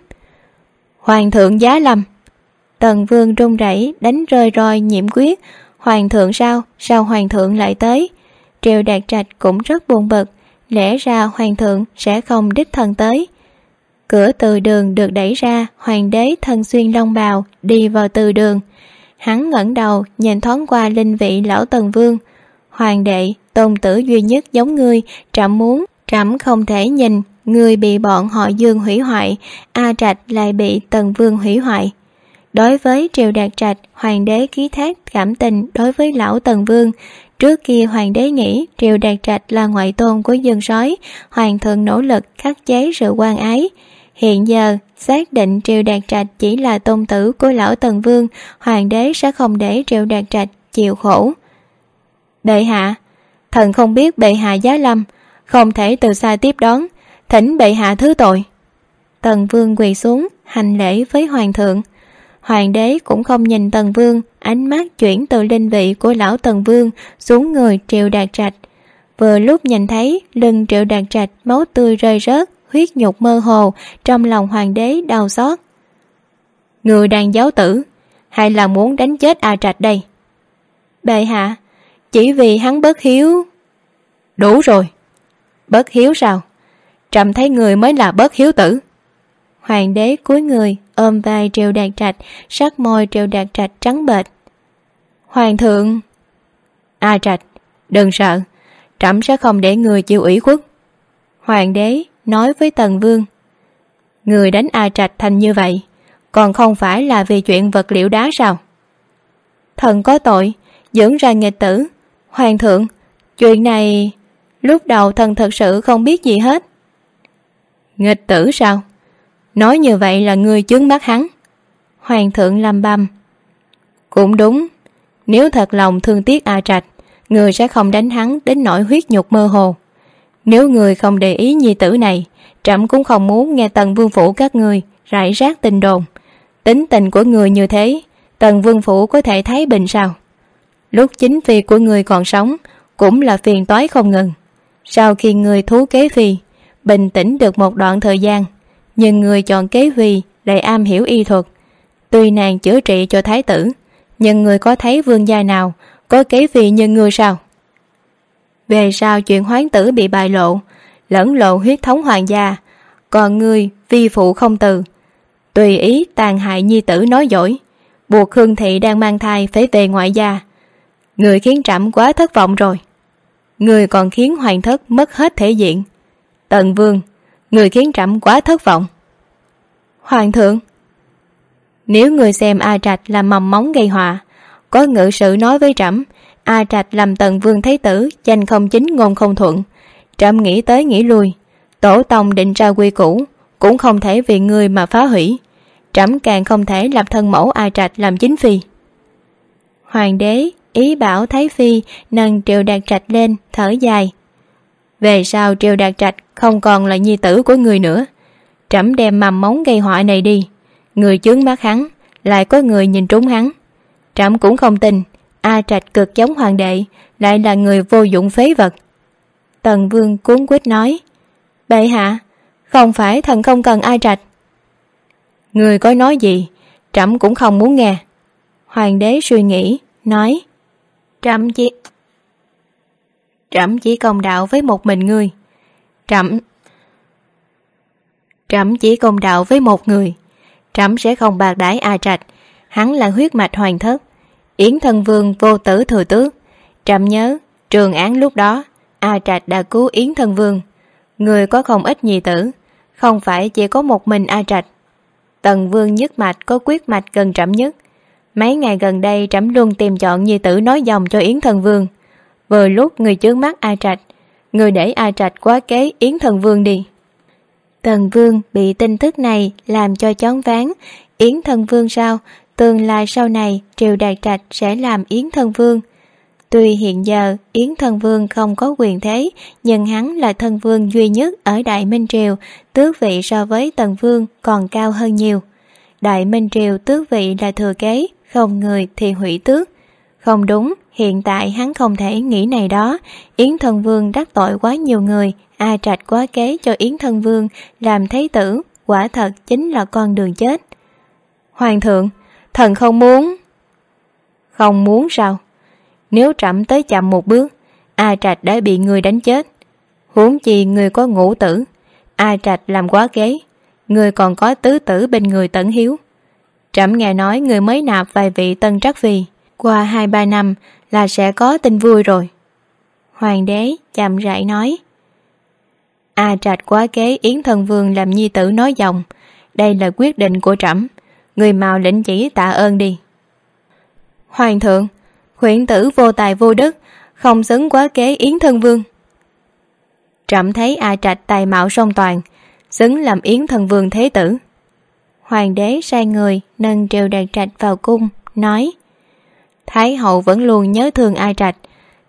Hoàng thượng giá lâm. Tần Vương run rẩy đánh rơi roi nhiễm quyết. Hoàng thượng sao? Sao hoàng thượng lại tới? Triệu Đạt Trạch cũng rất buồn bực. Lẽ ra hoàng thượng sẽ không đích thân tới. Cửa từ đường được đẩy ra, hoàng đế thân xuyên long bào đi vào từ đường. Hắn ngẩng đầu nhìn thoáng qua linh vị lão Tần Vương. Hoàng đệ, tôn tử duy nhất giống ngươi, trẫm không thể nhìn ngươi bị bọn họ Dương hủy hoại, A Trạch lại bị Tần Vương hủy hoại. Đối với Triệu Đạt Trạch, hoàng đế ký thác cảm tình đối với lão Tần Vương. Trước kia hoàng đế nghĩ Triệu Đạt Trạch là ngoại tôn của Dương Sói, hoàng thượng nỗ lực khắc chế sự quan ái. Hiện giờ xác định Triệu Đạt Trạch chỉ là tôn tử của lão Tần Vương, hoàng đế sẽ không để Triệu Đạt Trạch chịu khổ. Bệ hạ, thần không biết bệ hạ giá lâm, không thể từ xa tiếp đón, thỉnh bệ hạ thứ tội. Tần Vương quỳ xuống hành lễ với hoàng thượng. Hoàng đế cũng không nhìn Tần Vương, ánh mắt chuyển từ linh vị của lão Tần Vương xuống người Triệu Đạt Trạch. Vừa lúc nhìn thấy lưng Triệu Đạt Trạch máu tươi rơi rớt, huyết nhục mơ hồ, trong lòng hoàng đế đau xót. Người đang giáo tử, hay là muốn đánh chết A Trạch đây? Bệ hạ, chỉ vì hắn bất hiếu. Đủ rồi. Bất hiếu sao? Trẫm thấy người mới là bất hiếu tử. Hoàng đế cúi người ôm vai Triệu Đạt Trạch, sắc môi Triệu Đạt Trạch trắng bệch. Hoàng thượng. A Trạch, đừng sợ, trẫm sẽ không để người chịu ủy khuất. Hoàng đế nói với Tần Vương. Người đánh A Trạch thành như vậy, còn không phải là vì chuyện vật liệu đá sao? Thần có tội, dưỡng ra nghịch tử. Hoàng thượng, chuyện này lúc đầu thần thật sự không biết gì hết. Nghịch tử sao? Nói như vậy là ngươi chướng mắt hắn. Hoàng thượng lầm bầm. Cũng đúng, nếu thật lòng thương tiếc A Trạch, người sẽ không đánh hắn đến nỗi huyết nhục mơ hồ. Nếu người không để ý nhi tử này, trẫm cũng không muốn nghe Tần Vương phủ các ngươi rải rác tin đồn. Tính tình của người như thế, Tần Vương phủ có thể thấy bình sao? Lúc chính phi của người còn sống cũng là phiền toái không ngừng. Sau khi người thú kế phi, bình tĩnh được một đoạn thời gian, nhưng người chọn kế phi lại am hiểu y thuật. Tuy nàng chữa trị cho thái tử, nhưng người có thấy vương gia nào có kế phi như người sao? Về sau chuyện hoán tử bị bại lộ, lẫn lộ huyết thống hoàng gia, còn người vi phụ không từ, tùy ý tàn hại nhi tử nói dối, buộc Hương thị đang mang thai phải về ngoại gia. Người khiến trẫm quá thất vọng rồi. Người còn khiến hoàng thất mất hết thể diện. Tần Vương, người khiến trẫm quá thất vọng. Hoàng thượng, nếu người xem A Trạch là mầm móng gây họa, có ngự sự nói với trẫm A Trạch làm Tần Vương thái tử danh không chính ngôn không thuận, trẫm nghĩ tới nghĩ lui, tổ tông định ra quy củ cũng không thể vì người mà phá hủy. Trẫm càng không thể lập thân mẫu A Trạch làm chính phi. Hoàng đế ý bảo Thái Phi nâng Triệu Đạt Trạch lên, thở dài. Về sau Triệu Đạt Trạch không còn là nhi tử của người nữa. Trẫm đem mầm móng gây họa này đi, người chướng mắt hắn, lại có người nhìn trúng hắn. Trẫm cũng không tin A Trạch cực giống hoàng đệ lại là người vô dụng phế vật. Tần Vương cuống quýt nói. Bệ hạ, không phải thần không cần A Trạch. Người có nói gì trẫm cũng không muốn nghe. Hoàng đế suy nghĩ nói. Trẫm chỉ công đạo với một mình ngươi. Trẫm chỉ công đạo với một người. Trẫm sẽ không bạc đãi A Trạch, hắn là huyết mạch hoàng thất, Yến thân vương vô tử thừa tước. Trẫm nhớ trường án lúc đó A Trạch đã cứu Yến thân vương. Người có không ít nhi tử, không phải chỉ có một mình A Trạch. Tần Vương nhất mạch có quyết mạch gần trẫm nhất. Mấy ngày gần đây trẫm luôn tìm chọn nhi tử nói dòng cho Yến thân vương. Vừa lúc người chướng mắt A Trạch, người để A Trạch quá kế Yến thân vương đi. Tần Vương bị tin tức này làm cho choáng váng. Yến thân vương sao? Tương lai sau này Triệu Đạt Trạch sẽ làm Yến thân vương. Tuy hiện giờ Yến thân vương không có quyền thế, nhưng hắn là thân vương duy nhất ở Đại Minh Triều, tước vị so với Tần Vương còn cao hơn nhiều. Đại Minh Triều tước vị là thừa kế, không người thì hủy tước. Không đúng, hiện tại hắn không thể nghĩ này đó. Yến thân vương đắc tội quá nhiều người, A Trạch quá kế cho Yến thân vương làm thái tử, quả thật chính là con đường chết. Hoàng thượng, thần không muốn. Không muốn sao? Nếu trẫm tới chậm một bước, A Trạch đã bị người đánh chết. Huống chi người có ngũ tử, A Trạch làm quá kế, người còn có tứ tử bên người Tẩn Hiếu. Trẫm nghe nói người mới nạp vài vị tân trắc phi, qua 2-3 năm là sẽ có tin vui rồi. Hoàng đế chậm rãi nói. A Trạch quá kế Yến thân vương làm nhi tử nói dòng, đây là quyết định của trẫm, người mau lĩnh chỉ tạ ơn đi. Hoàng thượng, huyễn tử vô tài vô đức, không xứng quá kế Yến thân vương. Trẫm thấy A Trạch tài mạo song toàn, xứng làm Yến thân vương thế tử. Hoàng đế sai người nâng Triệu Đạt Trạch vào cung, nói. Thái hậu vẫn luôn nhớ thương A Trạch,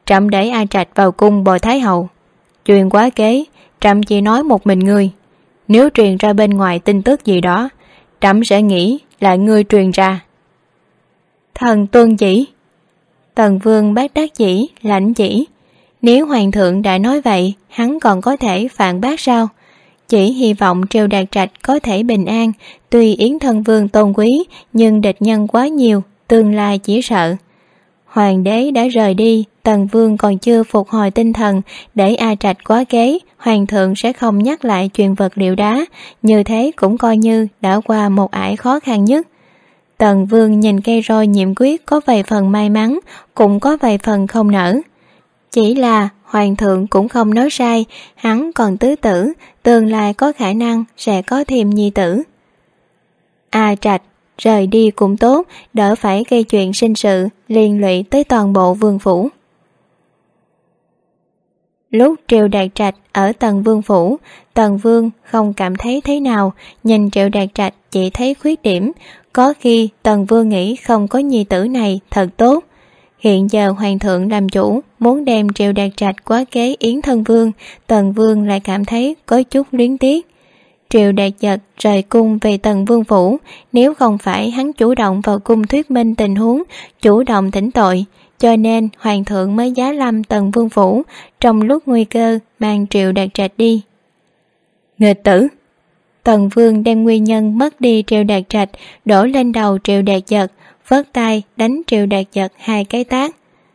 trẫm để A Trạch vào cung bồi thái hậu. Chuyện quá kế, trẫm chỉ nói một mình ngươi. Nếu truyền ra bên ngoài tin tức gì đó, trẫm sẽ nghĩ là ngươi truyền ra. Thần tuân chỉ. Tần Vương bác đắc chỉ, lãnh chỉ. Nếu hoàng thượng đã nói vậy, hắn còn có thể phản bác sao? Chỉ hy vọng Triều Đạt Trạch có thể bình an. Tuy Yến Thân Vương tôn quý, nhưng địch nhân quá nhiều, tương lai chỉ sợ. Hoàng đế đã rời đi, Tần Vương còn chưa phục hồi tinh thần, để A Trạch quá kế, hoàng thượng sẽ không nhắc lại chuyện vật liệu đá, như thế cũng coi như đã qua một ải khó khăn nhất. Tần Vương nhìn cây roi nhiệm quyết có vài phần may mắn, cũng có vài phần không nỡ. Chỉ là hoàng thượng cũng không nói sai, hắn còn tứ tử, tương lai có khả năng sẽ có thêm nhi tử. A Trạch rời đi cũng tốt, đỡ phải gây chuyện sinh sự liên lụy tới toàn bộ vương phủ. Lúc Triệu Đạt Trạch ở Tần Vương phủ, Tần Vương không cảm thấy thế nào, nhìn Triệu Đạt Trạch chỉ thấy khuyết điểm. Có khi Tần Vương nghĩ không có nhi tử này thật tốt. Hiện giờ hoàng thượng làm chủ, muốn đem Triệu Đạt Trạch quá kế Yến Thân Vương, Tần Vương lại cảm thấy có chút luyến tiếc. Triệu Đạt Giật rời cung về Tần Vương phủ, nếu không phải hắn chủ động vào cung thuyết minh tình huống, chủ động thỉnh tội, cho nên hoàng thượng mới giá lâm Tần Vương phủ, trong lúc nguy cơ mang Triệu Đạt Trạch đi. Nghịch tử! Tần Vương đem nguyên nhân mất đi Triệu Đạt Trạch đổ lên đầu Triệu Đạt Giật, vớt tay đánh Triệu Đạt Giật 2 cái tát.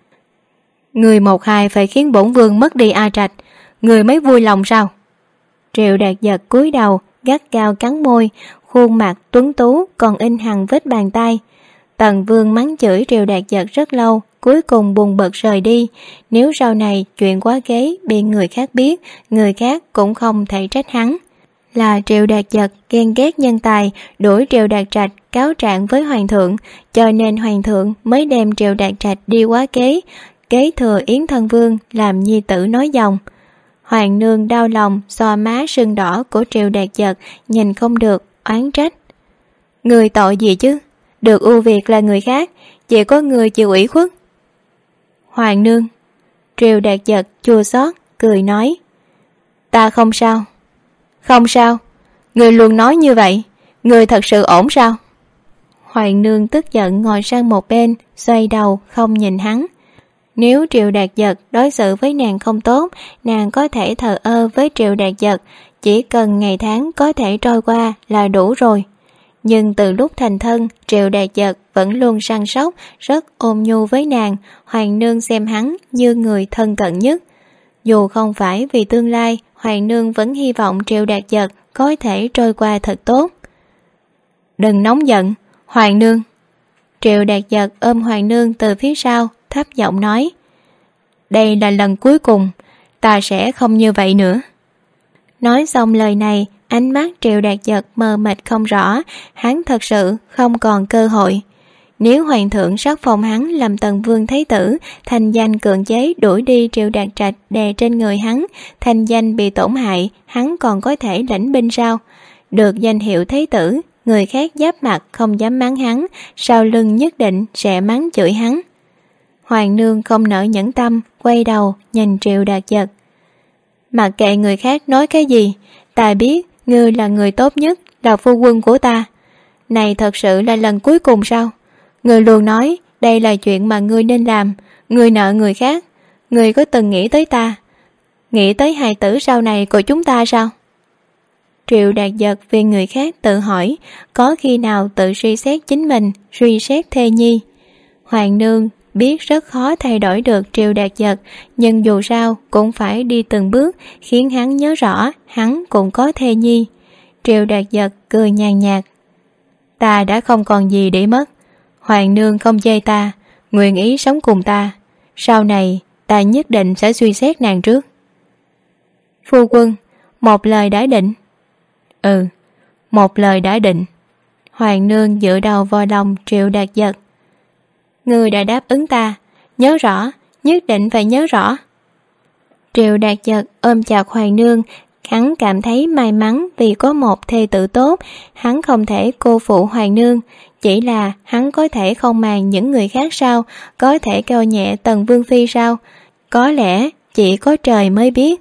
Người một hai phải khiến bổn vương mất đi A Trạch, người mới vui lòng sao? Triệu Đạt Giật cúi đầu, gắt gao cắn môi, khuôn mặt tuấn tú còn in hằn vết bàn tay. Tần Vương mắng chửi Triệu Đạt Giật rất lâu, cuối cùng buồn bực rời đi. Nếu sau này chuyện quá kế bị người khác biết, người khác cũng không thể trách hắn. Là Triệu Đạt Giật ghen ghét nhân tài, đuổi Triệu Đạt Trạch cáo trạng với hoàng thượng, cho nên hoàng thượng mới đem Triệu Đạt Trạch đi quá kế, kế thừa Yến Thân Vương làm nhi tử nói dòng. Hoàng nương đau lòng xoa má sưng đỏ của Triệu Đạt Giật, nhìn không được, oán trách. Người tội gì chứ? Được ưu việt là người khác, chỉ có người chịu ủy khuất. Hoàng nương. Triệu Đạt Giật chua xót cười nói. Ta không sao. Không sao. Người luôn nói như vậy, người thật sự ổn sao? Hoàng nương tức giận ngồi sang một bên, xoay đầu không nhìn hắn. Nếu Triệu Đạt Giật đối xử với nàng không tốt, nàng có thể thờ ơ với Triệu Đạt Giật, chỉ cần ngày tháng có thể trôi qua là đủ rồi. Nhưng từ lúc thành thân, Triệu Đạt Giật vẫn luôn săn sóc, rất ôn nhu với nàng, hoàng nương xem hắn như người thân cận nhất. Dù không phải vì tương lai, hoàng nương vẫn hy vọng Triệu Đạt Giật có thể trôi qua thật tốt. Đừng nóng giận, hoàng nương. Triệu Đạt Giật ôm hoàng nương từ phía sau, thấp giọng nói. Đây là lần cuối cùng, ta sẽ không như vậy nữa. Nói xong lời này, ánh mắt Triệu Đạt Giật mờ mịt không rõ, hắn thật sự không còn cơ hội. Nếu hoàng thượng sắc phong hắn làm Tần Vương Thái tử, thành danh cưỡng chế đuổi đi Triệu Đạt Trạch đè trên người hắn, thành danh bị tổn hại, hắn còn có thể lãnh binh sao? Được danh hiệu Thái tử, người khác giáp mặt không dám mắng hắn, sau lưng nhất định sẽ mắng chửi hắn. Hoàng nương không nỡ nhẫn tâm, quay đầu nhìn Triệu Đạt Giật. Mặc kệ người khác nói cái gì, ta biết ngươi là người tốt nhất, là phu quân của ta. Này thật sự là lần cuối cùng sao? Ngươi luôn nói đây là chuyện mà ngươi nên làm, ngươi nợ người khác. Ngươi có từng nghĩ tới ta, nghĩ tới hài tử sau này của chúng ta sao? Triệu Đạt Giật vì người khác tự hỏi, có khi nào tự suy xét chính mình, suy xét thê nhi. Hoàng nương biết rất khó thay đổi được Triệu Đạt Giật, nhưng dù sao cũng phải đi từng bước, khiến hắn nhớ rõ hắn cũng có thê nhi. Triệu Đạt Giật cười nhàn nhạt. Ta đã không còn gì để mất. Hoàng nương không chê ta, nguyện ý sống cùng ta. Sau này ta nhất định sẽ suy xét nàng trước. Phu quân, một lời đã định. Ừ, một lời đã định. Hoàng nương dựa đầu vào lòng Triệu Đạt Giật. Ngươi đã đáp ứng ta, nhớ rõ, nhất định phải nhớ rõ. Triệu Đạt Giật ôm chặt hoàng nương, hắn cảm thấy may mắn vì có một thê tử tốt, hắn không thể cô phụ hoàng nương, chỉ là hắn có thể không màng những người khác sao, có thể coi nhẹ Tần Vương Phi sao, có lẽ chỉ có trời mới biết.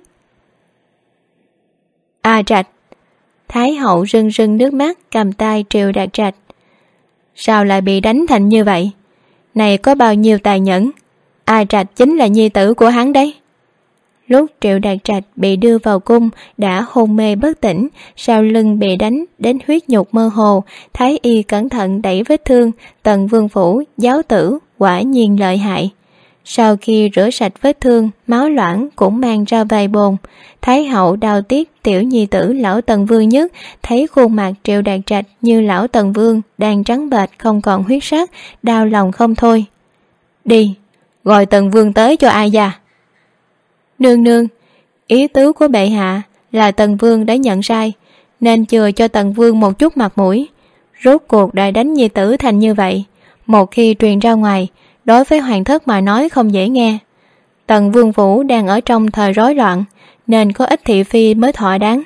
A Trạch. Thái hậu rưng rưng nước mắt cầm tay Triệu Đạt Trạch. Sao lại bị đánh thành như vậy? Này có bao nhiêu tài nhẫn? A Trạch chính là nhi tử của hắn đấy. Lúc Triệu Đạt Trạch bị đưa vào cung đã hôn mê bất tỉnh, sau lưng bị đánh đến huyết nhục mơ hồ. Thái y cẩn thận đẩy vết thương. Tần vương phủ giáo tử quả nhiên lợi hại. Sau khi rửa sạch vết thương, máu loãng cũng mang ra vài bồn. Thái hậu đau tiếc tiểu nhi tử lão Tần Vương nhất, thấy khuôn mặt Triệu Đạt Trạch như lão Tần Vương đang trắng bệch không còn huyết sắc, đau lòng không thôi. Đi, gọi Tần Vương tới cho ai già. Nương nương, ý tứ của bệ hạ là Tần Vương đã nhận sai, nên chừa cho Tần Vương một chút mặt mũi. Rốt cuộc đã đánh nhi tử thành như vậy, một khi truyền ra ngoài, đối với hoàng thất mà nói không dễ nghe. Tần Vương phủ đang ở trong thời rối loạn, nên có ít thị phi mới thỏa đáng.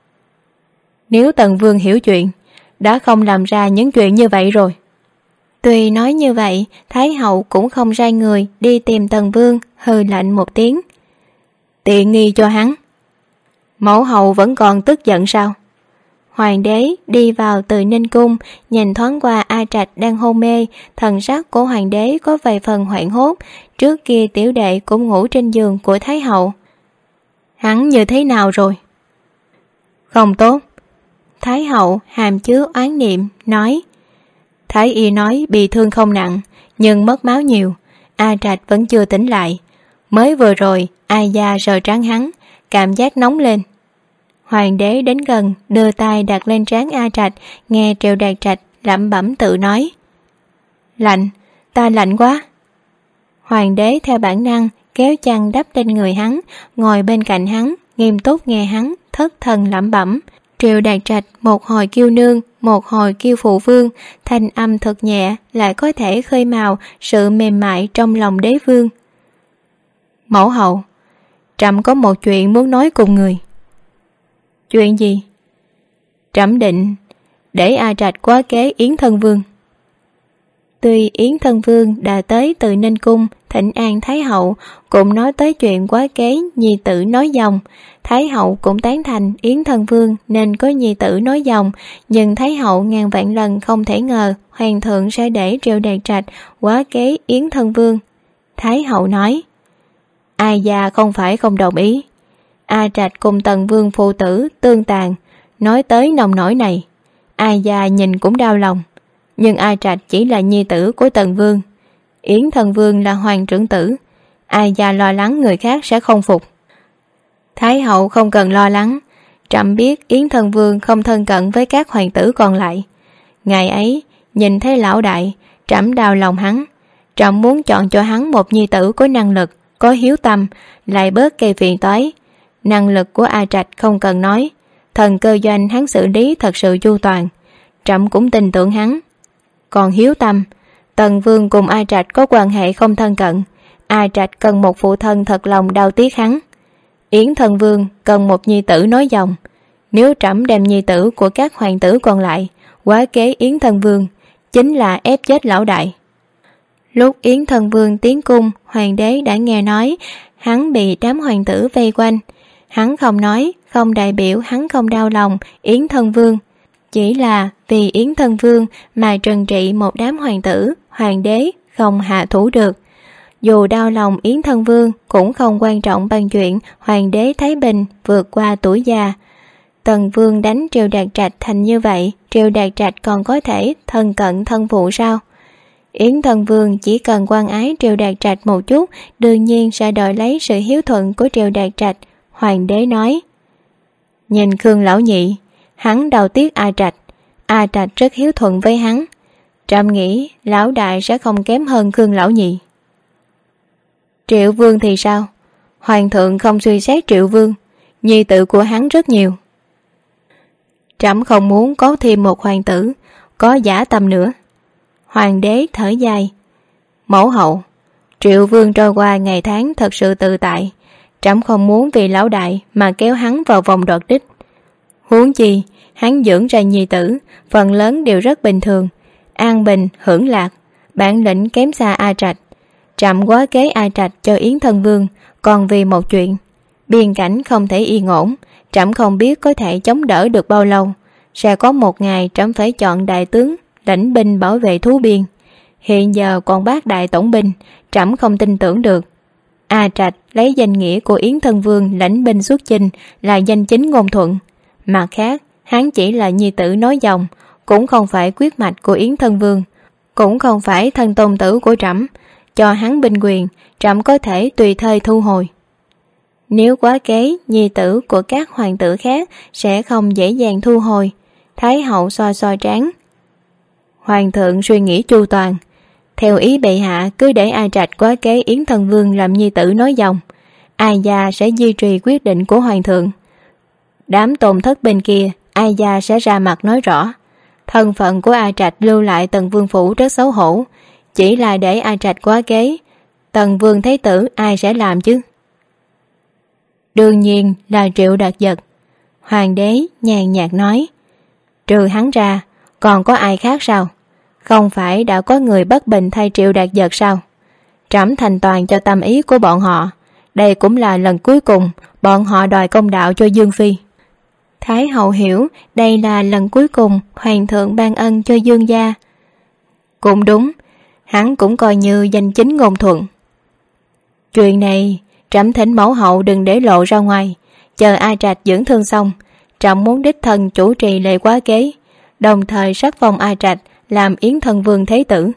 Nếu Tần Vương hiểu chuyện, đã không làm ra những chuyện như vậy rồi. Tuy nói như vậy, Thái hậu cũng không sai người đi tìm Tần Vương, hừ lạnh một tiếng. Tiện nghi cho hắn. Mẫu hậu vẫn còn tức giận sao? Hoàng đế đi vào từ Ninh cung, nhìn thoáng qua A Trạch đang hôn mê, thần sắc của hoàng đế có vài phần hoảng hốt. Trước kia tiểu đệ cũng ngủ trên giường của Thái hậu. Hắn như thế nào rồi? Không tốt. Thái hậu hàm chứa oán niệm nói. Thái y nói bị thương không nặng, nhưng mất máu nhiều. A Trạch vẫn chưa tỉnh lại. Mới vừa rồi ai da sờ trán hắn, cảm giác nóng lên. Hoàng đế đến gần, đưa tay đặt lên trán A Trạch, nghe Triệu Đạt Trạch lẩm bẩm tự nói. Lạnh, ta lạnh quá. Hoàng đế theo bản năng kéo chăn đắp lên người hắn, ngồi bên cạnh hắn, nghiêm túc nghe hắn thất thần lẩm bẩm. Triệu Đạt Trạch một hồi kêu nương, một hồi kêu phụ vương, thanh âm thật nhẹ lại có thể khơi mào sự mềm mại trong lòng đế vương. Mẫu hậu, trẫm có một chuyện muốn nói cùng người. Chuyện gì? Trẫm định để A Trạch quá kế Yến Thân Vương. Tuy Yến Thân Vương đã tới từ Ninh cung thỉnh an Thái hậu, cũng nói tới chuyện quá kế nhi tử nói dòng. Thái hậu cũng tán thành Yến Thân Vương nên có nhi tử nói dòng, nhưng Thái hậu ngàn vạn lần không thể ngờ hoàng thượng sẽ để Triệu Đạt Trạch quá kế Yến Thân Vương. Thái hậu nói, ai già không phải không đồng ý. A Trạch cùng Tần Vương phụ tử tương tàn, nói tới nông nổi này, ai già nhìn cũng đau lòng. Nhưng A Trạch chỉ là nhi tử của Tần Vương, Yến Thân Vương là hoàng trưởng tử, ai già lo lắng người khác sẽ không phục. Thái hậu không cần lo lắng, trẫm biết Yến Thân Vương không thân cận với các hoàng tử còn lại. Ngày ấy nhìn thấy lão đại, trẫm đau lòng hắn. Trẫm muốn chọn cho hắn một nhi tử có năng lực, có hiếu tâm, lại bớt gây phiền toái. Năng lực của A Trạch không cần nói, thần cơ doanh hắn xử lý thật sự chu toàn, trẫm cũng tin tưởng hắn. Còn hiếu tâm, Tần Vương cùng A Trạch có quan hệ không thân cận, A Trạch cần một phụ thân thật lòng đau tiếc hắn. Yến Thân Vương cần một nhi tử nói dòng. Nếu trẫm đem nhi tử của các hoàng tử còn lại quá kế Yến Thân Vương, chính là ép chết lão đại. Lúc Yến Thân Vương tiến cung, hoàng đế đã nghe nói hắn bị đám hoàng tử vây quanh. Hắn không nói, không đại biểu hắn không đau lòng Yến Thân Vương. Chỉ là vì Yến Thân Vương mà trừng trị một đám hoàng tử, hoàng đế không hạ thủ được. Dù đau lòng Yến Thân Vương cũng không quan trọng bằng chuyện hoàng đế Thái Bình vượt qua tuổi già. Tần Vương đánh Triệu Đạt Trạch thành như vậy, Triệu Đạt Trạch còn có thể thân cận thân phụ sao? Yến Thân Vương chỉ cần quan ái Triệu Đạt Trạch một chút, đương nhiên sẽ đòi lấy sự hiếu thuận của Triệu Đạt Trạch. Hoàng đế nói, nhìn Khương lão nhị, hắn đau tiếc A Trạch, A Trạch rất hiếu thuận với hắn. Trẫm nghĩ lão đại sẽ không kém hơn Khương lão nhị. Triệu Vương thì sao? Hoàng thượng không suy xét Triệu Vương, nhi tử của hắn rất nhiều. Trẫm không muốn có thêm một hoàng tử có giả tâm nữa. Hoàng đế thở dài, mẫu hậu, Triệu Vương trôi qua ngày tháng thật sự tự tại, trẫm không muốn vì lão đại mà kéo hắn vào vòng đoạt đích. Huống chi hắn dưỡng ra nhi tử phần lớn đều rất bình thường, an bình hưởng lạc, bản lĩnh kém xa A Trạch. Trẫm quá kế A Trạch cho Yến Thân Vương, Còn vì một chuyện, biên cảnh không thể yên ổn, trẫm không biết có thể chống đỡ được bao lâu. Sẽ có một ngày trẫm phải chọn đại tướng lãnh binh bảo vệ thú biên. Hiện giờ còn bác đại tổng binh, trẫm không tin tưởng được. A Trạch lấy danh nghĩa của Yến Thân Vương lãnh binh xuất chinh là danh chính ngôn thuận. Mặt khác, hắn chỉ là nhi tử nói dòng, cũng không phải quyết mạch của Yến Thân Vương, cũng không phải thân tôn tử của trẫm. Cho hắn binh quyền, trẫm có thể tùy thời thu hồi. Nếu quá kế, nhi tử của các hoàng tử khác sẽ không dễ dàng thu hồi. Thái hậu xoa xoa trán. Hoàng thượng suy nghĩ chu toàn. Theo ý bệ hạ, cứ để A Trạch quá kế Yến Thân Vương làm nhi tử nói dòng. Ai gia sẽ duy trì quyết định của hoàng thượng. Đám tồn thất bên kia, Ai gia sẽ ra mặt nói rõ. Thân phận của A Trạch lưu lại Tần Vương phủ rất xấu hổ. Chỉ là để A Trạch quá kế, Tần Vương Thế Tử ai sẽ làm chứ? Đương nhiên là Triệu Đạt Giật. Hoàng đế nhàn nhạt nói. Trừ hắn ra, còn có ai khác sao? Không phải đã có người bất bình thay Triệu Đạt Giật sao? Trẫm thành toàn cho tâm ý của bọn họ. Đây cũng là lần cuối cùng bọn họ đòi công đạo cho Dương Phi. Thái hậu hiểu đây là lần cuối cùng hoàng thượng ban ân cho Dương gia. Cũng đúng, hắn cũng coi như danh chính ngôn thuận. Chuyện này trẫm thỉnh mẫu hậu đừng để lộ ra ngoài. Chờ A Trạch dưỡng thương xong, trẫm muốn đích thân chủ trì lễ quá kế, đồng thời sắc phong A Trạch làm Yến Thân Vương Thế Tử.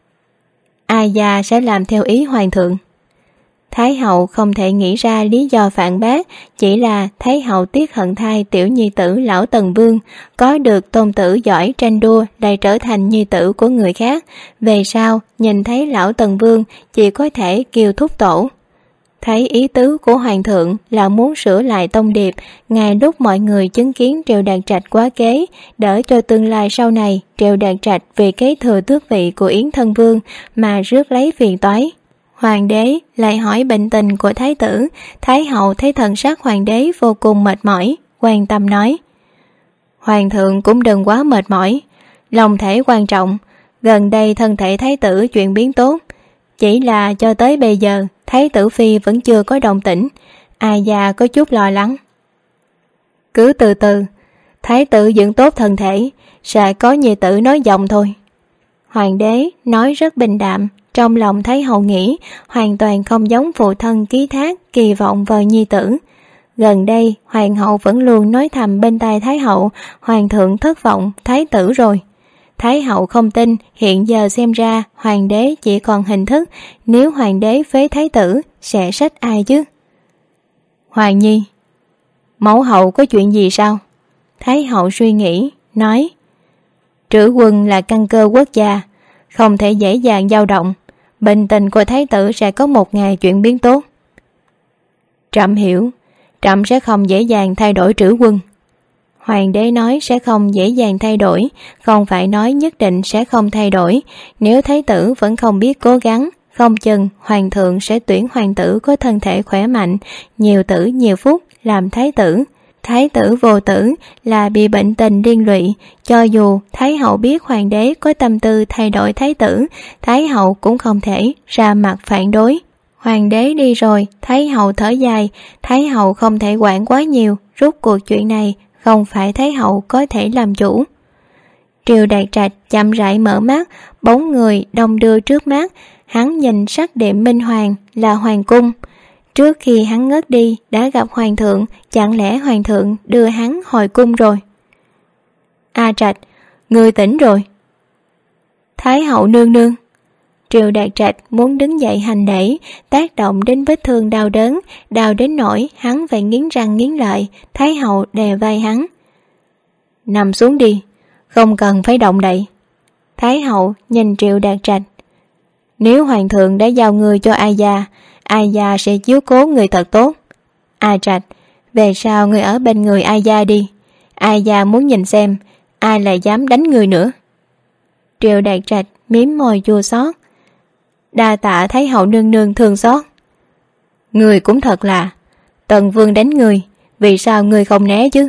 Ai gia sẽ làm theo ý hoàng thượng. Thái hậu không thể nghĩ ra lý do phản bác, chỉ là Thái hậu tiếc hận thay tiểu nhi tử lão Tần Vương, có được tôn tử giỏi tranh đua lại trở thành nhi tử của người khác. Về sau nhìn thấy lão Tần Vương chỉ có thể kêu thúc tổ. Thấy ý tứ của hoàng thượng là muốn sửa lại tông điệp, ngay lúc mọi người chứng kiến Triệu Đạt Trạch quá kế, đỡ cho tương lai sau này Triệu Đạt Trạch vì kế thừa tước vị của Yến Thân Vương mà rước lấy phiền toái. Hoàng đế lại hỏi bệnh tình của thái tử. Thái hậu thấy thần sắc hoàng đế vô cùng mệt mỏi, quan tâm nói. Hoàng thượng cũng đừng quá mệt mỏi, lòng thể quan trọng. Gần đây thân thể thái tử chuyển biến tốt, chỉ là cho tới bây giờ thái tử phi vẫn chưa có động tĩnh. Ai già có chút lo lắng. Cứ từ từ, thái tử dưỡng tốt thân thể, sẽ có nhi tử nói dòng thôi. Hoàng đế nói rất bình đạm. Trong lòng Thái hậu nghĩ hoàn toàn không giống phụ thân ký thác kỳ vọng vào nhi tử. Gần đây hoàng hậu vẫn luôn nói thầm bên tai Thái hậu hoàng thượng thất vọng thái tử rồi. Thái hậu không tin, hiện giờ xem ra hoàng đế chỉ còn hình thức. Nếu hoàng đế phế thái tử sẽ trách ai chứ? Hoàng nhi, mẫu hậu có chuyện gì sao? Thái hậu suy nghĩ, nói. Trữ quân là căn cơ quốc gia, không thể dễ dàng dao động. Bệnh tình của thái tử sẽ có một ngày chuyển biến tốt. Trẫm hiểu, trẫm sẽ không dễ dàng thay đổi trữ quân. Hoàng đế nói sẽ không dễ dàng thay đổi, không phải nói nhất định sẽ không thay đổi. Nếu thái tử vẫn không biết cố gắng, không chừng hoàng thượng sẽ tuyển hoàng tử có thân thể khỏe mạnh, nhiều tử nhiều phúc làm thái tử. Thái tử vô tử là bị bệnh tình liên lụy. Cho dù Thái hậu biết hoàng đế có tâm tư thay đổi thái tử, Thái hậu cũng không thể ra mặt phản đối. Hoàng đế đi rồi, Thái hậu thở dài. Thái hậu không thể quản quá nhiều, rút cuộc chuyện này không phải Thái hậu có thể làm chủ. Triệu Đạt Trạch chậm rãi mở mắt, bóng người đông đưa trước mắt. Hắn nhìn sắc đệm minh hoàng là hoàng cung. Trước khi hắn ngất đi đã gặp hoàng thượng, chẳng lẽ hoàng thượng đưa hắn hồi cung rồi? A Trạch, người tỉnh rồi. Thái hậu nương nương. Triệu Đạt Trạch muốn đứng dậy hành lễ, tác động đến vết thương đau đớn, đau đến nỗi hắn phải nghiến răng nghiến lợi. Thái hậu đè vai hắn. Nằm xuống đi, không cần phải động đậy. Thái hậu nhìn Triệu Đạt Trạch. Nếu hoàng thượng đã giao người cho Ai gia sẽ chiếu cố người thật tốt. A Trạch, về sau người ở bên người Ai gia đi. Ai gia muốn nhìn xem ai lại dám đánh người nữa. Triệu Đạt Trạch mím môi chua xót. Đa tạ Thái hậu nương nương thương xót. Người cũng thật là, Tần Vương đánh người, vì sao người không né chứ?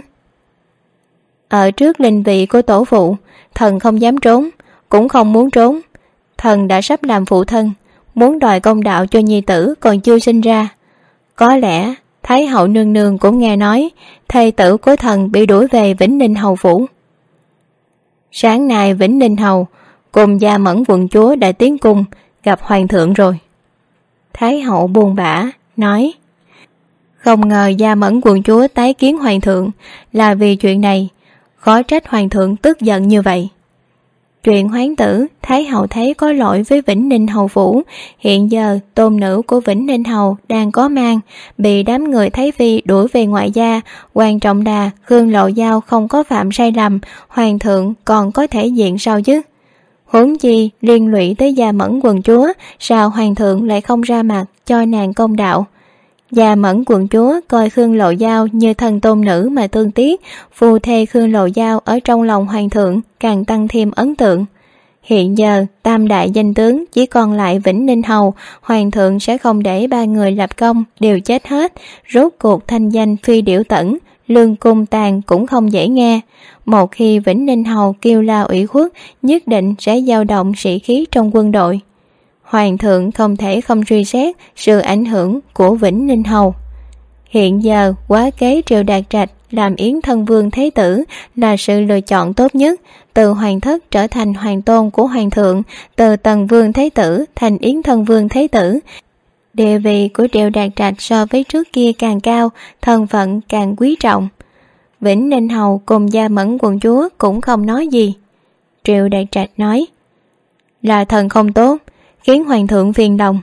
Ở trước linh vị của tổ phụ, thần không dám trốn, cũng không muốn trốn. Thần đã sắp làm phụ thân, muốn đòi công đạo cho nhi tử còn chưa sinh ra. Có lẽ Thái hậu nương nương cũng nghe nói thê tử của thần bị đuổi về Vĩnh Ninh hầu phủ. Sáng nay Vĩnh Ninh hầu cùng Gia Mẫn quận chúa đã tiến cung gặp hoàng thượng rồi. Thái hậu buồn bã nói, không ngờ Gia Mẫn quận chúa tái kiến hoàng thượng là vì chuyện này, khó trách hoàng thượng tức giận như vậy. Chuyện hoán tử, Thái hậu thấy có lỗi với Vĩnh Ninh hầu phủ. Hiện giờ tôn nữ của Vĩnh Ninh hầu đang có mang, bị đám người Thái phi đuổi về ngoại gia. Quan trọng là Khương Lộ Giao không có phạm sai lầm, hoàng thượng còn có thể diện sao chứ? Huống chi liên lụy tới Gia Mẫn quận chúa, sao hoàng thượng lại không ra mặt cho nàng công đạo? Gia Mẫn quận chúa coi Khương Lộ Giao như thân tôn nữ mà thương tiếc, phu thê Khương Lộ Giao ở trong lòng hoàng thượng càng tăng thêm ấn tượng. Hiện giờ tam đại danh tướng chỉ còn lại Vĩnh Ninh hầu, hoàng thượng sẽ không để ba người lập công đều chết hết. Rốt cuộc thanh danh phi điểu tẩn, lương cung tàn cũng không dễ nghe. Một khi Vĩnh Ninh hầu kêu la ủy khuất, nhất định sẽ dao động sĩ khí trong quân đội. Hoàng thượng không thể không suy xét sự ảnh hưởng của Vĩnh Ninh hầu. Hiện giờ quá kế Triệu Đạt Trạch làm Yến thân vương thế tử là sự lựa chọn tốt nhất. Từ hoàng thất trở thành hoàng tôn của hoàng thượng, từ Tần vương thế tử thành Yến thân vương thế tử. Địa vị của Triệu Đạt Trạch so với trước kia càng cao, thân phận càng quý trọng. Vĩnh Ninh hầu cùng Gia Mẫn quận chúa cũng không nói gì. Triệu Đạt Trạch nói, là thần không tốt, khiến hoàng thượng phiền lòng.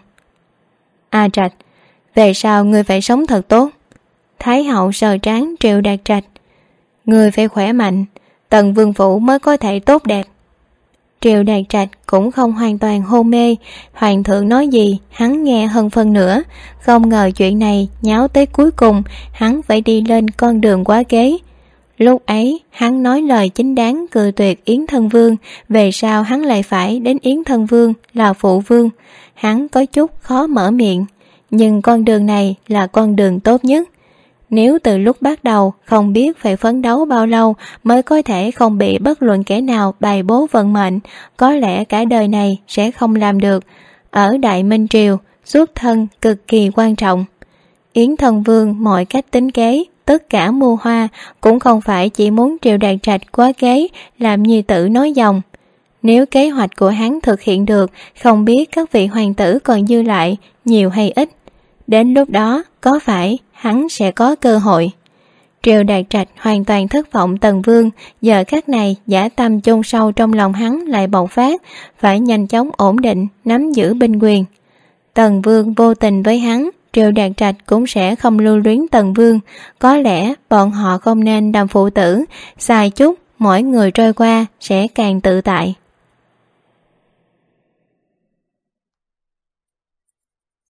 A Trạch, về sau ngươi phải sống thật tốt. Thái hậu sờ trán Triệu Đạt Trạch, ngươi phải khỏe mạnh, Tần vương phủ mới có thể tốt đẹp. Triệu Đạt Trạch cũng không hoàn toàn hôn mê, hoàng thượng nói gì hắn nghe hơn phân nửa. Không ngờ chuyện này nháo tới cuối cùng, hắn phải đi lên con đường quá kế. Lúc ấy hắn nói lời chính đáng cự tuyệt Yến thân vương, về sau hắn lại phải đến Yến thân vương là phụ vương. Hắn có chút khó mở miệng, nhưng con đường này là con đường tốt nhất. Nếu từ lúc bắt đầu không biết phải phấn đấu bao lâu mới có thể không bị bất luận kẻ nào bài bố vận mệnh, có lẽ cả đời này sẽ không làm được. Ở Đại Minh Triều, xuất thân cực kỳ quan trọng. Yến thân vương mọi cách tính kế, tất cả mưu hoa cũng không phải chỉ muốn Triệu Đạt Trạch quá kế làm như tử nói dòng. Nếu kế hoạch của hắn thực hiện được, không biết các vị hoàng tử còn dư lại nhiều hay ít. Đến lúc đó có phải hắn sẽ có cơ hội. Triệu Đạt Trạch hoàn toàn thất vọng Tần vương, giờ khắc này dã tâm chôn sâu trong lòng hắn lại bộc phát, phải nhanh chóng ổn định nắm giữ binh quyền. Tần vương vô tình với hắn, Triệu Đạt Trạch cũng sẽ không lưu luyến Tần vương. Có lẽ bọn họ không nên làm phụ tử, xài chút mỗi người trôi qua sẽ càng tự tại.